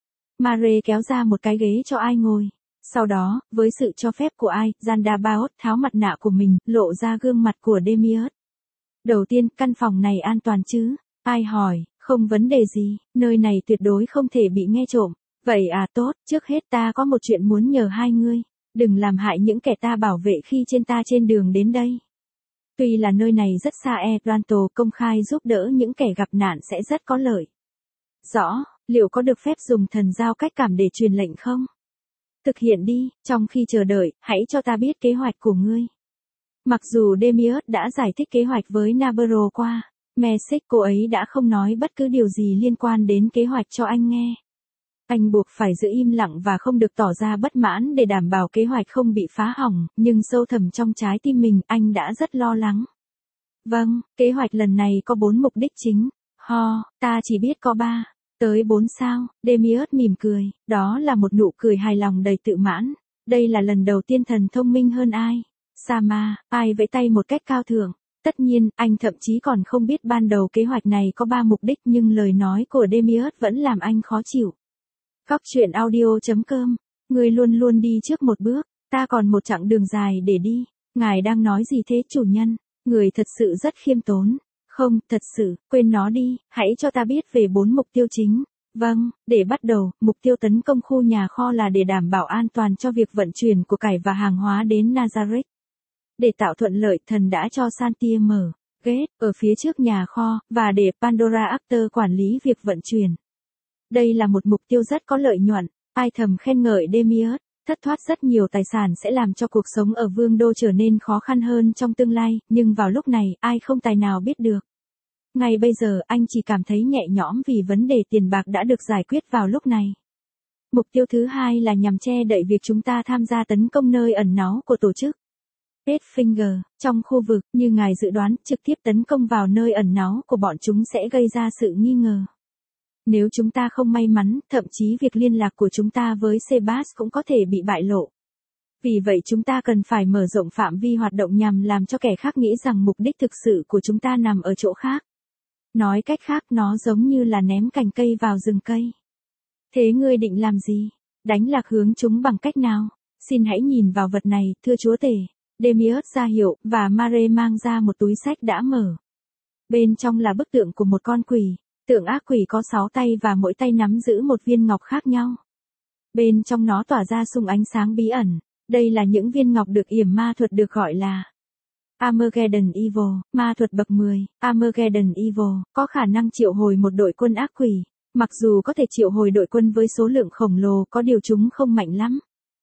Mare kéo ra một cái ghế cho Ai ngồi. Sau đó, với sự cho phép của Ai, Zandabaoth tháo mặt nạ của mình, lộ ra gương mặt của Demiurge. Đầu tiên, căn phòng này an toàn chứ? Ai hỏi, không vấn đề gì, nơi này tuyệt đối không thể bị nghe trộm. Vậy à tốt, trước hết ta có một chuyện muốn nhờ hai ngươi. Đừng làm hại những kẻ ta bảo vệ khi trên ta trên đường đến đây. Tuy là nơi này rất xa, Eranto công khai giúp đỡ những kẻ gặp nạn sẽ rất có lợi. Rõ, liệu có được phép dùng thần giao cách cảm để truyền lệnh không? Thực hiện đi, trong khi chờ đợi, hãy cho ta biết kế hoạch của ngươi. Mặc dù Demiurge đã giải thích kế hoạch với Naburo qua, Mesic cô ấy đã không nói bất cứ điều gì liên quan đến kế hoạch cho anh nghe. Anh buộc phải giữ im lặng và không được tỏ ra bất mãn để đảm bảo kế hoạch không bị phá hỏng, nhưng sâu thẳm trong trái tim mình, anh đã rất lo lắng. Vâng, kế hoạch lần này có bốn mục đích chính. Ho, ta chỉ biết có ba. Tới bốn sao, Demiurge mỉm cười, đó là một nụ cười hài lòng đầy tự mãn. Đây là lần đầu tiên thần thông minh hơn Ai. Sama, Ai vẫy tay một cách cao thượng. Tất nhiên, anh thậm chí còn không biết ban đầu kế hoạch này có ba mục đích, nhưng lời nói của Demiurge vẫn làm anh khó chịu. Góc truyện audio chấm com, người luôn luôn đi trước một bước, ta còn một chặng đường dài để đi. Ngài đang nói gì thế chủ nhân? Người thật sự rất khiêm tốn. Không, thật sự, quên nó đi, hãy cho ta biết về bốn mục tiêu chính. Vâng, để bắt đầu, mục tiêu tấn công khu nhà kho là để đảm bảo an toàn cho việc vận chuyển của cải và hàng hóa đến Nazareth. Để tạo thuận lợi, thần đã cho Santia mở gate ở phía trước nhà kho, và để Pandora Actor quản lý việc vận chuyển. Đây là một mục tiêu rất có lợi nhuận. Ai thầm khen ngợi Demiurge. Thất thoát rất nhiều tài sản sẽ làm cho cuộc sống ở vương đô trở nên khó khăn hơn trong tương lai, nhưng vào lúc này, ai không tài nào biết được. Ngay bây giờ, anh chỉ cảm thấy nhẹ nhõm vì vấn đề tiền bạc đã được giải quyết vào lúc này. Mục tiêu thứ hai là nhằm che đậy việc chúng ta tham gia tấn công nơi ẩn náu của tổ chức Badfinger, trong khu vực, như ngài dự đoán, trực tiếp tấn công vào nơi ẩn náu của bọn chúng sẽ gây ra sự nghi ngờ. Nếu chúng ta không may mắn, thậm chí việc liên lạc của chúng ta với Sebas cũng có thể bị bại lộ. Vì vậy chúng ta cần phải mở rộng phạm vi hoạt động nhằm làm cho kẻ khác nghĩ rằng mục đích thực sự của chúng ta nằm ở chỗ khác. Nói cách khác, nó giống như là ném cành cây vào rừng cây. Thế ngươi định làm gì? Đánh lạc hướng chúng bằng cách nào? Xin hãy nhìn vào vật này, thưa chúa tể. Demiurge ra hiệu, và Mare mang ra một túi sách đã mở. Bên trong là bức tượng của một con quỷ. Tượng ác quỷ có sáu tay và mỗi tay nắm giữ một viên ngọc khác nhau. Bên trong nó tỏa ra xung ánh sáng bí ẩn. Đây là những viên ngọc được yểm ma thuật được gọi là Armageddon Evil, ma thuật bậc mười. Armageddon Evil có khả năng triệu hồi một đội quân ác quỷ. Mặc dù có thể triệu hồi đội quân với số lượng khổng lồ, có điều chúng không mạnh lắm.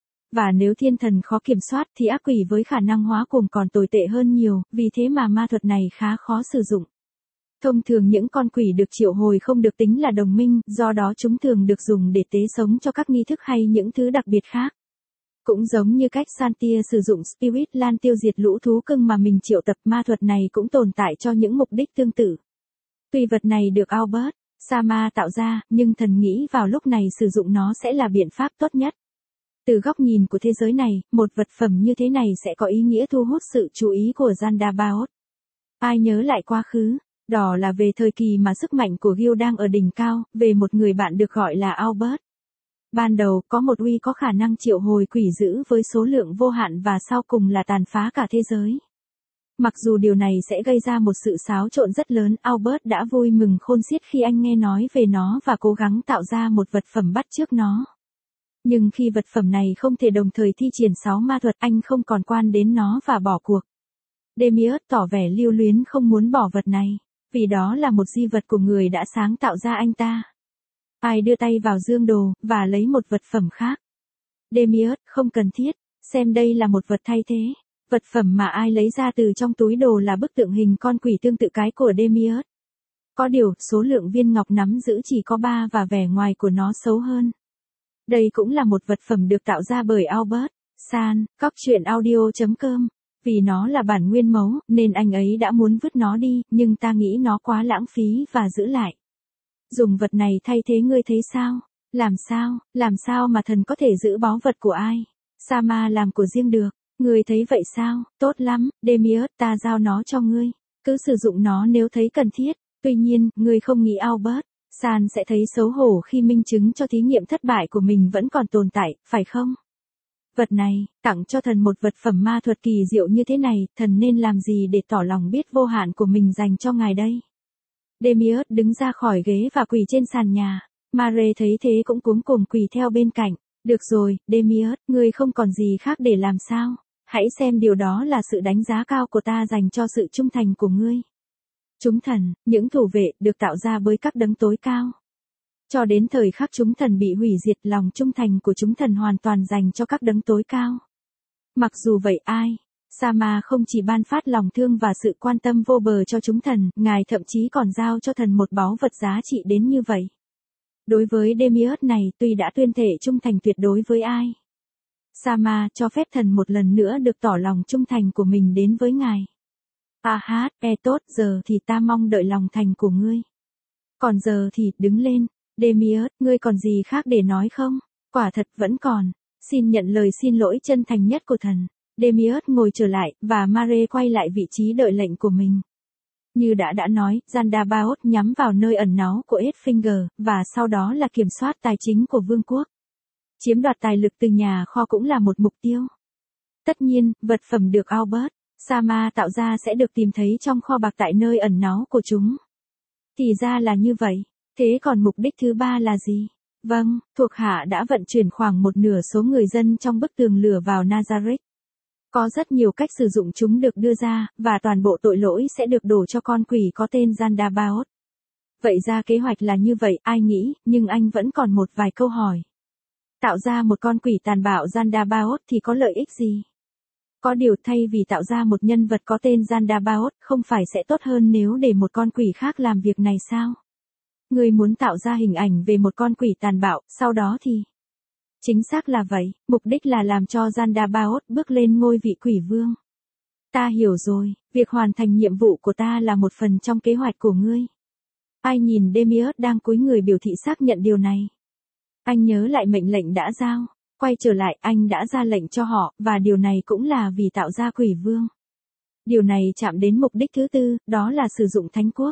Và nếu thiên thần khó kiểm soát thì ác quỷ với khả năng hóa cuồng còn tồi tệ hơn nhiều, vì thế mà ma thuật này khá khó sử dụng. Thông thường những con quỷ được triệu hồi không được tính là đồng minh, do đó chúng thường được dùng để tế sống cho các nghi thức hay những thứ đặc biệt khác. Cũng giống như cách Santia sử dụng Spirit Lan tiêu diệt lũ thú cưng mà mình triệu tập, ma thuật này cũng tồn tại cho những mục đích tương tự. Tuy vật này được Albert Sa ma tạo ra, nhưng thần nghĩ vào lúc này sử dụng nó sẽ là biện pháp tốt nhất. Từ góc nhìn của thế giới này, một vật phẩm như thế này sẽ có ý nghĩa thu hút sự chú ý của Zandabaoth. Ai nhớ lại quá khứ, đó là về thời kỳ mà sức mạnh của Gil đang ở đỉnh cao, về một người bạn được gọi là Albert. Ban đầu, có một uy có khả năng triệu hồi quỷ dữ với số lượng vô hạn và sau cùng là tàn phá cả thế giới. Mặc dù điều này sẽ gây ra một sự xáo trộn rất lớn, Albert đã vui mừng khôn xiết khi anh nghe nói về nó và cố gắng tạo ra một vật phẩm bắt chước nó. Nhưng khi vật phẩm này không thể đồng thời thi triển sáu ma thuật, anh không còn quan đến nó và bỏ cuộc. Demiurge tỏ vẻ lưu luyến không muốn bỏ vật này, vì đó là một di vật của người đã sáng tạo ra anh ta. Ai đưa tay vào dương đồ, và lấy một vật phẩm khác. Demiurge, không cần thiết, xem đây là một vật thay thế. Vật phẩm mà ai lấy ra từ trong túi đồ là bức tượng hình con quỷ tương tự cái của Demiurge. Có điều, số lượng viên ngọc nắm giữ chỉ có ba và vẻ ngoài của nó xấu hơn. Đây cũng là một vật phẩm được tạo ra bởi Albert San, cóc truyện audio chấm com. Vì nó là bản nguyên mẫu, nên anh ấy đã muốn vứt nó đi, nhưng ta nghĩ nó quá lãng phí và giữ lại. Dùng vật này thay thế ngươi thấy sao? Làm sao, làm sao mà thần có thể giữ báu vật của ai? Sama làm của riêng được. Ngươi thấy vậy sao? Tốt lắm, Demiurge, ta giao nó cho ngươi. Cứ sử dụng nó nếu thấy cần thiết. Tuy nhiên, ngươi không nghĩ Albert San sẽ thấy xấu hổ khi minh chứng cho thí nghiệm thất bại của mình vẫn còn tồn tại, phải không? Vật này, tặng cho thần một vật phẩm ma thuật kỳ diệu như thế này, thần nên làm gì để tỏ lòng biết vô hạn của mình dành cho ngài đây? Demiurge đứng ra khỏi ghế và quỳ trên sàn nhà. Mare thấy thế cũng cuống cuồng quỳ theo bên cạnh. Được rồi, Demiurge, ngươi không còn gì khác để làm sao? Hãy xem điều đó là sự đánh giá cao của ta dành cho sự trung thành của ngươi. Chúng thần, những thủ vệ, được tạo ra bởi các đấng tối cao. Cho đến thời khắc chúng thần bị hủy diệt, lòng trung thành của chúng thần hoàn toàn dành cho các đấng tối cao. Mặc dù vậy ai, Sama không chỉ ban phát lòng thương và sự quan tâm vô bờ cho chúng thần, ngài thậm chí còn giao cho thần một báu vật giá trị đến như vậy. Đối với Demiurge này, tuy đã tuyên thệ trung thành tuyệt đối với ai, Sama cho phép thần một lần nữa được tỏ lòng trung thành của mình đến với ngài. À hát, e tốt, giờ thì ta mong đợi lòng thành của ngươi. Còn giờ thì, đứng lên, Demiurge, ngươi còn gì khác để nói không? Quả thật vẫn còn. Xin nhận lời xin lỗi chân thành nhất của thần. Demiurge ngồi trở lại, và Mare quay lại vị trí đợi lệnh của mình. Như đã đã nói, Zandabaoth nhắm vào nơi ẩn náu của Edfinger, và sau đó là kiểm soát tài chính của vương quốc. Chiếm đoạt tài lực từ nhà kho cũng là một mục tiêu. Tất nhiên, vật phẩm được Albert Sama tạo ra sẽ được tìm thấy trong kho bạc tại nơi ẩn náu của chúng. Thì ra là như vậy. Thế còn mục đích thứ ba là gì? Vâng, thuộc hạ đã vận chuyển khoảng một nửa số người dân trong bức tường lửa vào Nazareth. Có rất nhiều cách sử dụng chúng được đưa ra, và toàn bộ tội lỗi sẽ được đổ cho con quỷ có tên Zandabaoth. Vậy ra kế hoạch là như vậy, ai nghĩ, nhưng anh vẫn còn một vài câu hỏi. Tạo ra một con quỷ tàn bạo Zandabaoth thì có lợi ích gì? Có điều thay vì tạo ra một nhân vật có tên Zandabaoth, không phải sẽ tốt hơn nếu để một con quỷ khác làm việc này sao? Người muốn tạo ra hình ảnh về một con quỷ tàn bạo, sau đó thì... Chính xác là vậy, mục đích là làm cho Zandabaoth bước lên ngôi vị quỷ vương. Ta hiểu rồi, việc hoàn thành nhiệm vụ của ta là một phần trong kế hoạch của ngươi. Ai nhìn Demiurge đang cúi người biểu thị xác nhận điều này. Anh nhớ lại mệnh lệnh đã giao. Quay trở lại, anh đã ra lệnh cho họ, và điều này cũng là vì tạo ra quỷ vương. Điều này chạm đến mục đích thứ tư, đó là sử dụng thánh quốc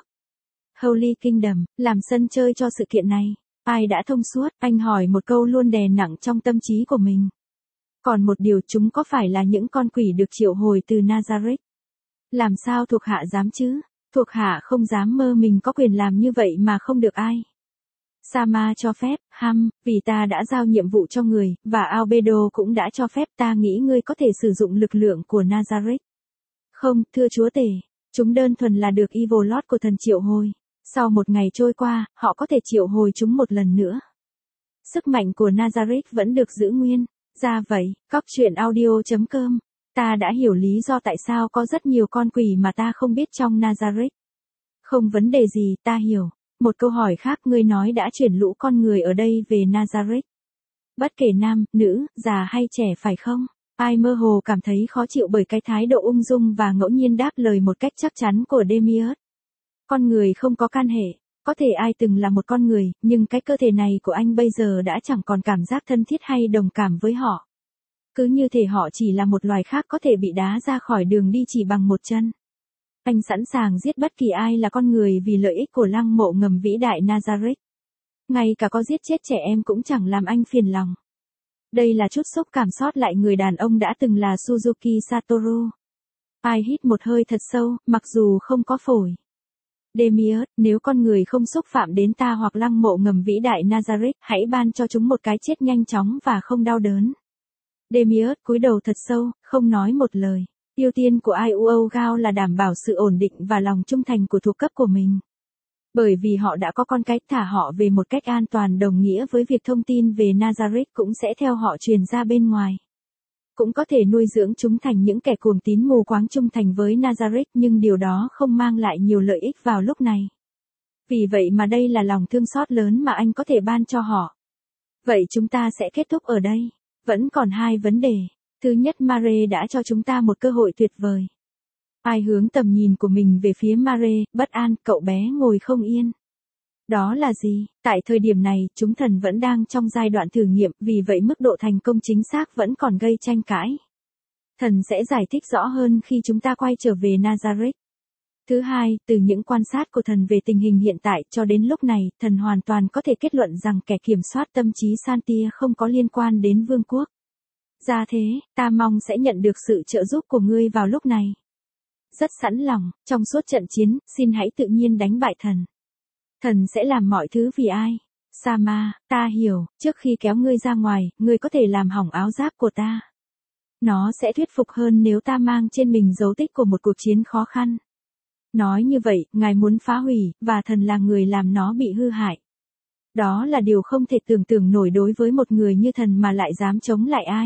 Holy Kingdom, làm sân chơi cho sự kiện này. Ai đã thông suốt, anh hỏi một câu luôn đè nặng trong tâm trí của mình. Còn một điều, chúng có phải là những con quỷ được triệu hồi từ Nazareth? Làm sao thuộc hạ dám chứ? Thuộc hạ không dám mơ mình có quyền làm như vậy mà không được ai. Sama cho phép, hăm, vì ta đã giao nhiệm vụ cho người, và Albedo cũng đã cho phép, ta nghĩ ngươi có thể sử dụng lực lượng của Nazareth. Không, thưa chúa tể, chúng đơn thuần là được Evil Lord của thần triệu hồi. Sau một ngày trôi qua, họ có thể triệu hồi chúng một lần nữa. Sức mạnh của Nazareth vẫn được giữ nguyên. Ra vậy, cóc truyện audio chấm com. Ta đã hiểu lý do tại sao có rất nhiều con quỷ mà ta không biết trong Nazareth. Không vấn đề gì, ta hiểu. Một câu hỏi khác, ngươi nói đã chuyển lũ con người ở đây về Nazareth. Bất kể nam, nữ, già hay trẻ phải không? Ai mơ hồ cảm thấy khó chịu bởi cái thái độ ung dung và ngẫu nhiên đáp lời một cách chắc chắn của Demiurge. Con người không có can hệ. Có thể ai từng là một con người, nhưng cái cơ thể này của anh bây giờ đã chẳng còn cảm giác thân thiết hay đồng cảm với họ. Cứ như thể họ chỉ là một loài khác có thể bị đá ra khỏi đường đi chỉ bằng một chân. Anh sẵn sàng giết bất kỳ ai là con người vì lợi ích của lăng mộ ngầm vĩ đại Nazareth. Ngay cả có giết chết trẻ em cũng chẳng làm anh phiền lòng. Đây là chút xúc cảm sót lại người đàn ông đã từng là Suzuki Satoru. Ai hít một hơi thật sâu, mặc dù không có phổi. Demiurge, nếu con người không xúc phạm đến ta hoặc lăng mộ ngầm vĩ đại Nazareth, hãy ban cho chúng một cái chết nhanh chóng và không đau đớn. Demiurge cúi đầu thật sâu, không nói một lời. Ưu tiên của i u o Gao là đảm bảo sự ổn định và lòng trung thành của thuộc cấp của mình. Bởi vì họ đã có con cái, thả họ về một cách an toàn đồng nghĩa với việc thông tin về Nazareth cũng sẽ theo họ truyền ra bên ngoài. Cũng có thể nuôi dưỡng chúng thành những kẻ cuồng tín mù quáng trung thành với Nazareth, nhưng điều đó không mang lại nhiều lợi ích vào lúc này. Vì vậy mà đây là lòng thương xót lớn mà anh có thể ban cho họ. Vậy chúng ta sẽ kết thúc ở đây. Vẫn còn hai vấn đề. Thứ nhất, Mare đã cho chúng ta một cơ hội tuyệt vời. Ai hướng tầm nhìn của mình về phía Mare, bất an, cậu bé ngồi không yên. Đó là gì? Tại thời điểm này, chúng thần vẫn đang trong giai đoạn thử nghiệm, vì vậy mức độ thành công chính xác vẫn còn gây tranh cãi. Thần sẽ giải thích rõ hơn khi chúng ta quay trở về Nazareth. Thứ hai, từ những quan sát của thần về tình hình hiện tại cho đến lúc này, thần hoàn toàn có thể kết luận rằng kẻ kiểm soát tâm trí Santia không có liên quan đến vương quốc. Ra thế, ta mong sẽ nhận được sự trợ giúp của ngươi vào lúc này. Rất sẵn lòng, trong suốt trận chiến, xin hãy tự nhiên đánh bại thần. Thần sẽ làm mọi thứ vì ai? Sama, ta hiểu, trước khi kéo ngươi ra ngoài, ngươi có thể làm hỏng áo giáp của ta. Nó sẽ thuyết phục hơn nếu ta mang trên mình dấu tích của một cuộc chiến khó khăn. Nói như vậy, ngài muốn phá hủy, và thần là người làm nó bị hư hại. Đó là điều không thể tưởng tượng nổi đối với một người như thần mà lại dám chống lại ai.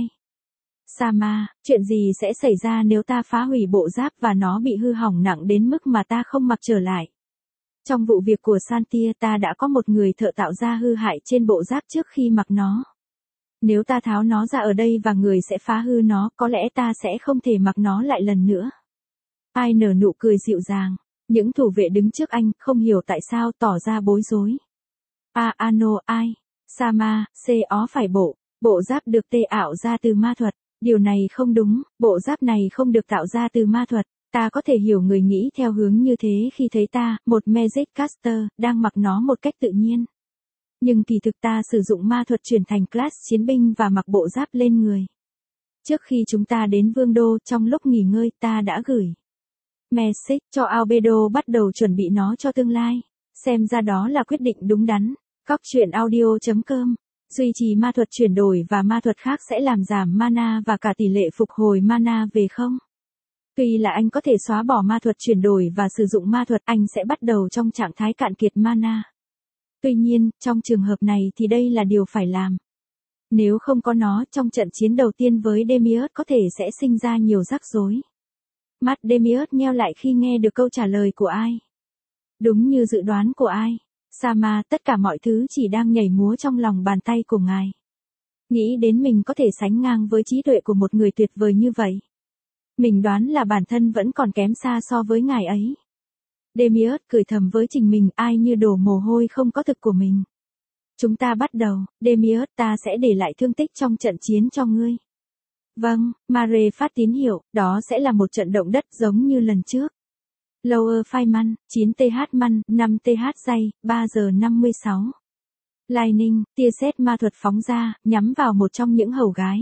Sama, chuyện gì sẽ xảy ra nếu ta phá hủy bộ giáp và nó bị hư hỏng nặng đến mức mà ta không mặc trở lại? Trong vụ việc của Santia ta đã có một người thợ tạo ra hư hại trên bộ giáp trước khi mặc nó. Nếu ta tháo nó ra ở đây và người sẽ phá hư nó, có lẽ ta sẽ không thể mặc nó lại lần nữa. Ai nở nụ cười dịu dàng. Những thủ vệ đứng trước anh, không hiểu tại sao, tỏ ra bối rối. A ano ai? Sama, C ó phải bộ. Bộ giáp được tê ảo ra từ ma thuật. Điều này không đúng, bộ giáp này không được tạo ra từ ma thuật. Ta có thể hiểu người nghĩ theo hướng như thế khi thấy ta, một Magic Caster, đang mặc nó một cách tự nhiên. Nhưng kỳ thực ta sử dụng ma thuật chuyển thành class chiến binh và mặc bộ giáp lên người. Trước khi chúng ta đến Vương Đô, trong lúc nghỉ ngơi, ta đã gửi message cho Albedo bắt đầu chuẩn bị nó cho tương lai. Xem ra đó là quyết định đúng đắn. Cóc truyện audio chấm com. Duy trì ma thuật chuyển đổi và ma thuật khác sẽ làm giảm mana và cả tỷ lệ phục hồi mana về không? Tuy là anh có thể xóa bỏ ma thuật chuyển đổi và sử dụng ma thuật, anh sẽ bắt đầu trong trạng thái cạn kiệt mana. Tuy nhiên, trong trường hợp này thì đây là điều phải làm. Nếu không có nó, trong trận chiến đầu tiên với Demiurge có thể sẽ sinh ra nhiều rắc rối. Mắt Demiurge nheo lại khi nghe được câu trả lời của ai. Đúng như dự đoán của ai. Sama, tất cả mọi thứ chỉ đang nhảy múa trong lòng bàn tay của ngài. Nghĩ đến mình có thể sánh ngang với trí tuệ của một người tuyệt vời như vậy. Mình đoán là bản thân vẫn còn kém xa so với ngài ấy. Demiurge cười thầm với chính mình, ai như đổ mồ hôi không có thực của mình. Chúng ta bắt đầu, Demiurge, ta sẽ để lại thương tích trong trận chiến cho ngươi. Vâng, Mare phát tín hiệu, đó sẽ là một trận động đất giống như lần trước. Lower Feynman, chín th Man, năm th Dây, ba giờ năm mươi sáu. Lightning, tia sét ma thuật phóng ra, nhắm vào một trong những hầu gái.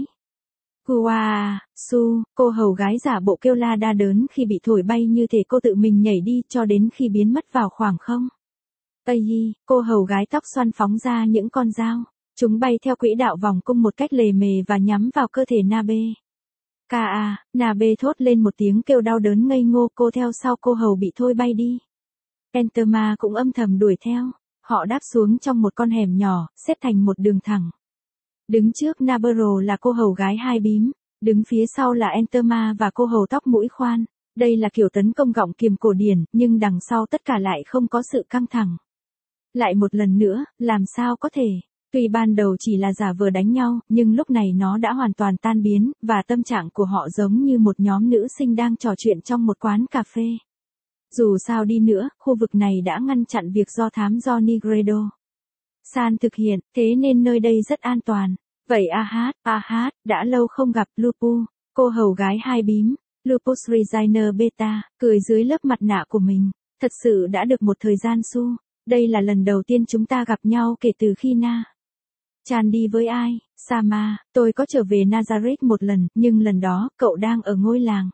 Kua, Su, cô hầu gái giả bộ kêu la đa đớn khi bị thổi bay như thể cô tự mình nhảy đi cho đến khi biến mất vào khoảng không. Tây, cô hầu gái tóc xoăn phóng ra những con dao. Chúng bay theo quỹ đạo vòng cung một cách lề mề và nhắm vào cơ thể Nabe. Ka, Nabe thốt lên một tiếng kêu đau đớn ngây ngô, cô theo sau cô hầu bị thôi bay đi. Entema cũng âm thầm đuổi theo. Họ đáp xuống trong một con hẻm nhỏ, xếp thành một đường thẳng. Đứng trước Nabero là cô hầu gái hai bím, đứng phía sau là Entema và cô hầu tóc mũi khoan. Đây là kiểu tấn công gọng kiềm cổ điển, nhưng đằng sau tất cả lại không có sự căng thẳng. Lại một lần nữa, làm sao có thể? Tuy ban đầu chỉ là giả vờ đánh nhau, nhưng lúc này nó đã hoàn toàn tan biến, và tâm trạng của họ giống như một nhóm nữ sinh đang trò chuyện trong một quán cà phê. Dù sao đi nữa, khu vực này đã ngăn chặn việc do thám do Nigredo San thực hiện, thế nên nơi đây rất an toàn. Vậy a hát, a hát, đã lâu không gặp Lupu, cô hầu gái hai bím, Lupus Reginer Beta, cười dưới lớp mặt nạ của mình. Thật sự đã được một thời gian su, đây là lần đầu tiên chúng ta gặp nhau kể từ khi Na. Chan đi với ai? Sama, tôi có trở về Nazareth một lần, nhưng lần đó, cậu đang ở ngôi làng.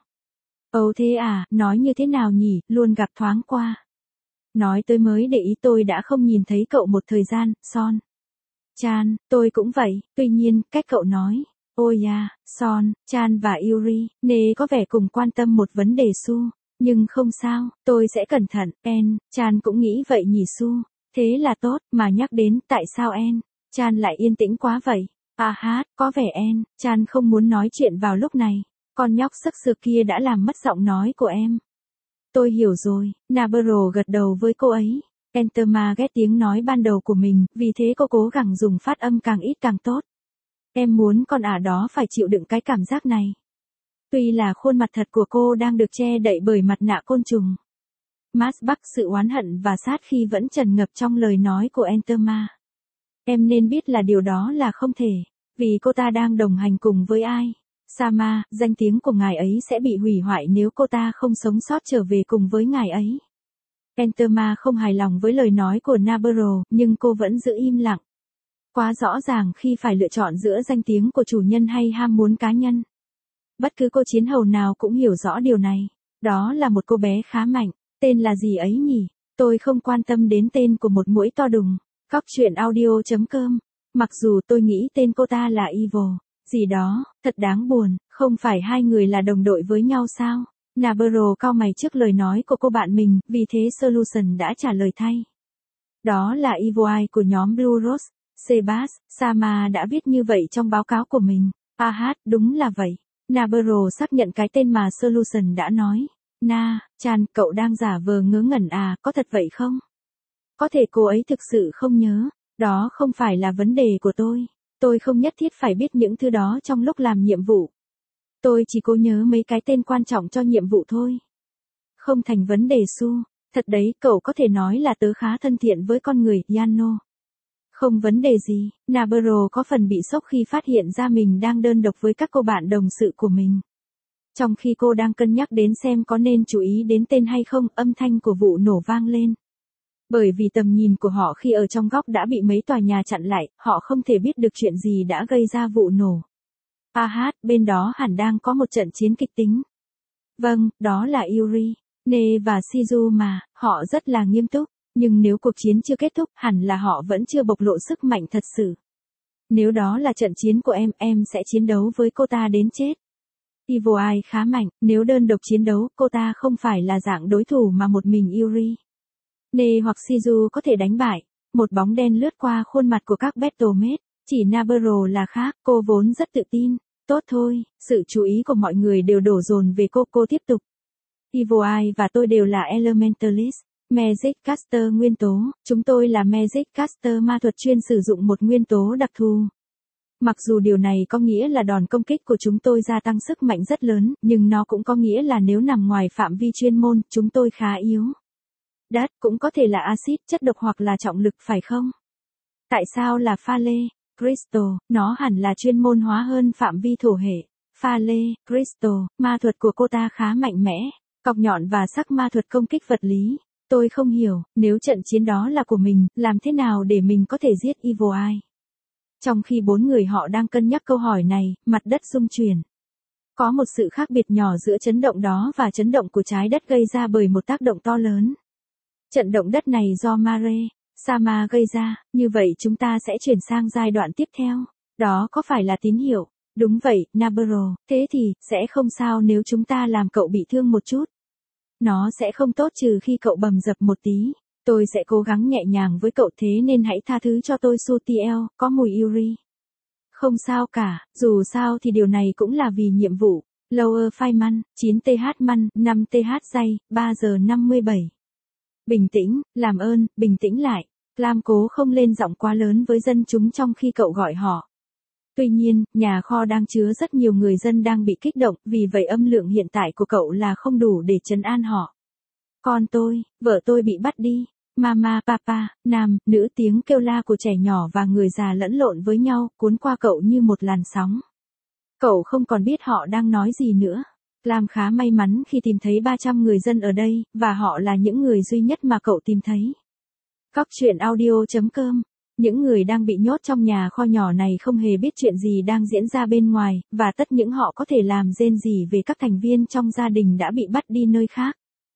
Ồ thế à, nói như thế nào nhỉ, luôn gặp thoáng qua. Nói tôi mới để ý tôi đã không nhìn thấy cậu một thời gian, Son. Chan, tôi cũng vậy, tuy nhiên, cách cậu nói. Ôi da, Son, Chan và Yuri, Nê có vẻ cùng quan tâm một vấn đề su. Nhưng không sao, tôi sẽ cẩn thận, En, Chan cũng nghĩ vậy nhỉ su. Thế là tốt, mà nhắc đến, tại sao En, Chan lại yên tĩnh quá vậy? À hát, có vẻ En, Chan không muốn nói chuyện vào lúc này. Con nhóc sắc sược kia đã làm mất giọng nói của em. Tôi hiểu rồi, Navarro gật đầu với cô ấy. Enterma ghét tiếng nói ban đầu của mình, vì thế cô cố gắng dùng phát âm càng ít càng tốt. Em muốn con ả đó phải chịu đựng cái cảm giác này. Tuy là khuôn mặt thật của cô đang được che đậy bởi mặt nạ côn trùng. Mars Bắc sự oán hận và sát khi vẫn tràn ngập trong lời nói của Enterma. Em nên biết là điều đó là không thể, vì cô ta đang đồng hành cùng với ai. Sama, danh tiếng của ngài ấy sẽ bị hủy hoại nếu cô ta không sống sót trở về cùng với ngài ấy. Enterma không hài lòng với lời nói của Navarro, nhưng cô vẫn giữ im lặng. Quá rõ ràng khi phải lựa chọn giữa danh tiếng của chủ nhân hay ham muốn cá nhân. Bất cứ cô chiến hầu nào cũng hiểu rõ điều này. Đó là một cô bé khá mạnh. Tên là gì ấy nhỉ? Tôi không quan tâm đến tên của một muỗi to đùng. Cóc truyện audio chấm com. Mặc dù tôi nghĩ tên cô ta là Evil. Gì đó, thật đáng buồn, không phải hai người là đồng đội với nhau sao? Navarro cau mày trước lời nói của cô bạn mình, vì thế Solution đã trả lời thay. Đó là Evil Eye của nhóm Blue Rose. Sebas, Sama đã viết như vậy trong báo cáo của mình. À hát, đúng là vậy. Navarro xác nhận cái tên mà Solution đã nói. Na, Chan, cậu đang giả vờ ngớ ngẩn à, có thật vậy không? Có thể cô ấy thực sự không nhớ. Đó không phải là vấn đề của tôi. Tôi không nhất thiết phải biết những thứ đó trong lúc làm nhiệm vụ. Tôi chỉ cố nhớ mấy cái tên quan trọng cho nhiệm vụ thôi. Không thành vấn đề su. Thật đấy, cậu có thể nói là tớ khá thân thiện với con người, Yano. Không vấn đề gì, Navarro có phần bị sốc khi phát hiện ra mình đang đơn độc với các cô bạn đồng sự của mình. Trong khi cô đang cân nhắc đến xem có nên chú ý đến tên hay không, âm thanh của vụ nổ vang lên. Bởi vì tầm nhìn của họ khi ở trong góc đã bị mấy tòa nhà chặn lại, họ không thể biết được chuyện gì đã gây ra vụ nổ. A hát, bên đó hẳn đang có một trận chiến kịch tính. Vâng, đó là Yuri, Ne và Shizu mà, họ rất là nghiêm túc. Nhưng nếu cuộc chiến chưa kết thúc, hẳn là họ vẫn chưa bộc lộ sức mạnh thật sự. Nếu đó là trận chiến của em, em sẽ chiến đấu với cô ta đến chết. Evil Eye khá mạnh, nếu đơn độc chiến đấu, cô ta không phải là dạng đối thủ mà một mình Yuri, Ne hoặc Shizu có thể đánh bại. Một bóng đen lướt qua khuôn mặt của các Battlemate, chỉ Navarro là khác, cô vốn rất tự tin. Tốt thôi, sự chú ý của mọi người đều đổ dồn về cô, cô tiếp tục. Evil Eye và tôi đều là Elementalist. Magic Caster nguyên tố, chúng tôi là Magic Caster ma thuật chuyên sử dụng một nguyên tố đặc thù. Mặc dù điều này có nghĩa là đòn công kích của chúng tôi gia tăng sức mạnh rất lớn, nhưng nó cũng có nghĩa là nếu nằm ngoài phạm vi chuyên môn, chúng tôi khá yếu. Đất cũng có thể là axit, chất độc hoặc là trọng lực phải không? Tại sao là pha lê? Crystal, nó hẳn là chuyên môn hóa hơn phạm vi thổ hệ. Pha lê, Crystal, ma thuật của cô ta khá mạnh mẽ, cọc nhọn và sắc ma thuật công kích vật lý. Tôi không hiểu, nếu trận chiến đó là của mình, làm thế nào để mình có thể giết Evil Eye? Trong khi bốn người họ đang cân nhắc câu hỏi này, mặt đất rung chuyển. Có một sự khác biệt nhỏ giữa chấn động đó và chấn động của trái đất gây ra bởi một tác động to lớn. Trận động đất này do Mare, Sama gây ra, như vậy chúng ta sẽ chuyển sang giai đoạn tiếp theo. Đó có phải là tín hiệu? Đúng vậy, Navarro, thế thì, sẽ không sao nếu chúng ta làm cậu bị thương một chút. Nó sẽ không tốt trừ khi cậu bầm dập một tí. Tôi sẽ cố gắng nhẹ nhàng với cậu thế nên hãy tha thứ cho tôi Sutiel, có mùi Yuri. Không sao cả, dù sao thì điều này cũng là vì nhiệm vụ. Lower Fireman, chín th Man, năm th Dây, ba giờ năm mươi bảy. Bình tĩnh, làm ơn, bình tĩnh lại. Lam cố không lên giọng quá lớn với dân chúng trong khi cậu gọi họ. Tuy nhiên, nhà kho đang chứa rất nhiều người dân đang bị kích động, vì vậy âm lượng hiện tại của cậu là không đủ để trấn an họ. Con tôi, vợ tôi bị bắt đi. Mama, papa, nam, nữ, tiếng kêu la của trẻ nhỏ và người già lẫn lộn với nhau, cuốn qua cậu như một làn sóng. Cậu không còn biết họ đang nói gì nữa. Clam khá may mắn khi tìm thấy ba trăm người dân ở đây, và họ là những người duy nhất mà cậu tìm thấy. Cóc truyện audio chấm com. Những người đang bị nhốt trong nhà kho nhỏ này không hề biết chuyện gì đang diễn ra bên ngoài, và tất những họ có thể làm rên rỉ về các thành viên trong gia đình đã bị bắt đi nơi khác.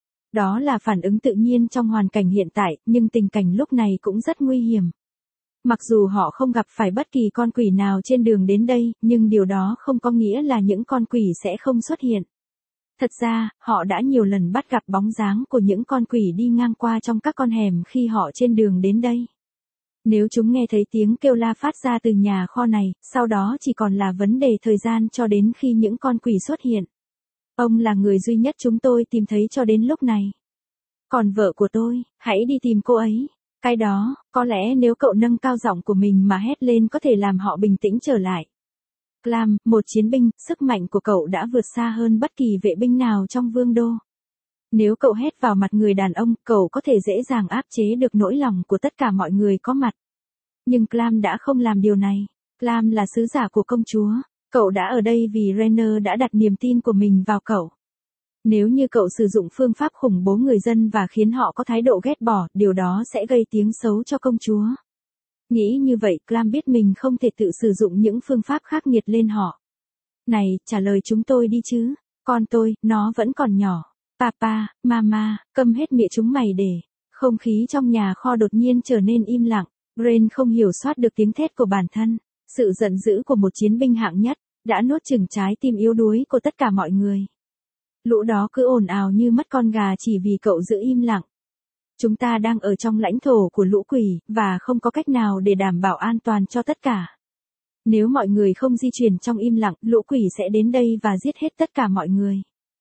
Đó là phản ứng tự nhiên trong hoàn cảnh hiện tại, nhưng tình cảnh lúc này cũng rất nguy hiểm. Mặc dù họ không gặp phải bất kỳ con quỷ nào trên đường đến đây, nhưng điều đó không có nghĩa là những con quỷ sẽ không xuất hiện. Thật ra, họ đã nhiều lần bắt gặp bóng dáng của những con quỷ đi ngang qua trong các con hẻm khi họ trên đường đến đây. Nếu chúng nghe thấy tiếng kêu la phát ra từ nhà kho này, sau đó chỉ còn là vấn đề thời gian cho đến khi những con quỷ xuất hiện. Ông là người duy nhất chúng tôi tìm thấy cho đến lúc này. Còn vợ của tôi, hãy đi tìm cô ấy. Cái đó, có lẽ nếu cậu nâng cao giọng của mình mà hét lên có thể làm họ bình tĩnh trở lại. Clam, một chiến binh, sức mạnh của cậu đã vượt xa hơn bất kỳ vệ binh nào trong vương đô. Nếu cậu hét vào mặt người đàn ông, cậu có thể dễ dàng áp chế được nỗi lòng của tất cả mọi người có mặt. Nhưng Clam đã không làm điều này. Clam là sứ giả của công chúa. Cậu đã ở đây vì Rainer đã đặt niềm tin của mình vào cậu. Nếu như cậu sử dụng phương pháp khủng bố người dân và khiến họ có thái độ ghét bỏ, điều đó sẽ gây tiếng xấu cho công chúa. Nghĩ như vậy, Clam biết mình không thể tự sử dụng những phương pháp khắc nghiệt lên họ. Này, trả lời chúng tôi đi chứ. Con tôi, nó vẫn còn nhỏ. Papa, mama, câm hết miệng chúng mày để. Không khí trong nhà kho đột nhiên trở nên im lặng. Brain không hiểu soát được tiếng thét của bản thân. Sự giận dữ của một chiến binh hạng nhất đã nuốt chửng trái tim yếu đuối của tất cả mọi người. Lũ đó cứ ồn ào như mất con gà chỉ vì cậu giữ im lặng. Chúng ta đang ở trong lãnh thổ của lũ quỷ, và không có cách nào để đảm bảo an toàn cho tất cả. Nếu mọi người không di chuyển trong im lặng, lũ quỷ sẽ đến đây và giết hết tất cả mọi người.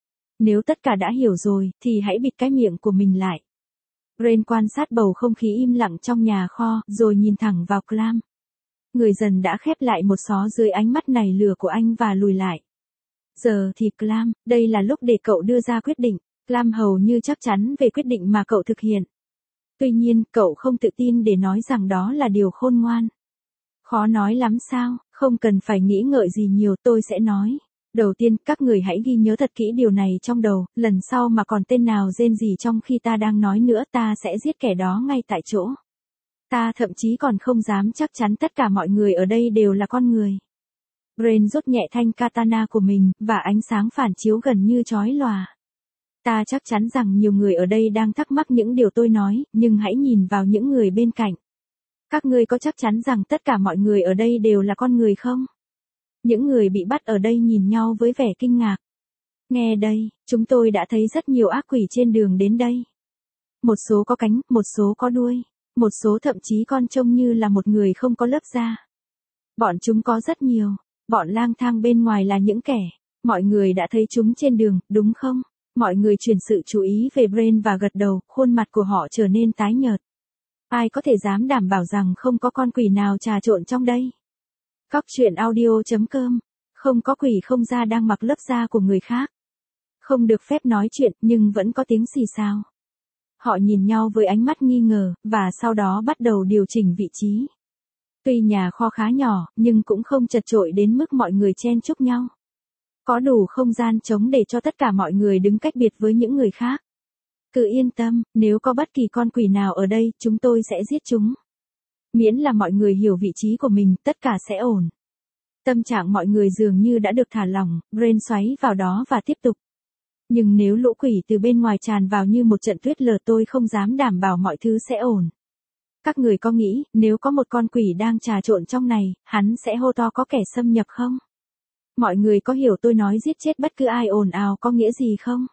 Nếu tất cả đã hiểu rồi, thì hãy bịt cái miệng của mình lại. Rain quan sát bầu không khí im lặng trong nhà kho, rồi nhìn thẳng vào Clam. Người dần đã khép lại một xó dưới ánh mắt này lừa của anh và lùi lại. Giờ thì Clam, đây là lúc để cậu đưa ra quyết định. Clam hầu như chắc chắn về quyết định mà cậu thực hiện. Tuy nhiên, cậu không tự tin để nói rằng đó là điều khôn ngoan. Khó nói lắm sao, không cần phải nghĩ ngợi gì nhiều, tôi sẽ nói. Đầu tiên, các người hãy ghi nhớ thật kỹ điều này trong đầu, lần sau mà còn tên nào rên gì trong khi ta đang nói nữa, ta sẽ giết kẻ đó ngay tại chỗ. Ta thậm chí còn không dám chắc chắn tất cả mọi người ở đây đều là con người. Brain rút nhẹ thanh katana của mình, và ánh sáng phản chiếu gần như chói lòa. Ta chắc chắn rằng nhiều người ở đây đang thắc mắc những điều tôi nói, nhưng hãy nhìn vào những người bên cạnh. Các ngươi có chắc chắn rằng tất cả mọi người ở đây đều là con người không? Những người bị bắt ở đây nhìn nhau với vẻ kinh ngạc. Nghe đây, chúng tôi đã thấy rất nhiều ác quỷ trên đường đến đây. Một số có cánh, một số có đuôi, một số thậm chí còn trông như là một người không có lớp da. Bọn chúng có rất nhiều. Bọn lang thang bên ngoài là những kẻ. Mọi người đã thấy chúng trên đường, đúng không? Mọi người chuyển sự chú ý về Brain và gật đầu, khuôn mặt của họ trở nên tái nhợt. Ai có thể dám đảm bảo rằng không có con quỷ nào trà trộn trong đây? Cóc truyện audio chấm com. Không có quỷ không da đang mặc lớp da của người khác. Không được phép nói chuyện, nhưng vẫn có tiếng xì xào. Họ nhìn nhau với ánh mắt nghi ngờ, và sau đó bắt đầu điều chỉnh vị trí. Tuy nhà kho khá nhỏ, nhưng cũng không chật chội đến mức mọi người chen chúc nhau. Có đủ không gian trống để cho tất cả mọi người đứng cách biệt với những người khác. Cứ yên tâm, nếu có bất kỳ con quỷ nào ở đây, chúng tôi sẽ giết chúng. Miễn là mọi người hiểu vị trí của mình, tất cả sẽ ổn. Tâm trạng mọi người dường như đã được thả lỏng, Brain xoáy vào đó và tiếp tục. Nhưng nếu lũ quỷ từ bên ngoài tràn vào như một trận tuyết lở, tôi không dám đảm bảo mọi thứ sẽ ổn. Các người có nghĩ, nếu có một con quỷ đang trà trộn trong này, hắn sẽ hô to có kẻ xâm nhập không? Mọi người có hiểu tôi nói giết chết bất cứ ai ồn ào có nghĩa gì không?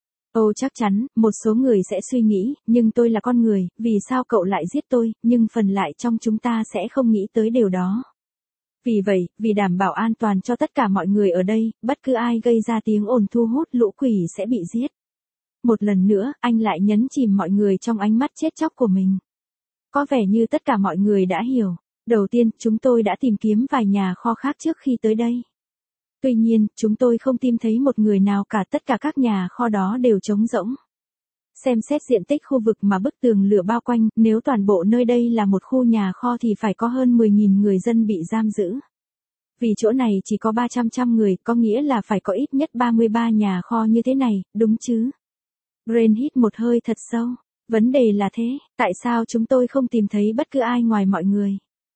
Ồ chắc chắn, một số người sẽ suy nghĩ, nhưng tôi là con người, vì sao cậu lại giết tôi, nhưng phần lại trong chúng ta sẽ không nghĩ tới điều đó. Vì vậy, vì đảm bảo an toàn cho tất cả mọi người ở đây, bất cứ ai gây ra tiếng ồn thu hút lũ quỷ sẽ bị giết. Một lần nữa, anh lại nhấn chìm mọi người trong ánh mắt chết chóc của mình. Có vẻ như tất cả mọi người đã hiểu. Đầu tiên, chúng tôi đã tìm kiếm vài nhà kho khác trước khi tới đây. Tuy nhiên, chúng tôi không tìm thấy một người nào cả, tất cả các nhà kho đó đều trống rỗng. Xem xét diện tích khu vực mà bức tường lửa bao quanh, nếu toàn bộ nơi đây là một khu nhà kho thì phải có hơn mười nghìn người dân bị giam giữ. Vì chỗ này chỉ có ba trăm trăm người, có nghĩa là phải có ít nhất ba mươi ba nhà kho như thế này, đúng chứ? Brain hít một hơi thật sâu. Vấn đề là thế, tại sao chúng tôi không tìm thấy bất cứ ai ngoài mọi người?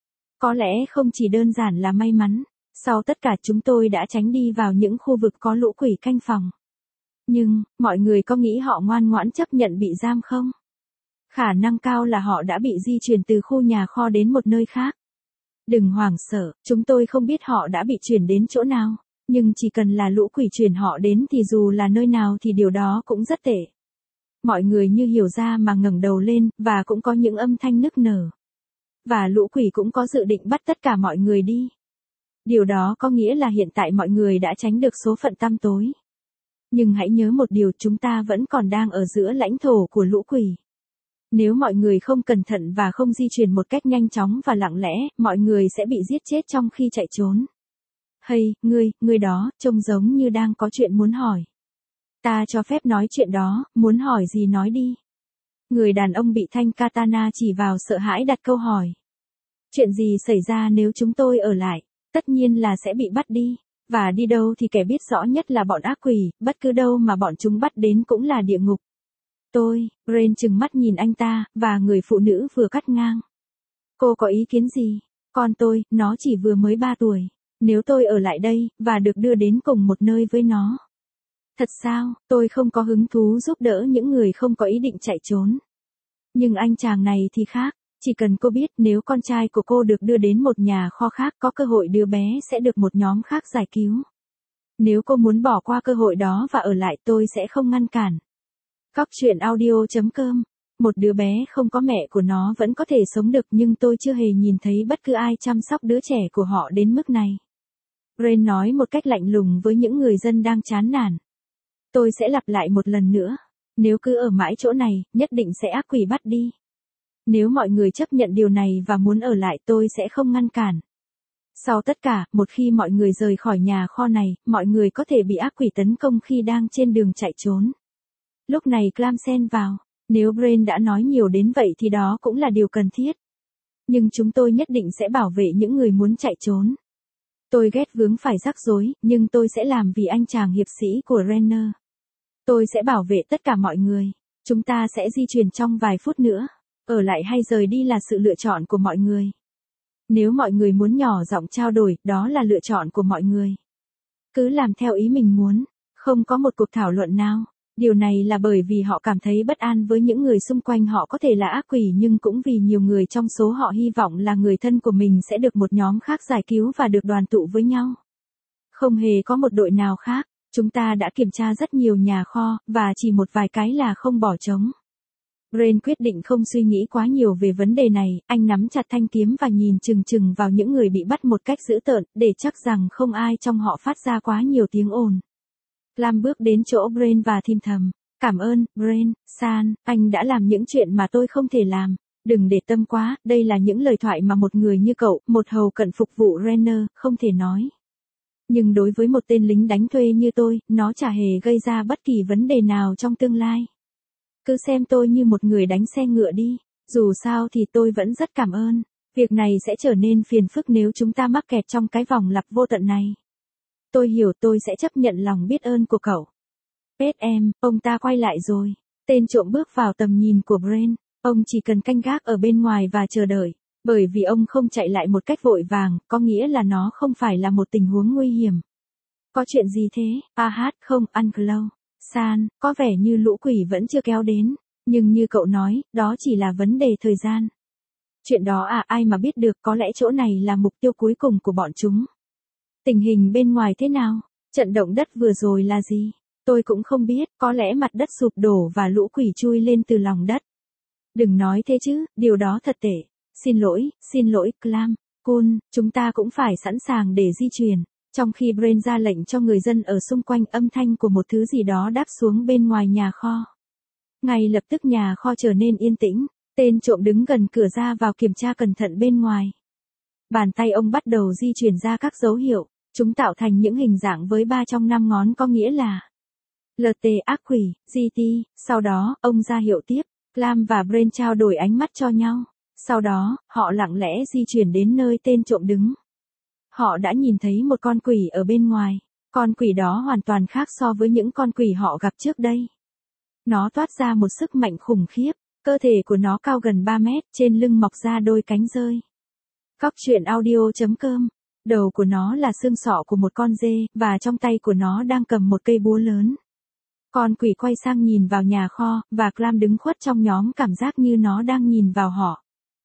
Có lẽ không chỉ đơn giản là may mắn, sau tất cả chúng tôi đã tránh đi vào những khu vực có lũ quỷ canh phòng. Nhưng, mọi người có nghĩ họ ngoan ngoãn chấp nhận bị giam không? Khả năng cao là họ đã bị di chuyển từ khu nhà kho đến một nơi khác. Đừng hoảng sợ, chúng tôi không biết họ đã bị chuyển đến chỗ nào, nhưng chỉ cần là lũ quỷ chuyển họ đến thì dù là nơi nào thì điều đó cũng rất tệ. Mọi người như hiểu ra mà ngẩng đầu lên, và cũng có những âm thanh nức nở. Và lũ quỷ cũng có dự định bắt tất cả mọi người đi. Điều đó có nghĩa là hiện tại mọi người đã tránh được số phận tăm tối. Nhưng hãy nhớ một điều, chúng ta vẫn còn đang ở giữa lãnh thổ của lũ quỷ. Nếu mọi người không cẩn thận và không di chuyển một cách nhanh chóng và lặng lẽ, mọi người sẽ bị giết chết trong khi chạy trốn. Hey, ngươi, ngươi đó, trông giống như đang có chuyện muốn hỏi. Ta cho phép nói chuyện đó, muốn hỏi gì nói đi. Người đàn ông bị thanh katana chỉ vào sợ hãi đặt câu hỏi. Chuyện gì xảy ra nếu chúng tôi ở lại? Tất nhiên là sẽ bị bắt đi. Và đi đâu thì kẻ biết rõ nhất là bọn ác quỷ, bất cứ đâu mà bọn chúng bắt đến cũng là địa ngục. Tôi, Brain trừng mắt nhìn anh ta, và người phụ nữ vừa cắt ngang. Cô có ý kiến gì? Con tôi, nó chỉ vừa mới ba tuổi. Nếu tôi ở lại đây, và được đưa đến cùng một nơi với nó. Thật sao, tôi không có hứng thú giúp đỡ những người không có ý định chạy trốn. Nhưng anh chàng này thì khác, chỉ cần cô biết nếu con trai của cô được đưa đến một nhà kho khác có cơ hội đứa bé sẽ được một nhóm khác giải cứu. Nếu cô muốn bỏ qua cơ hội đó và ở lại tôi sẽ không ngăn cản. Cóc truyện audio chấm com. Một đứa bé không có mẹ của nó vẫn có thể sống được nhưng tôi chưa hề nhìn thấy bất cứ ai chăm sóc đứa trẻ của họ đến mức này. Brain nói một cách lạnh lùng với những người dân đang chán nản. Tôi sẽ lặp lại một lần nữa. Nếu cứ ở mãi chỗ này, nhất định sẽ ác quỷ bắt đi. Nếu mọi người chấp nhận điều này và muốn ở lại tôi sẽ không ngăn cản. Sau tất cả, một khi mọi người rời khỏi nhà kho này, mọi người có thể bị ác quỷ tấn công khi đang trên đường chạy trốn. Lúc này Clam xen vào. Nếu Brain đã nói nhiều đến vậy thì đó cũng là điều cần thiết. Nhưng chúng tôi nhất định sẽ bảo vệ những người muốn chạy trốn. Tôi ghét vướng phải rắc rối, nhưng tôi sẽ làm vì anh chàng hiệp sĩ của Renner. Tôi sẽ bảo vệ tất cả mọi người. Chúng ta sẽ di chuyển trong vài phút nữa. Ở lại hay rời đi là sự lựa chọn của mọi người. Nếu mọi người muốn nhỏ giọng trao đổi, đó là lựa chọn của mọi người. Cứ làm theo ý mình muốn. Không có một cuộc thảo luận nào. Điều này là bởi vì họ cảm thấy bất an với những người xung quanh họ có thể là ác quỷ nhưng cũng vì nhiều người trong số họ hy vọng là người thân của mình sẽ được một nhóm khác giải cứu và được đoàn tụ với nhau. Không hề có một đội nào khác. Chúng ta đã kiểm tra rất nhiều nhà kho, và chỉ một vài cái là không bỏ trống. Brain quyết định không suy nghĩ quá nhiều về vấn đề này, anh nắm chặt thanh kiếm và nhìn chừng chừng vào những người bị bắt một cách dữ tợn, để chắc rằng không ai trong họ phát ra quá nhiều tiếng ồn. Clam bước đến chỗ Brain và thì thầm. Cảm ơn, Brain, San, anh đã làm những chuyện mà tôi không thể làm. Đừng để tâm quá, đây là những lời thoại mà một người như cậu, một hầu cận phục vụ Renner, không thể nói. Nhưng đối với một tên lính đánh thuê như tôi, nó chả hề gây ra bất kỳ vấn đề nào trong tương lai. Cứ xem tôi như một người đánh xe ngựa đi. Dù sao thì tôi vẫn rất cảm ơn. Việc này sẽ trở nên phiền phức nếu chúng ta mắc kẹt trong cái vòng lặp vô tận này. Tôi hiểu, tôi sẽ chấp nhận lòng biết ơn của cậu. Pet em, ông ta quay lại rồi. Tên trộm bước vào tầm nhìn của Brain. Ông chỉ cần canh gác ở bên ngoài và chờ đợi. Bởi vì ông không chạy lại một cách vội vàng, có nghĩa là nó không phải là một tình huống nguy hiểm. Có chuyện gì thế? A hát không, Unclow. San, có vẻ như lũ quỷ vẫn chưa kéo đến. Nhưng như cậu nói, đó chỉ là vấn đề thời gian. Chuyện đó à, ai mà biết được, có lẽ chỗ này là mục tiêu cuối cùng của bọn chúng. Tình hình bên ngoài thế nào? Trận động đất vừa rồi là gì? Tôi cũng không biết, có lẽ mặt đất sụp đổ và lũ quỷ chui lên từ lòng đất. Đừng nói thế chứ, điều đó thật tệ. Xin lỗi, xin lỗi, Clam, Kun, chúng ta cũng phải sẵn sàng để di chuyển. Trong khi Brain ra lệnh cho người dân ở xung quanh, âm thanh của một thứ gì đó đáp xuống bên ngoài nhà kho. Ngay lập tức nhà kho trở nên yên tĩnh, tên trộm đứng gần cửa ra vào kiểm tra cẩn thận bên ngoài. Bàn tay ông bắt đầu di chuyển ra các dấu hiệu, chúng tạo thành những hình dạng với ba trong năm ngón có nghĩa là lờ tê ác quỷ, giê tê, sau đó, ông ra hiệu tiếp, Clam và Brain trao đổi ánh mắt cho nhau. Sau đó, họ lặng lẽ di chuyển đến nơi tên trộm đứng. Họ đã nhìn thấy một con quỷ ở bên ngoài. Con quỷ đó hoàn toàn khác so với những con quỷ họ gặp trước đây. Nó toát ra một sức mạnh khủng khiếp, cơ thể của nó cao gần ba mét, trên lưng mọc ra đôi cánh rơi. Cóc truyện audio chấm com. Đầu của nó là xương sọ của một con dê, và trong tay của nó đang cầm một cây búa lớn. Con quỷ quay sang nhìn vào nhà kho, và Clam đứng khuất trong nhóm cảm giác như nó đang nhìn vào họ.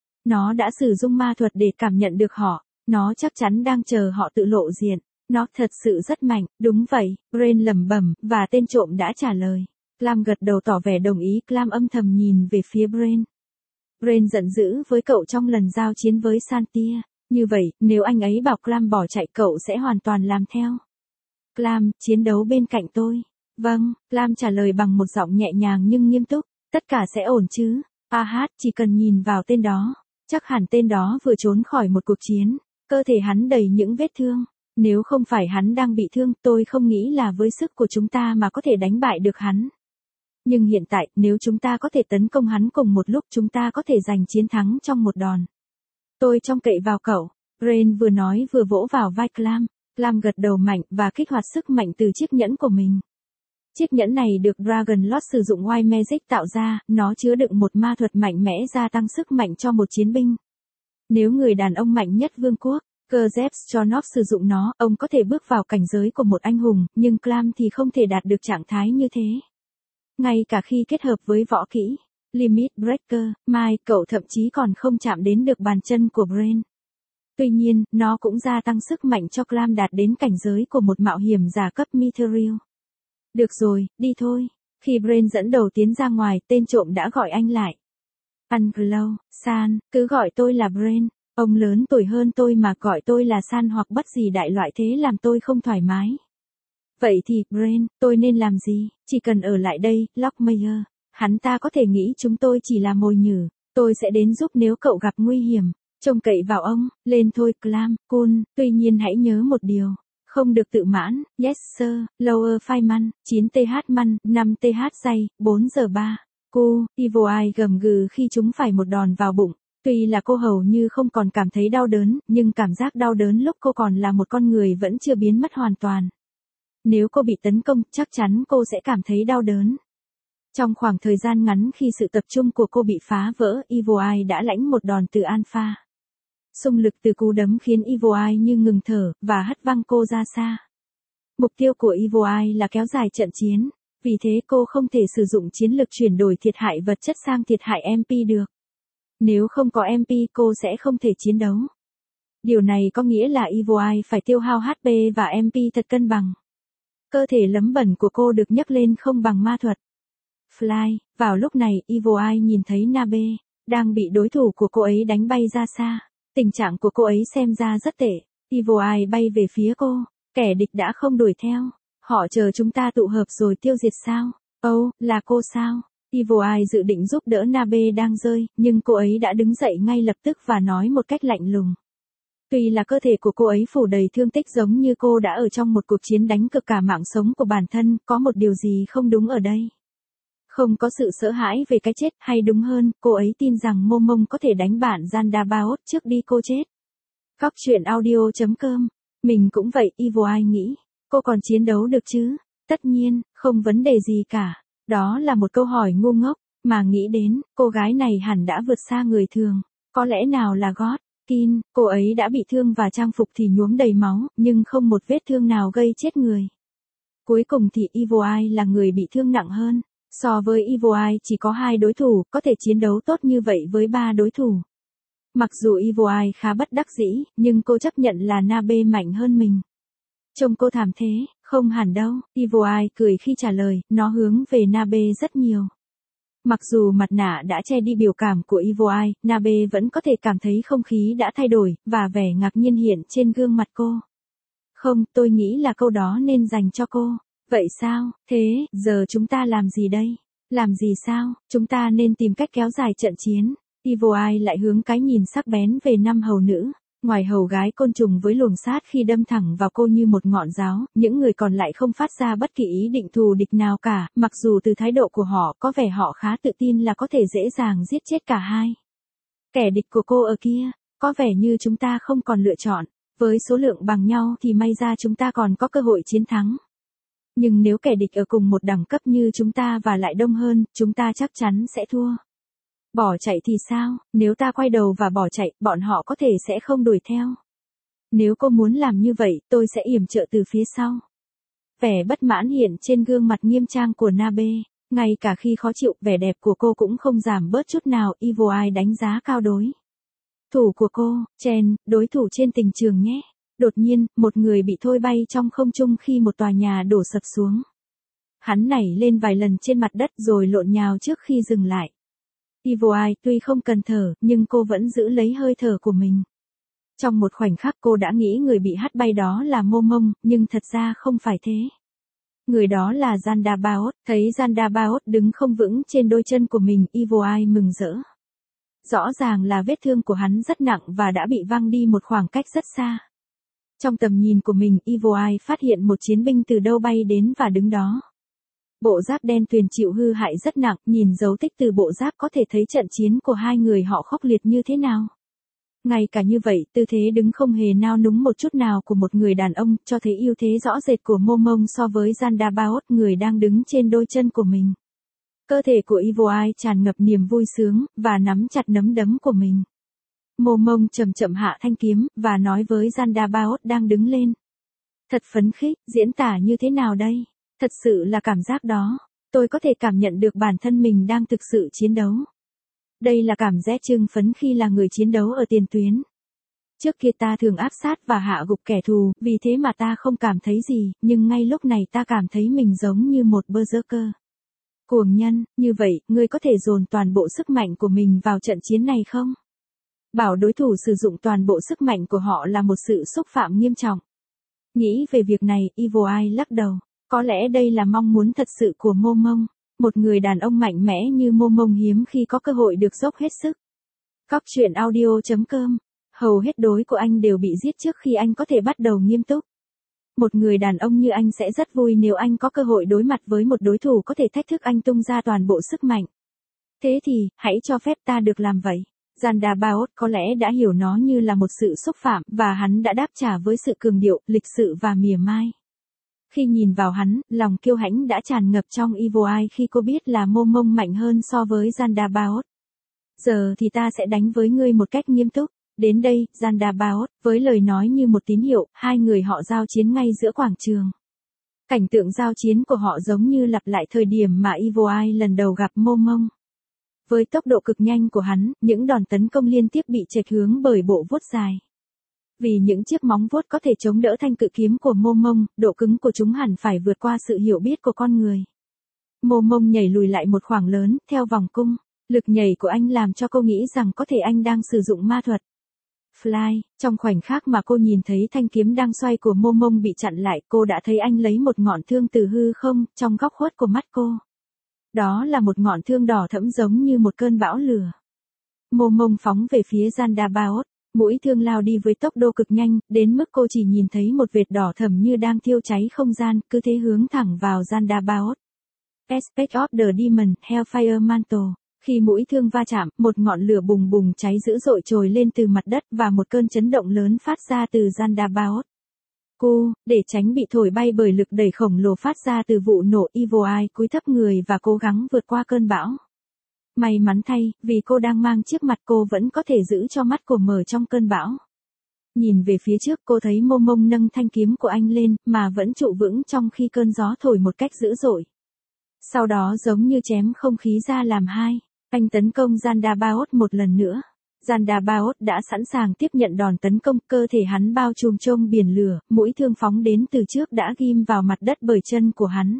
Nó đã sử dụng ma thuật để cảm nhận được họ, nó chắc chắn đang chờ họ tự lộ diện. Nó thật sự rất mạnh, đúng vậy, Brain lẩm bẩm, và tên trộm đã trả lời. Clam gật đầu tỏ vẻ đồng ý, Clam âm thầm nhìn về phía Brain. Brain giận dữ với cậu trong lần giao chiến với Santia. Như vậy, nếu anh ấy bảo Clam bỏ chạy cậu sẽ hoàn toàn làm theo. Clam, chiến đấu bên cạnh tôi. Vâng, Clam trả lời bằng một giọng nhẹ nhàng nhưng nghiêm túc. Tất cả sẽ ổn chứ. A hát, chỉ cần nhìn vào tên đó. Chắc hẳn tên đó vừa trốn khỏi một cuộc chiến. Cơ thể hắn đầy những vết thương. Nếu không phải hắn đang bị thương, tôi không nghĩ là với sức của chúng ta mà có thể đánh bại được hắn. Nhưng hiện tại, nếu chúng ta có thể tấn công hắn cùng một lúc, chúng ta có thể giành chiến thắng trong một đòn. Tôi trông cậy vào cậu. Brain vừa nói vừa vỗ vào vai Clam. Clam gật đầu mạnh và kích hoạt sức mạnh từ chiếc nhẫn của mình. Chiếc nhẫn này được Dragon Lord sử dụng White Magic tạo ra, nó chứa đựng một ma thuật mạnh mẽ gia tăng sức mạnh cho một chiến binh. Nếu người đàn ông mạnh nhất vương quốc, Grzeb Chonov sử dụng nó, ông có thể bước vào cảnh giới của một anh hùng, nhưng Clam thì không thể đạt được trạng thái như thế. Ngay cả khi kết hợp với võ kỹ, Limit Breaker, Mai, cậu thậm chí còn không chạm đến được bàn chân của Brain. Tuy nhiên, nó cũng gia tăng sức mạnh cho Clam đạt đến cảnh giới của một mạo hiểm giả cấp Mithril. Được rồi, đi thôi. Khi Brain dẫn đầu tiến ra ngoài, tên trộm đã gọi anh lại. Angelo, San, cứ gọi tôi là Brain. Ông lớn tuổi hơn tôi mà gọi tôi là San hoặc bất gì đại loại thế làm tôi không thoải mái. Vậy thì, Brain, tôi nên làm gì? Chỉ cần ở lại đây, Lockmayer. Hắn ta có thể nghĩ chúng tôi chỉ là mồi nhử. Tôi sẽ đến giúp nếu cậu gặp nguy hiểm. Trông cậy vào ông, lên thôi Clam, cool. Tuy nhiên hãy nhớ một điều. Không được tự mãn. Yes sir, Lower Fireman, chín tê hát man, năm tê hát dây, bốn giờ ba. Cô, Evil Eye gầm gừ khi chúng phải một đòn vào bụng. Tuy là cô hầu như không còn cảm thấy đau đớn, nhưng cảm giác đau đớn lúc cô còn là một con người vẫn chưa biến mất hoàn toàn. Nếu cô bị tấn công, chắc chắn cô sẽ cảm thấy đau đớn. Trong khoảng thời gian ngắn khi sự tập trung của cô bị phá vỡ, Evil Eye đã lãnh một đòn từ Alpha. Xung lực từ cú đấm khiến Evil Eye như ngừng thở, và hất văng cô ra xa. Mục tiêu của Evil Eye là kéo dài trận chiến, vì thế cô không thể sử dụng chiến lực chuyển đổi thiệt hại vật chất sang thiệt hại em pê được. Nếu không có em pê cô sẽ không thể chiến đấu. Điều này có nghĩa là Evil Eye phải tiêu hao hát pê và em pê thật cân bằng. Cơ thể lấm bẩn của cô được nhấc lên không bằng ma thuật. Fly, vào lúc này Evil Eye nhìn thấy Nabe, đang bị đối thủ của cô ấy đánh bay ra xa. Tình trạng của cô ấy xem ra rất tệ. Evil Eye bay về phía cô, kẻ địch đã không đuổi theo. Họ chờ chúng ta tụ hợp rồi tiêu diệt sao? Ồ, oh, là cô sao? Evil Eye dự định giúp đỡ Nabe đang rơi, nhưng cô ấy đã đứng dậy ngay lập tức và nói một cách lạnh lùng. Tuy là cơ thể của cô ấy phủ đầy thương tích giống như cô đã ở trong một cuộc chiến đánh cực cả mạng sống của bản thân, có một điều gì không đúng ở đây. Không có sự sợ hãi về cái chết, hay đúng hơn, cô ấy tin rằng Mô Mông có thể đánh bản Zandabaoth trước đi cô chết. Cóc truyện audio chấm com. Mình cũng vậy, Evil Eye nghĩ. Cô còn chiến đấu được chứ? Tất nhiên, không vấn đề gì cả. Đó là một câu hỏi ngu ngốc, mà nghĩ đến, cô gái này hẳn đã vượt xa người thường. Có lẽ nào là God, Kin, cô ấy đã bị thương và trang phục thì nhuốm đầy máu, nhưng không một vết thương nào gây chết người. Cuối cùng thì Evil Eye là người bị thương nặng hơn. So với Evil Eye chỉ có hai đối thủ, có thể chiến đấu tốt như vậy với ba đối thủ. Mặc dù Evil Eye khá bất đắc dĩ, nhưng cô chấp nhận là Nabe mạnh hơn mình. Trông cô thảm thế, không hẳn đâu, Evil Eye cười khi trả lời, nó hướng về Nabe rất nhiều. Mặc dù mặt nạ đã che đi biểu cảm của Evil Eye, Nabe vẫn có thể cảm thấy không khí đã thay đổi, và vẻ ngạc nhiên hiện trên gương mặt cô. Không, tôi nghĩ là câu đó nên dành cho cô. Vậy sao, thế, giờ chúng ta làm gì đây? Làm gì sao, chúng ta nên tìm cách kéo dài trận chiến. Evil Eye lại hướng cái nhìn sắc bén về năm hầu nữ. Ngoài hầu gái côn trùng với luồng sát khi đâm thẳng vào cô như một ngọn giáo, những người còn lại không phát ra bất kỳ ý định thù địch nào cả, mặc dù từ thái độ của họ có vẻ họ khá tự tin là có thể dễ dàng giết chết cả hai. Kẻ địch của cô ở kia, có vẻ như chúng ta không còn lựa chọn, với số lượng bằng nhau thì may ra chúng ta còn có cơ hội chiến thắng. Nhưng nếu kẻ địch ở cùng một đẳng cấp như chúng ta và lại đông hơn, chúng ta chắc chắn sẽ thua. Bỏ chạy thì sao, nếu ta quay đầu và bỏ chạy, bọn họ có thể sẽ không đuổi theo. Nếu cô muốn làm như vậy, tôi sẽ yểm trợ từ phía sau. Vẻ bất mãn hiện trên gương mặt nghiêm trang của Nabe, ngay cả khi khó chịu, vẻ đẹp của cô cũng không giảm bớt chút nào, Evil Eye đánh giá cao đối thủ của cô, Chen, đối thủ trên tình trường nhé. Đột nhiên, một người bị thôi bay trong không trung khi một tòa nhà đổ sập xuống. Hắn nảy lên vài lần trên mặt đất rồi lộn nhào trước khi dừng lại. Evil Eye tuy không cần thở, nhưng cô vẫn giữ lấy hơi thở của mình. Trong một khoảnh khắc cô đã nghĩ người bị hất bay đó là Momong, nhưng thật ra không phải thế. Người đó là Zandabaoth, thấy Zandabaoth đứng không vững trên đôi chân của mình, Evil Eye mừng rỡ. Rõ ràng là vết thương của hắn rất nặng và đã bị văng đi một khoảng cách rất xa. Trong tầm nhìn của mình, Evil Eye phát hiện một chiến binh từ đâu bay đến và đứng đó. Bộ giáp đen tuyền chịu hư hại rất nặng, nhìn dấu tích từ bộ giáp có thể thấy trận chiến của hai người họ khốc liệt như thế nào. Ngay cả như vậy, tư thế đứng không hề nao núng một chút nào của một người đàn ông, cho thấy ưu thế rõ rệt của Momong so với Zandabaoth, người đang đứng trên đôi chân của mình. Cơ thể của Evil Eye tràn ngập niềm vui sướng, và nắm chặt nắm đấm của mình. Momong chậm chậm hạ thanh kiếm, và nói với Zandabaoth đang đứng lên. Thật phấn khích, diễn tả như thế nào đây? Thật sự là cảm giác đó. Tôi có thể cảm nhận được bản thân mình đang thực sự chiến đấu. Đây là cảm giác trưng phấn khi là người chiến đấu ở tiền tuyến. Trước kia ta thường áp sát và hạ gục kẻ thù, vì thế mà ta không cảm thấy gì, nhưng ngay lúc này ta cảm thấy mình giống như một berserker. Cuồng nhân, như vậy, ngươi có thể dồn toàn bộ sức mạnh của mình vào trận chiến này không? Bảo đối thủ sử dụng toàn bộ sức mạnh của họ là một sự xúc phạm nghiêm trọng. Nghĩ về việc này, Evil Eye lắc đầu. Có lẽ đây là mong muốn thật sự của Momong. Một người đàn ông mạnh mẽ như Momong hiếm khi có cơ hội được dốc hết sức. Cóc truyện audio chấm com. Hầu hết đối của anh đều bị giết trước khi anh có thể bắt đầu nghiêm túc. Một người đàn ông như anh sẽ rất vui nếu anh có cơ hội đối mặt với một đối thủ có thể thách thức anh tung ra toàn bộ sức mạnh. Thế thì, hãy cho phép ta được làm vậy. Zandabaoth có lẽ đã hiểu nó như là một sự xúc phạm, và hắn đã đáp trả với sự cường điệu, lịch sự và mỉa mai. Khi nhìn vào hắn, lòng kiêu hãnh đã tràn ngập trong Evil Eye khi cô biết là Momong mạnh hơn so với Zandabaoth. Giờ thì ta sẽ đánh với ngươi một cách nghiêm túc. Đến đây, Zandabaoth, với lời nói như một tín hiệu, hai người họ giao chiến ngay giữa quảng trường. Cảnh tượng giao chiến của họ giống như lặp lại thời điểm mà Evil Eye lần đầu gặp Momong. Với tốc độ cực nhanh của hắn, những đòn tấn công liên tiếp bị chệch hướng bởi bộ vuốt dài. Vì những chiếc móng vuốt có thể chống đỡ thanh cự kiếm của Momong, độ cứng của chúng hẳn phải vượt qua sự hiểu biết của con người. Momong nhảy lùi lại một khoảng lớn, theo vòng cung. Lực nhảy của anh làm cho cô nghĩ rằng có thể anh đang sử dụng ma thuật. Fly, trong khoảnh khắc mà cô nhìn thấy thanh kiếm đang xoay của Momong bị chặn lại, cô đã thấy anh lấy một ngọn thương từ hư không, trong góc khuất của mắt cô. Đó là một ngọn thương đỏ thẫm giống như một cơn bão lửa. Momong phóng về phía Zandabaoth, mũi thương lao đi với tốc độ cực nhanh, đến mức cô chỉ nhìn thấy một vệt đỏ thẫm như đang thiêu cháy không gian, cứ thế hướng thẳng vào Zandabaoth. Aspect of the Demon, Hellfire Mantle. Khi mũi thương va chạm, một ngọn lửa bùng bùng cháy dữ dội trồi lên từ mặt đất và một cơn chấn động lớn phát ra từ Zandabaoth. Cô, để tránh bị thổi bay bởi lực đẩy khổng lồ phát ra từ vụ nổ, Evil Eye cúi thấp người và cố gắng vượt qua cơn bão. May mắn thay, vì cô đang mang chiếc mặt cô vẫn có thể giữ cho mắt cô mở trong cơn bão. Nhìn về phía trước cô thấy Momong nâng thanh kiếm của anh lên, mà vẫn trụ vững trong khi cơn gió thổi một cách dữ dội. Sau đó giống như chém không khí ra làm hai, anh tấn công Zandabaoth một lần nữa. Zandabaoth đã sẵn sàng tiếp nhận đòn tấn công, cơ thể hắn bao trùm trong biển lửa, mũi thương phóng đến từ trước đã ghim vào mặt đất bởi chân của hắn.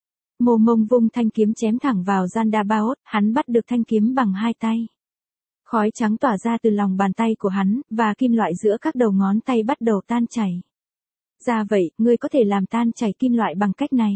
Momong vung thanh kiếm chém thẳng vào Zandabaoth, hắn bắt được thanh kiếm bằng hai tay. Khói trắng tỏa ra từ lòng bàn tay của hắn, và kim loại giữa các đầu ngón tay bắt đầu tan chảy. Ra vậy, ngươi có thể làm tan chảy kim loại bằng cách này.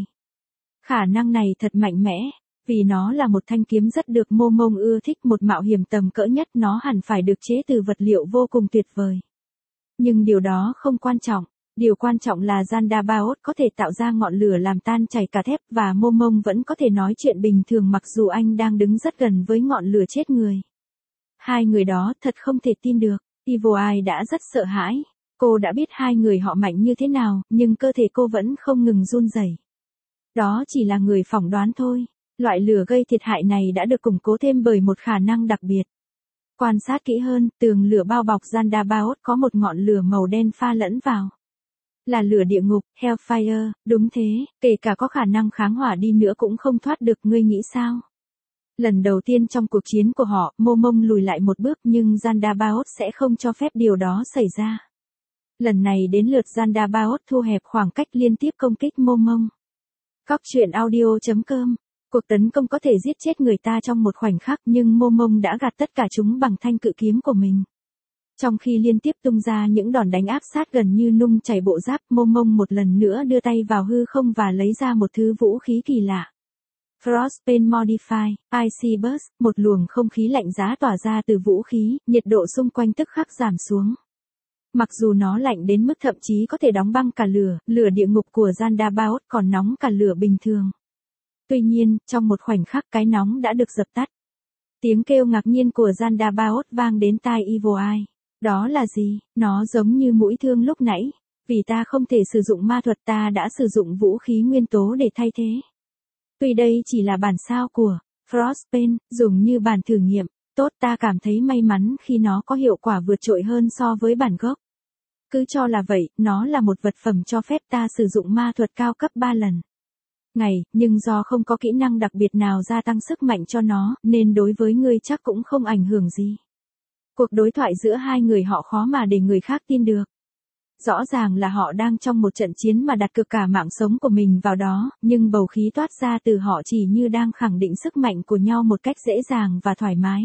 Khả năng này thật mạnh mẽ, vì nó là một thanh kiếm rất được Momong ưa thích, một mạo hiểm tầm cỡ nhất, nó hẳn phải được chế từ vật liệu vô cùng tuyệt vời. Nhưng điều đó không quan trọng. Điều quan trọng là Zandabaoth có thể tạo ra ngọn lửa làm tan chảy cả thép và Momong vẫn có thể nói chuyện bình thường mặc dù anh đang đứng rất gần với ngọn lửa chết người. Hai người đó thật không thể tin được. Evil Eye đã rất sợ hãi. Cô đã biết hai người họ mạnh như thế nào, nhưng cơ thể cô vẫn không ngừng run rẩy. Đó chỉ là người phỏng đoán thôi. Loại lửa gây thiệt hại này đã được củng cố thêm bởi một khả năng đặc biệt. Quan sát kỹ hơn, tường lửa bao bọc Zandabaoth có một ngọn lửa màu đen pha lẫn vào. Là lửa địa ngục, Hellfire, đúng thế, kể cả có khả năng kháng hỏa đi nữa cũng không thoát được, ngươi nghĩ sao? Lần đầu tiên trong cuộc chiến của họ, Momong lùi lại một bước nhưng Zandabaoth sẽ không cho phép điều đó xảy ra. Lần này đến lượt Zandabaoth thu hẹp khoảng cách liên tiếp công kích Momong. Cóc truyện audio chấm com. Cuộc tấn công có thể giết chết người ta trong một khoảnh khắc nhưng Momong đã gạt tất cả chúng bằng thanh cự kiếm của mình. Trong khi liên tiếp tung ra những đòn đánh áp sát gần như nung chảy bộ giáp, Momong một lần nữa đưa tay vào hư không và lấy ra một thứ vũ khí kỳ lạ. Frostbane Modify, Icy Burst, một luồng không khí lạnh giá tỏa ra từ vũ khí, nhiệt độ xung quanh tức khắc giảm xuống. Mặc dù nó lạnh đến mức thậm chí có thể đóng băng cả lửa, lửa địa ngục của Zandabaoth còn nóng cả lửa bình thường. Tuy nhiên, trong một khoảnh khắc cái nóng đã được dập tắt. Tiếng kêu ngạc nhiên của Zandabaoth vang đến tai Evil Eye. Đó là gì? Nó giống như mũi thương lúc nãy. Vì ta không thể sử dụng ma thuật ta đã sử dụng vũ khí nguyên tố để thay thế. Tuy đây chỉ là bản sao của Frostbane, dùng như bản thử nghiệm, tốt ta cảm thấy may mắn khi nó có hiệu quả vượt trội hơn so với bản gốc. Cứ cho là vậy, nó là một vật phẩm cho phép ta sử dụng ma thuật cao cấp ba lần. Ngày, nhưng do không có kỹ năng đặc biệt nào gia tăng sức mạnh cho nó, nên đối với ngươi chắc cũng không ảnh hưởng gì. Cuộc đối thoại giữa hai người họ khó mà để người khác tin được. Rõ ràng là họ đang trong một trận chiến mà đặt cược cả mạng sống của mình vào đó, nhưng bầu khí toát ra từ họ chỉ như đang khẳng định sức mạnh của nhau một cách dễ dàng và thoải mái.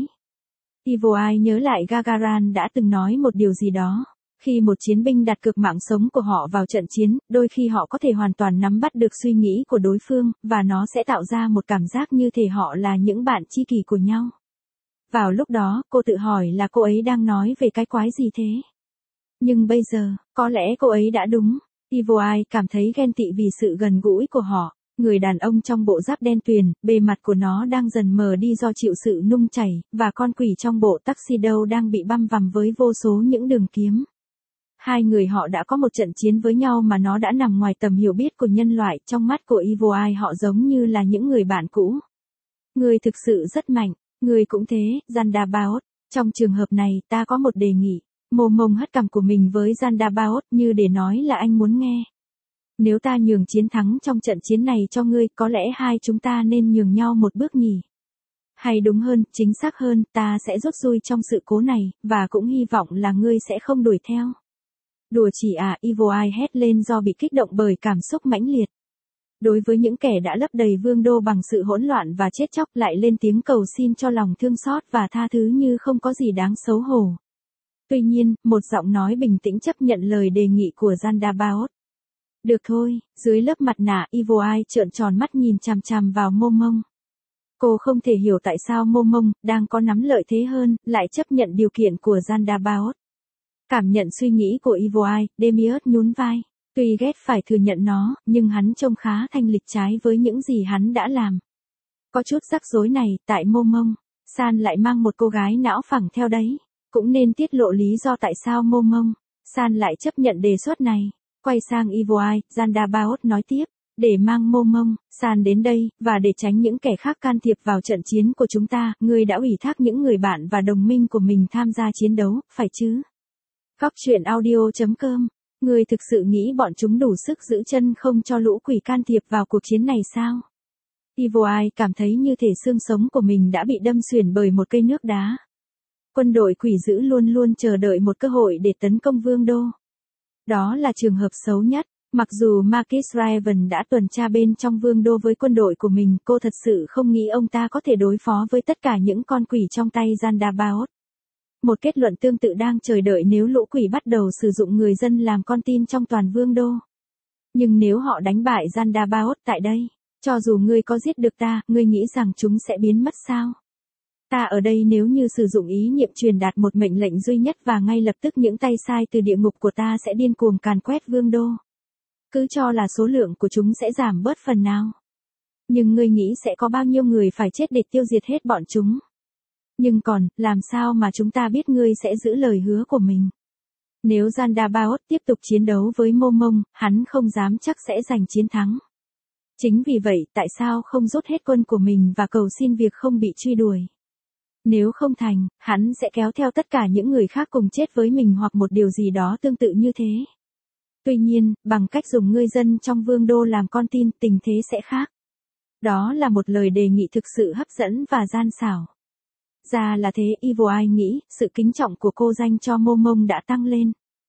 Evil Eye nhớ lại Gagarin đã từng nói một điều gì đó. Khi một chiến binh đặt cược mạng sống của họ vào trận chiến, đôi khi họ có thể hoàn toàn nắm bắt được suy nghĩ của đối phương, và nó sẽ tạo ra một cảm giác như thể họ là những bạn tri kỷ của nhau. Vào lúc đó, cô tự hỏi là cô ấy đang nói về cái quái gì thế? Nhưng bây giờ, có lẽ cô ấy đã đúng. Evil Eye cảm thấy ghen tị vì sự gần gũi của họ. Người đàn ông trong bộ giáp đen tuyền, bề mặt của nó đang dần mờ đi do chịu sự nung chảy, và con quỷ trong bộ tuxedo đang bị băm vằm với vô số những đường kiếm. Hai người họ đã có một trận chiến với nhau mà nó đã nằm ngoài tầm hiểu biết của nhân loại, trong mắt của Evil Eye họ giống như là những người bạn cũ. Người thực sự rất mạnh, người cũng thế, Zandabaoth. Trong trường hợp này, ta có một đề nghị. Momong hất cằm của mình với Zandabaoth như để nói là anh muốn nghe. Nếu ta nhường chiến thắng trong trận chiến này cho ngươi, có lẽ hai chúng ta nên nhường nhau một bước nhỉ? Hay đúng hơn, chính xác hơn, ta sẽ rút lui trong sự cố này, và cũng hy vọng là ngươi sẽ không đuổi theo. Đùa chỉ à, Evil Eye hét lên do bị kích động bởi cảm xúc mãnh liệt. Đối với những kẻ đã lấp đầy vương đô bằng sự hỗn loạn và chết chóc lại lên tiếng cầu xin cho lòng thương xót và tha thứ như không có gì đáng xấu hổ. Tuy nhiên, một giọng nói bình tĩnh chấp nhận lời đề nghị của Zandabaoth. Được thôi, dưới lớp mặt nạ Evil Eye trợn tròn mắt nhìn chằm chằm vào Momong. Cô không thể hiểu tại sao Momong, đang có nắm lợi thế hơn, lại chấp nhận điều kiện của Zandabaoth. Cảm nhận suy nghĩ của Evil Eye, Demiurge nhún vai. Tuy ghét phải thừa nhận nó, nhưng hắn trông khá thanh lịch trái với những gì hắn đã làm. Có chút rắc rối này, tại Momong, San lại mang một cô gái não phẳng theo đấy. Cũng nên tiết lộ lý do tại sao Momong, San lại chấp nhận đề xuất này. Quay sang Evil Eye, Zandabaoth nói tiếp. Để mang Momong, San đến đây, và để tránh những kẻ khác can thiệp vào trận chiến của chúng ta, ngươi đã ủy thác những người bạn và đồng minh của mình tham gia chiến đấu, phải chứ? Cóc truyện audio chấm com. Ngươi thực sự nghĩ bọn chúng đủ sức giữ chân không cho lũ quỷ can thiệp vào cuộc chiến này sao? Evil Eye cảm thấy như thể xương sống của mình đã bị đâm xuyển bởi một cây nước đá. Quân đội quỷ dữ luôn luôn chờ đợi một cơ hội để tấn công vương đô. Đó là trường hợp xấu nhất. Mặc dù Marcus Raven đã tuần tra bên trong vương đô với quân đội của mình, cô thật sự không nghĩ ông ta có thể đối phó với tất cả những con quỷ trong tay Zandabaoth. Một kết luận tương tự đang chờ đợi nếu lũ quỷ bắt đầu sử dụng người dân làm con tin trong toàn vương đô. Nhưng nếu họ đánh bại Zandabaoth tại đây, cho dù ngươi có giết được ta, ngươi nghĩ rằng chúng sẽ biến mất sao? Ta ở đây nếu như sử dụng ý niệm truyền đạt một mệnh lệnh duy nhất và ngay lập tức những tay sai từ địa ngục của ta sẽ điên cuồng càn quét vương đô. Cứ cho là số lượng của chúng sẽ giảm bớt phần nào. Nhưng ngươi nghĩ sẽ có bao nhiêu người phải chết để tiêu diệt hết bọn chúng? Nhưng còn, làm sao mà chúng ta biết ngươi sẽ giữ lời hứa của mình? Nếu Zandabaoth tiếp tục chiến đấu với Mô Mông, hắn không dám chắc sẽ giành chiến thắng. Chính vì vậy, tại sao không rút hết quân của mình và cầu xin việc không bị truy đuổi? Nếu không thành, hắn sẽ kéo theo tất cả những người khác cùng chết với mình hoặc một điều gì đó tương tự như thế. Tuy nhiên, bằng cách dùng ngươi dân trong vương đô làm con tin, tình thế sẽ khác. Đó là một lời đề nghị thực sự hấp dẫn và gian xảo. Ra là thế, Evil Eye nghĩ, sự kính trọng của cô dành cho Mô Mông đã tăng lên.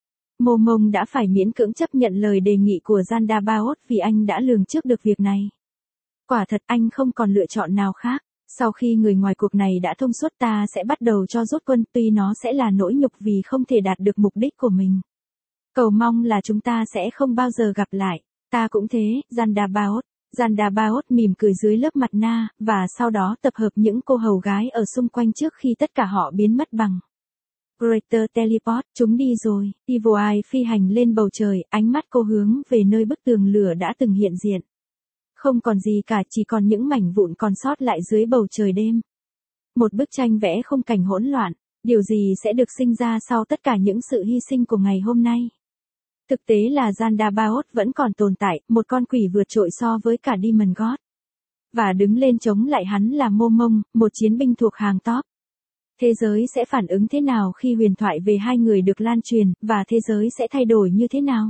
Mô Mông đã phải miễn cưỡng chấp nhận lời đề nghị của Zandabaoth vì anh đã lường trước được việc này. Quả thật anh không còn lựa chọn nào khác. Sau khi người ngoài cuộc này đã thông suốt ta sẽ bắt đầu cho rút quân, tuy nó sẽ là nỗi nhục vì không thể đạt được mục đích của mình. Cầu mong là chúng ta sẽ không bao giờ gặp lại. Ta cũng thế, Zandabaoth. Zandabaoth mỉm cười dưới lớp mặt na, và sau đó tập hợp những cô hầu gái ở xung quanh trước khi tất cả họ biến mất bằng Greater Teleport. Chúng đi rồi. Evil Eye phi hành lên bầu trời, ánh mắt cô hướng về nơi bức tường lửa đã từng hiện diện. Không còn gì cả, chỉ còn những mảnh vụn còn sót lại dưới bầu trời đêm. Một bức tranh vẽ khung cảnh hỗn loạn. Điều gì sẽ được sinh ra sau tất cả những sự hy sinh của ngày hôm nay? Thực tế là Zandabaoth vẫn còn tồn tại, một con quỷ vượt trội so với cả Demon God. Và đứng lên chống lại hắn là Mô Mông, một chiến binh thuộc hàng top. Thế giới sẽ phản ứng thế nào khi huyền thoại về hai người được lan truyền, và thế giới sẽ thay đổi như thế nào?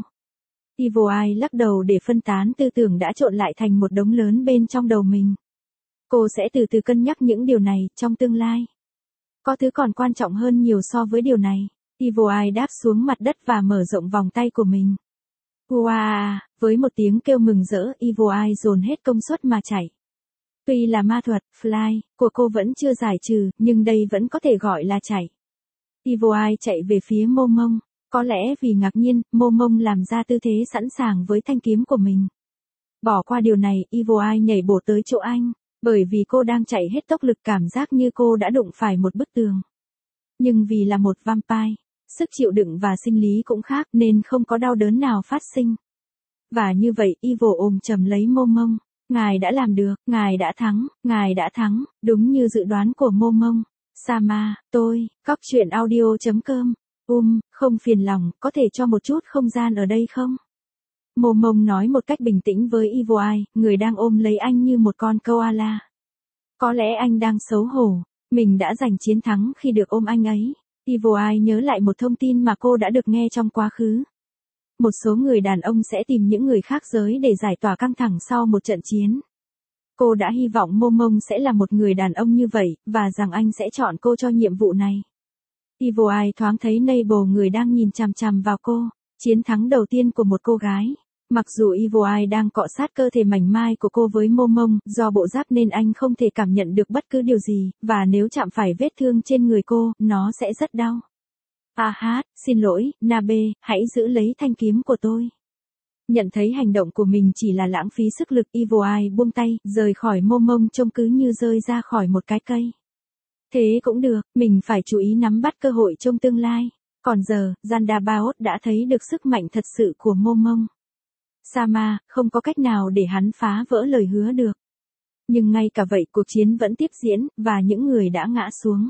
Evil Eye lắc đầu để phân tán tư tưởng đã trộn lại thành một đống lớn bên trong đầu mình. Cô sẽ từ từ cân nhắc những điều này trong tương lai. Có thứ còn quan trọng hơn nhiều so với điều này. Evil Eye đáp xuống mặt đất và mở rộng vòng tay của mình. Wow! Với một tiếng kêu mừng rỡ, Evil Eye dồn hết công suất mà chạy. Tuy là ma thuật, Fly, của cô vẫn chưa giải trừ, nhưng đây vẫn có thể gọi là chạy. Evil Eye chạy về phía Mô Mông. Có lẽ vì ngạc nhiên, Mô Mông làm ra tư thế sẵn sàng với thanh kiếm của mình. Bỏ qua điều này, Evil Eye nhảy bổ tới chỗ anh, bởi vì cô đang chạy hết tốc lực, cảm giác như cô đã đụng phải một bức tường. Nhưng vì là một vampire, sức chịu đựng và sinh lý cũng khác nên không có đau đớn nào phát sinh. Và như vậy, Evil ôm chầm lấy Mô Mông. Ngài đã làm được, ngài đã thắng, ngài đã thắng, đúng như dự đoán của Mô Mông. Sama, tôi, cóc truyện audio chấm com. Um, không phiền lòng, có thể cho một chút không gian ở đây không? Mô Mông nói một cách bình tĩnh với Evil Eye, người đang ôm lấy anh như một con koala. Có lẽ anh đang xấu hổ, mình đã giành chiến thắng khi được ôm anh ấy. Evil Eye nhớ lại một thông tin mà cô đã được nghe trong quá khứ. Một số người đàn ông sẽ tìm những người khác giới để giải tỏa căng thẳng sau một trận chiến. Cô đã hy vọng Mô Mông sẽ là một người đàn ông như vậy, và rằng anh sẽ chọn cô cho nhiệm vụ này. Evil Eye thoáng thấy Nable người đang nhìn chằm chằm vào cô, chiến thắng đầu tiên của một cô gái. Mặc dù Evil Eye đang cọ sát cơ thể mảnh mai của cô với Mô Mông, do bộ giáp nên anh không thể cảm nhận được bất cứ điều gì, và nếu chạm phải vết thương trên người cô, nó sẽ rất đau. À hát, xin lỗi, Nabe, hãy giữ lấy thanh kiếm của tôi. Nhận thấy hành động của mình chỉ là lãng phí sức lực, Evil Eye buông tay, rời khỏi Mô Mông trông cứ như rơi ra khỏi một cái cây. Thế cũng được, mình phải chú ý nắm bắt cơ hội trong tương lai. Còn giờ, Zandabaoth đã thấy được sức mạnh thật sự của Mô Mông. Sama, không có cách nào để hắn phá vỡ lời hứa được. Nhưng ngay cả vậy cuộc chiến vẫn tiếp diễn, và những người đã ngã xuống.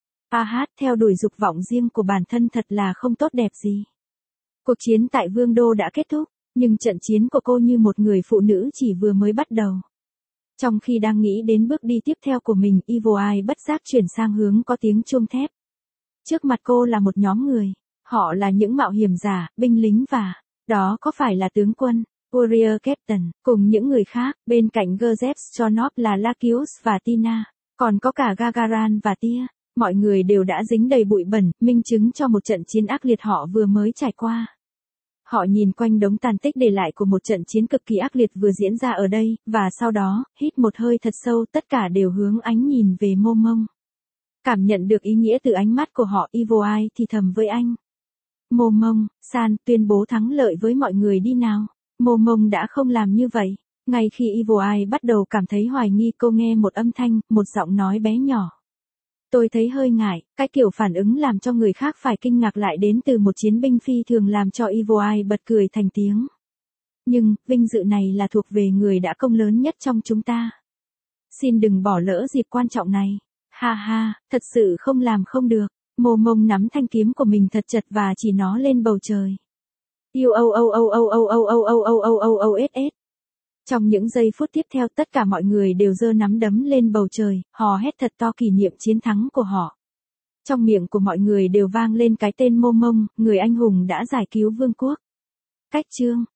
A hát theo đuổi dục vọng riêng của bản thân thật là không tốt đẹp gì. Cuộc chiến tại Vương Đô đã kết thúc, nhưng trận chiến của cô như một người phụ nữ chỉ vừa mới bắt đầu. Trong khi đang nghĩ đến bước đi tiếp theo của mình, Evil Eye bất giác chuyển sang hướng có tiếng chuông thép. Trước mặt cô là một nhóm người. Họ là những mạo hiểm giả, binh lính và... Đó có phải là tướng quân, Warrior Captain, cùng những người khác, bên cạnh Gerzef Chonov là Lakios và Tina, còn có cả Gagaran và Tia. Mọi người đều đã dính đầy bụi bẩn, minh chứng cho một trận chiến ác liệt họ vừa mới trải qua. Họ nhìn quanh đống tàn tích để lại của một trận chiến cực kỳ ác liệt vừa diễn ra ở đây, và sau đó, hít một hơi thật sâu, tất cả đều hướng ánh nhìn về Mô Mông. Cảm nhận được ý nghĩa từ ánh mắt của họ, Evil Eye thì thầm với anh. Mô Mông, San, tuyên bố thắng lợi với mọi người đi nào. Mô Mông đã không làm như vậy. Ngay khi Evil Eye bắt đầu cảm thấy hoài nghi, cô nghe một âm thanh, một giọng nói bé nhỏ. Tôi thấy hơi ngại, cái kiểu phản ứng làm cho người khác phải kinh ngạc lại đến từ một chiến binh phi thường làm cho Evil Eye bật cười thành tiếng. Nhưng, vinh dự này là thuộc về người đã công lớn nhất trong chúng ta. Xin đừng bỏ lỡ dịp quan trọng này. Ha ha, thật sự không làm không được. Mô Mông nắm thanh kiếm của mình thật chặt và chỉ nó lên bầu trời. Yêu âu âu âu âu âu âu âu âu âu âu âu âu s s. Trong những giây phút tiếp theo tất cả mọi người đều giơ nắm đấm lên bầu trời, hò hét thật to kỷ niệm chiến thắng của họ. Trong miệng của mọi người đều vang lên cái tên Mô Mông, người anh hùng đã giải cứu vương quốc. Cách chương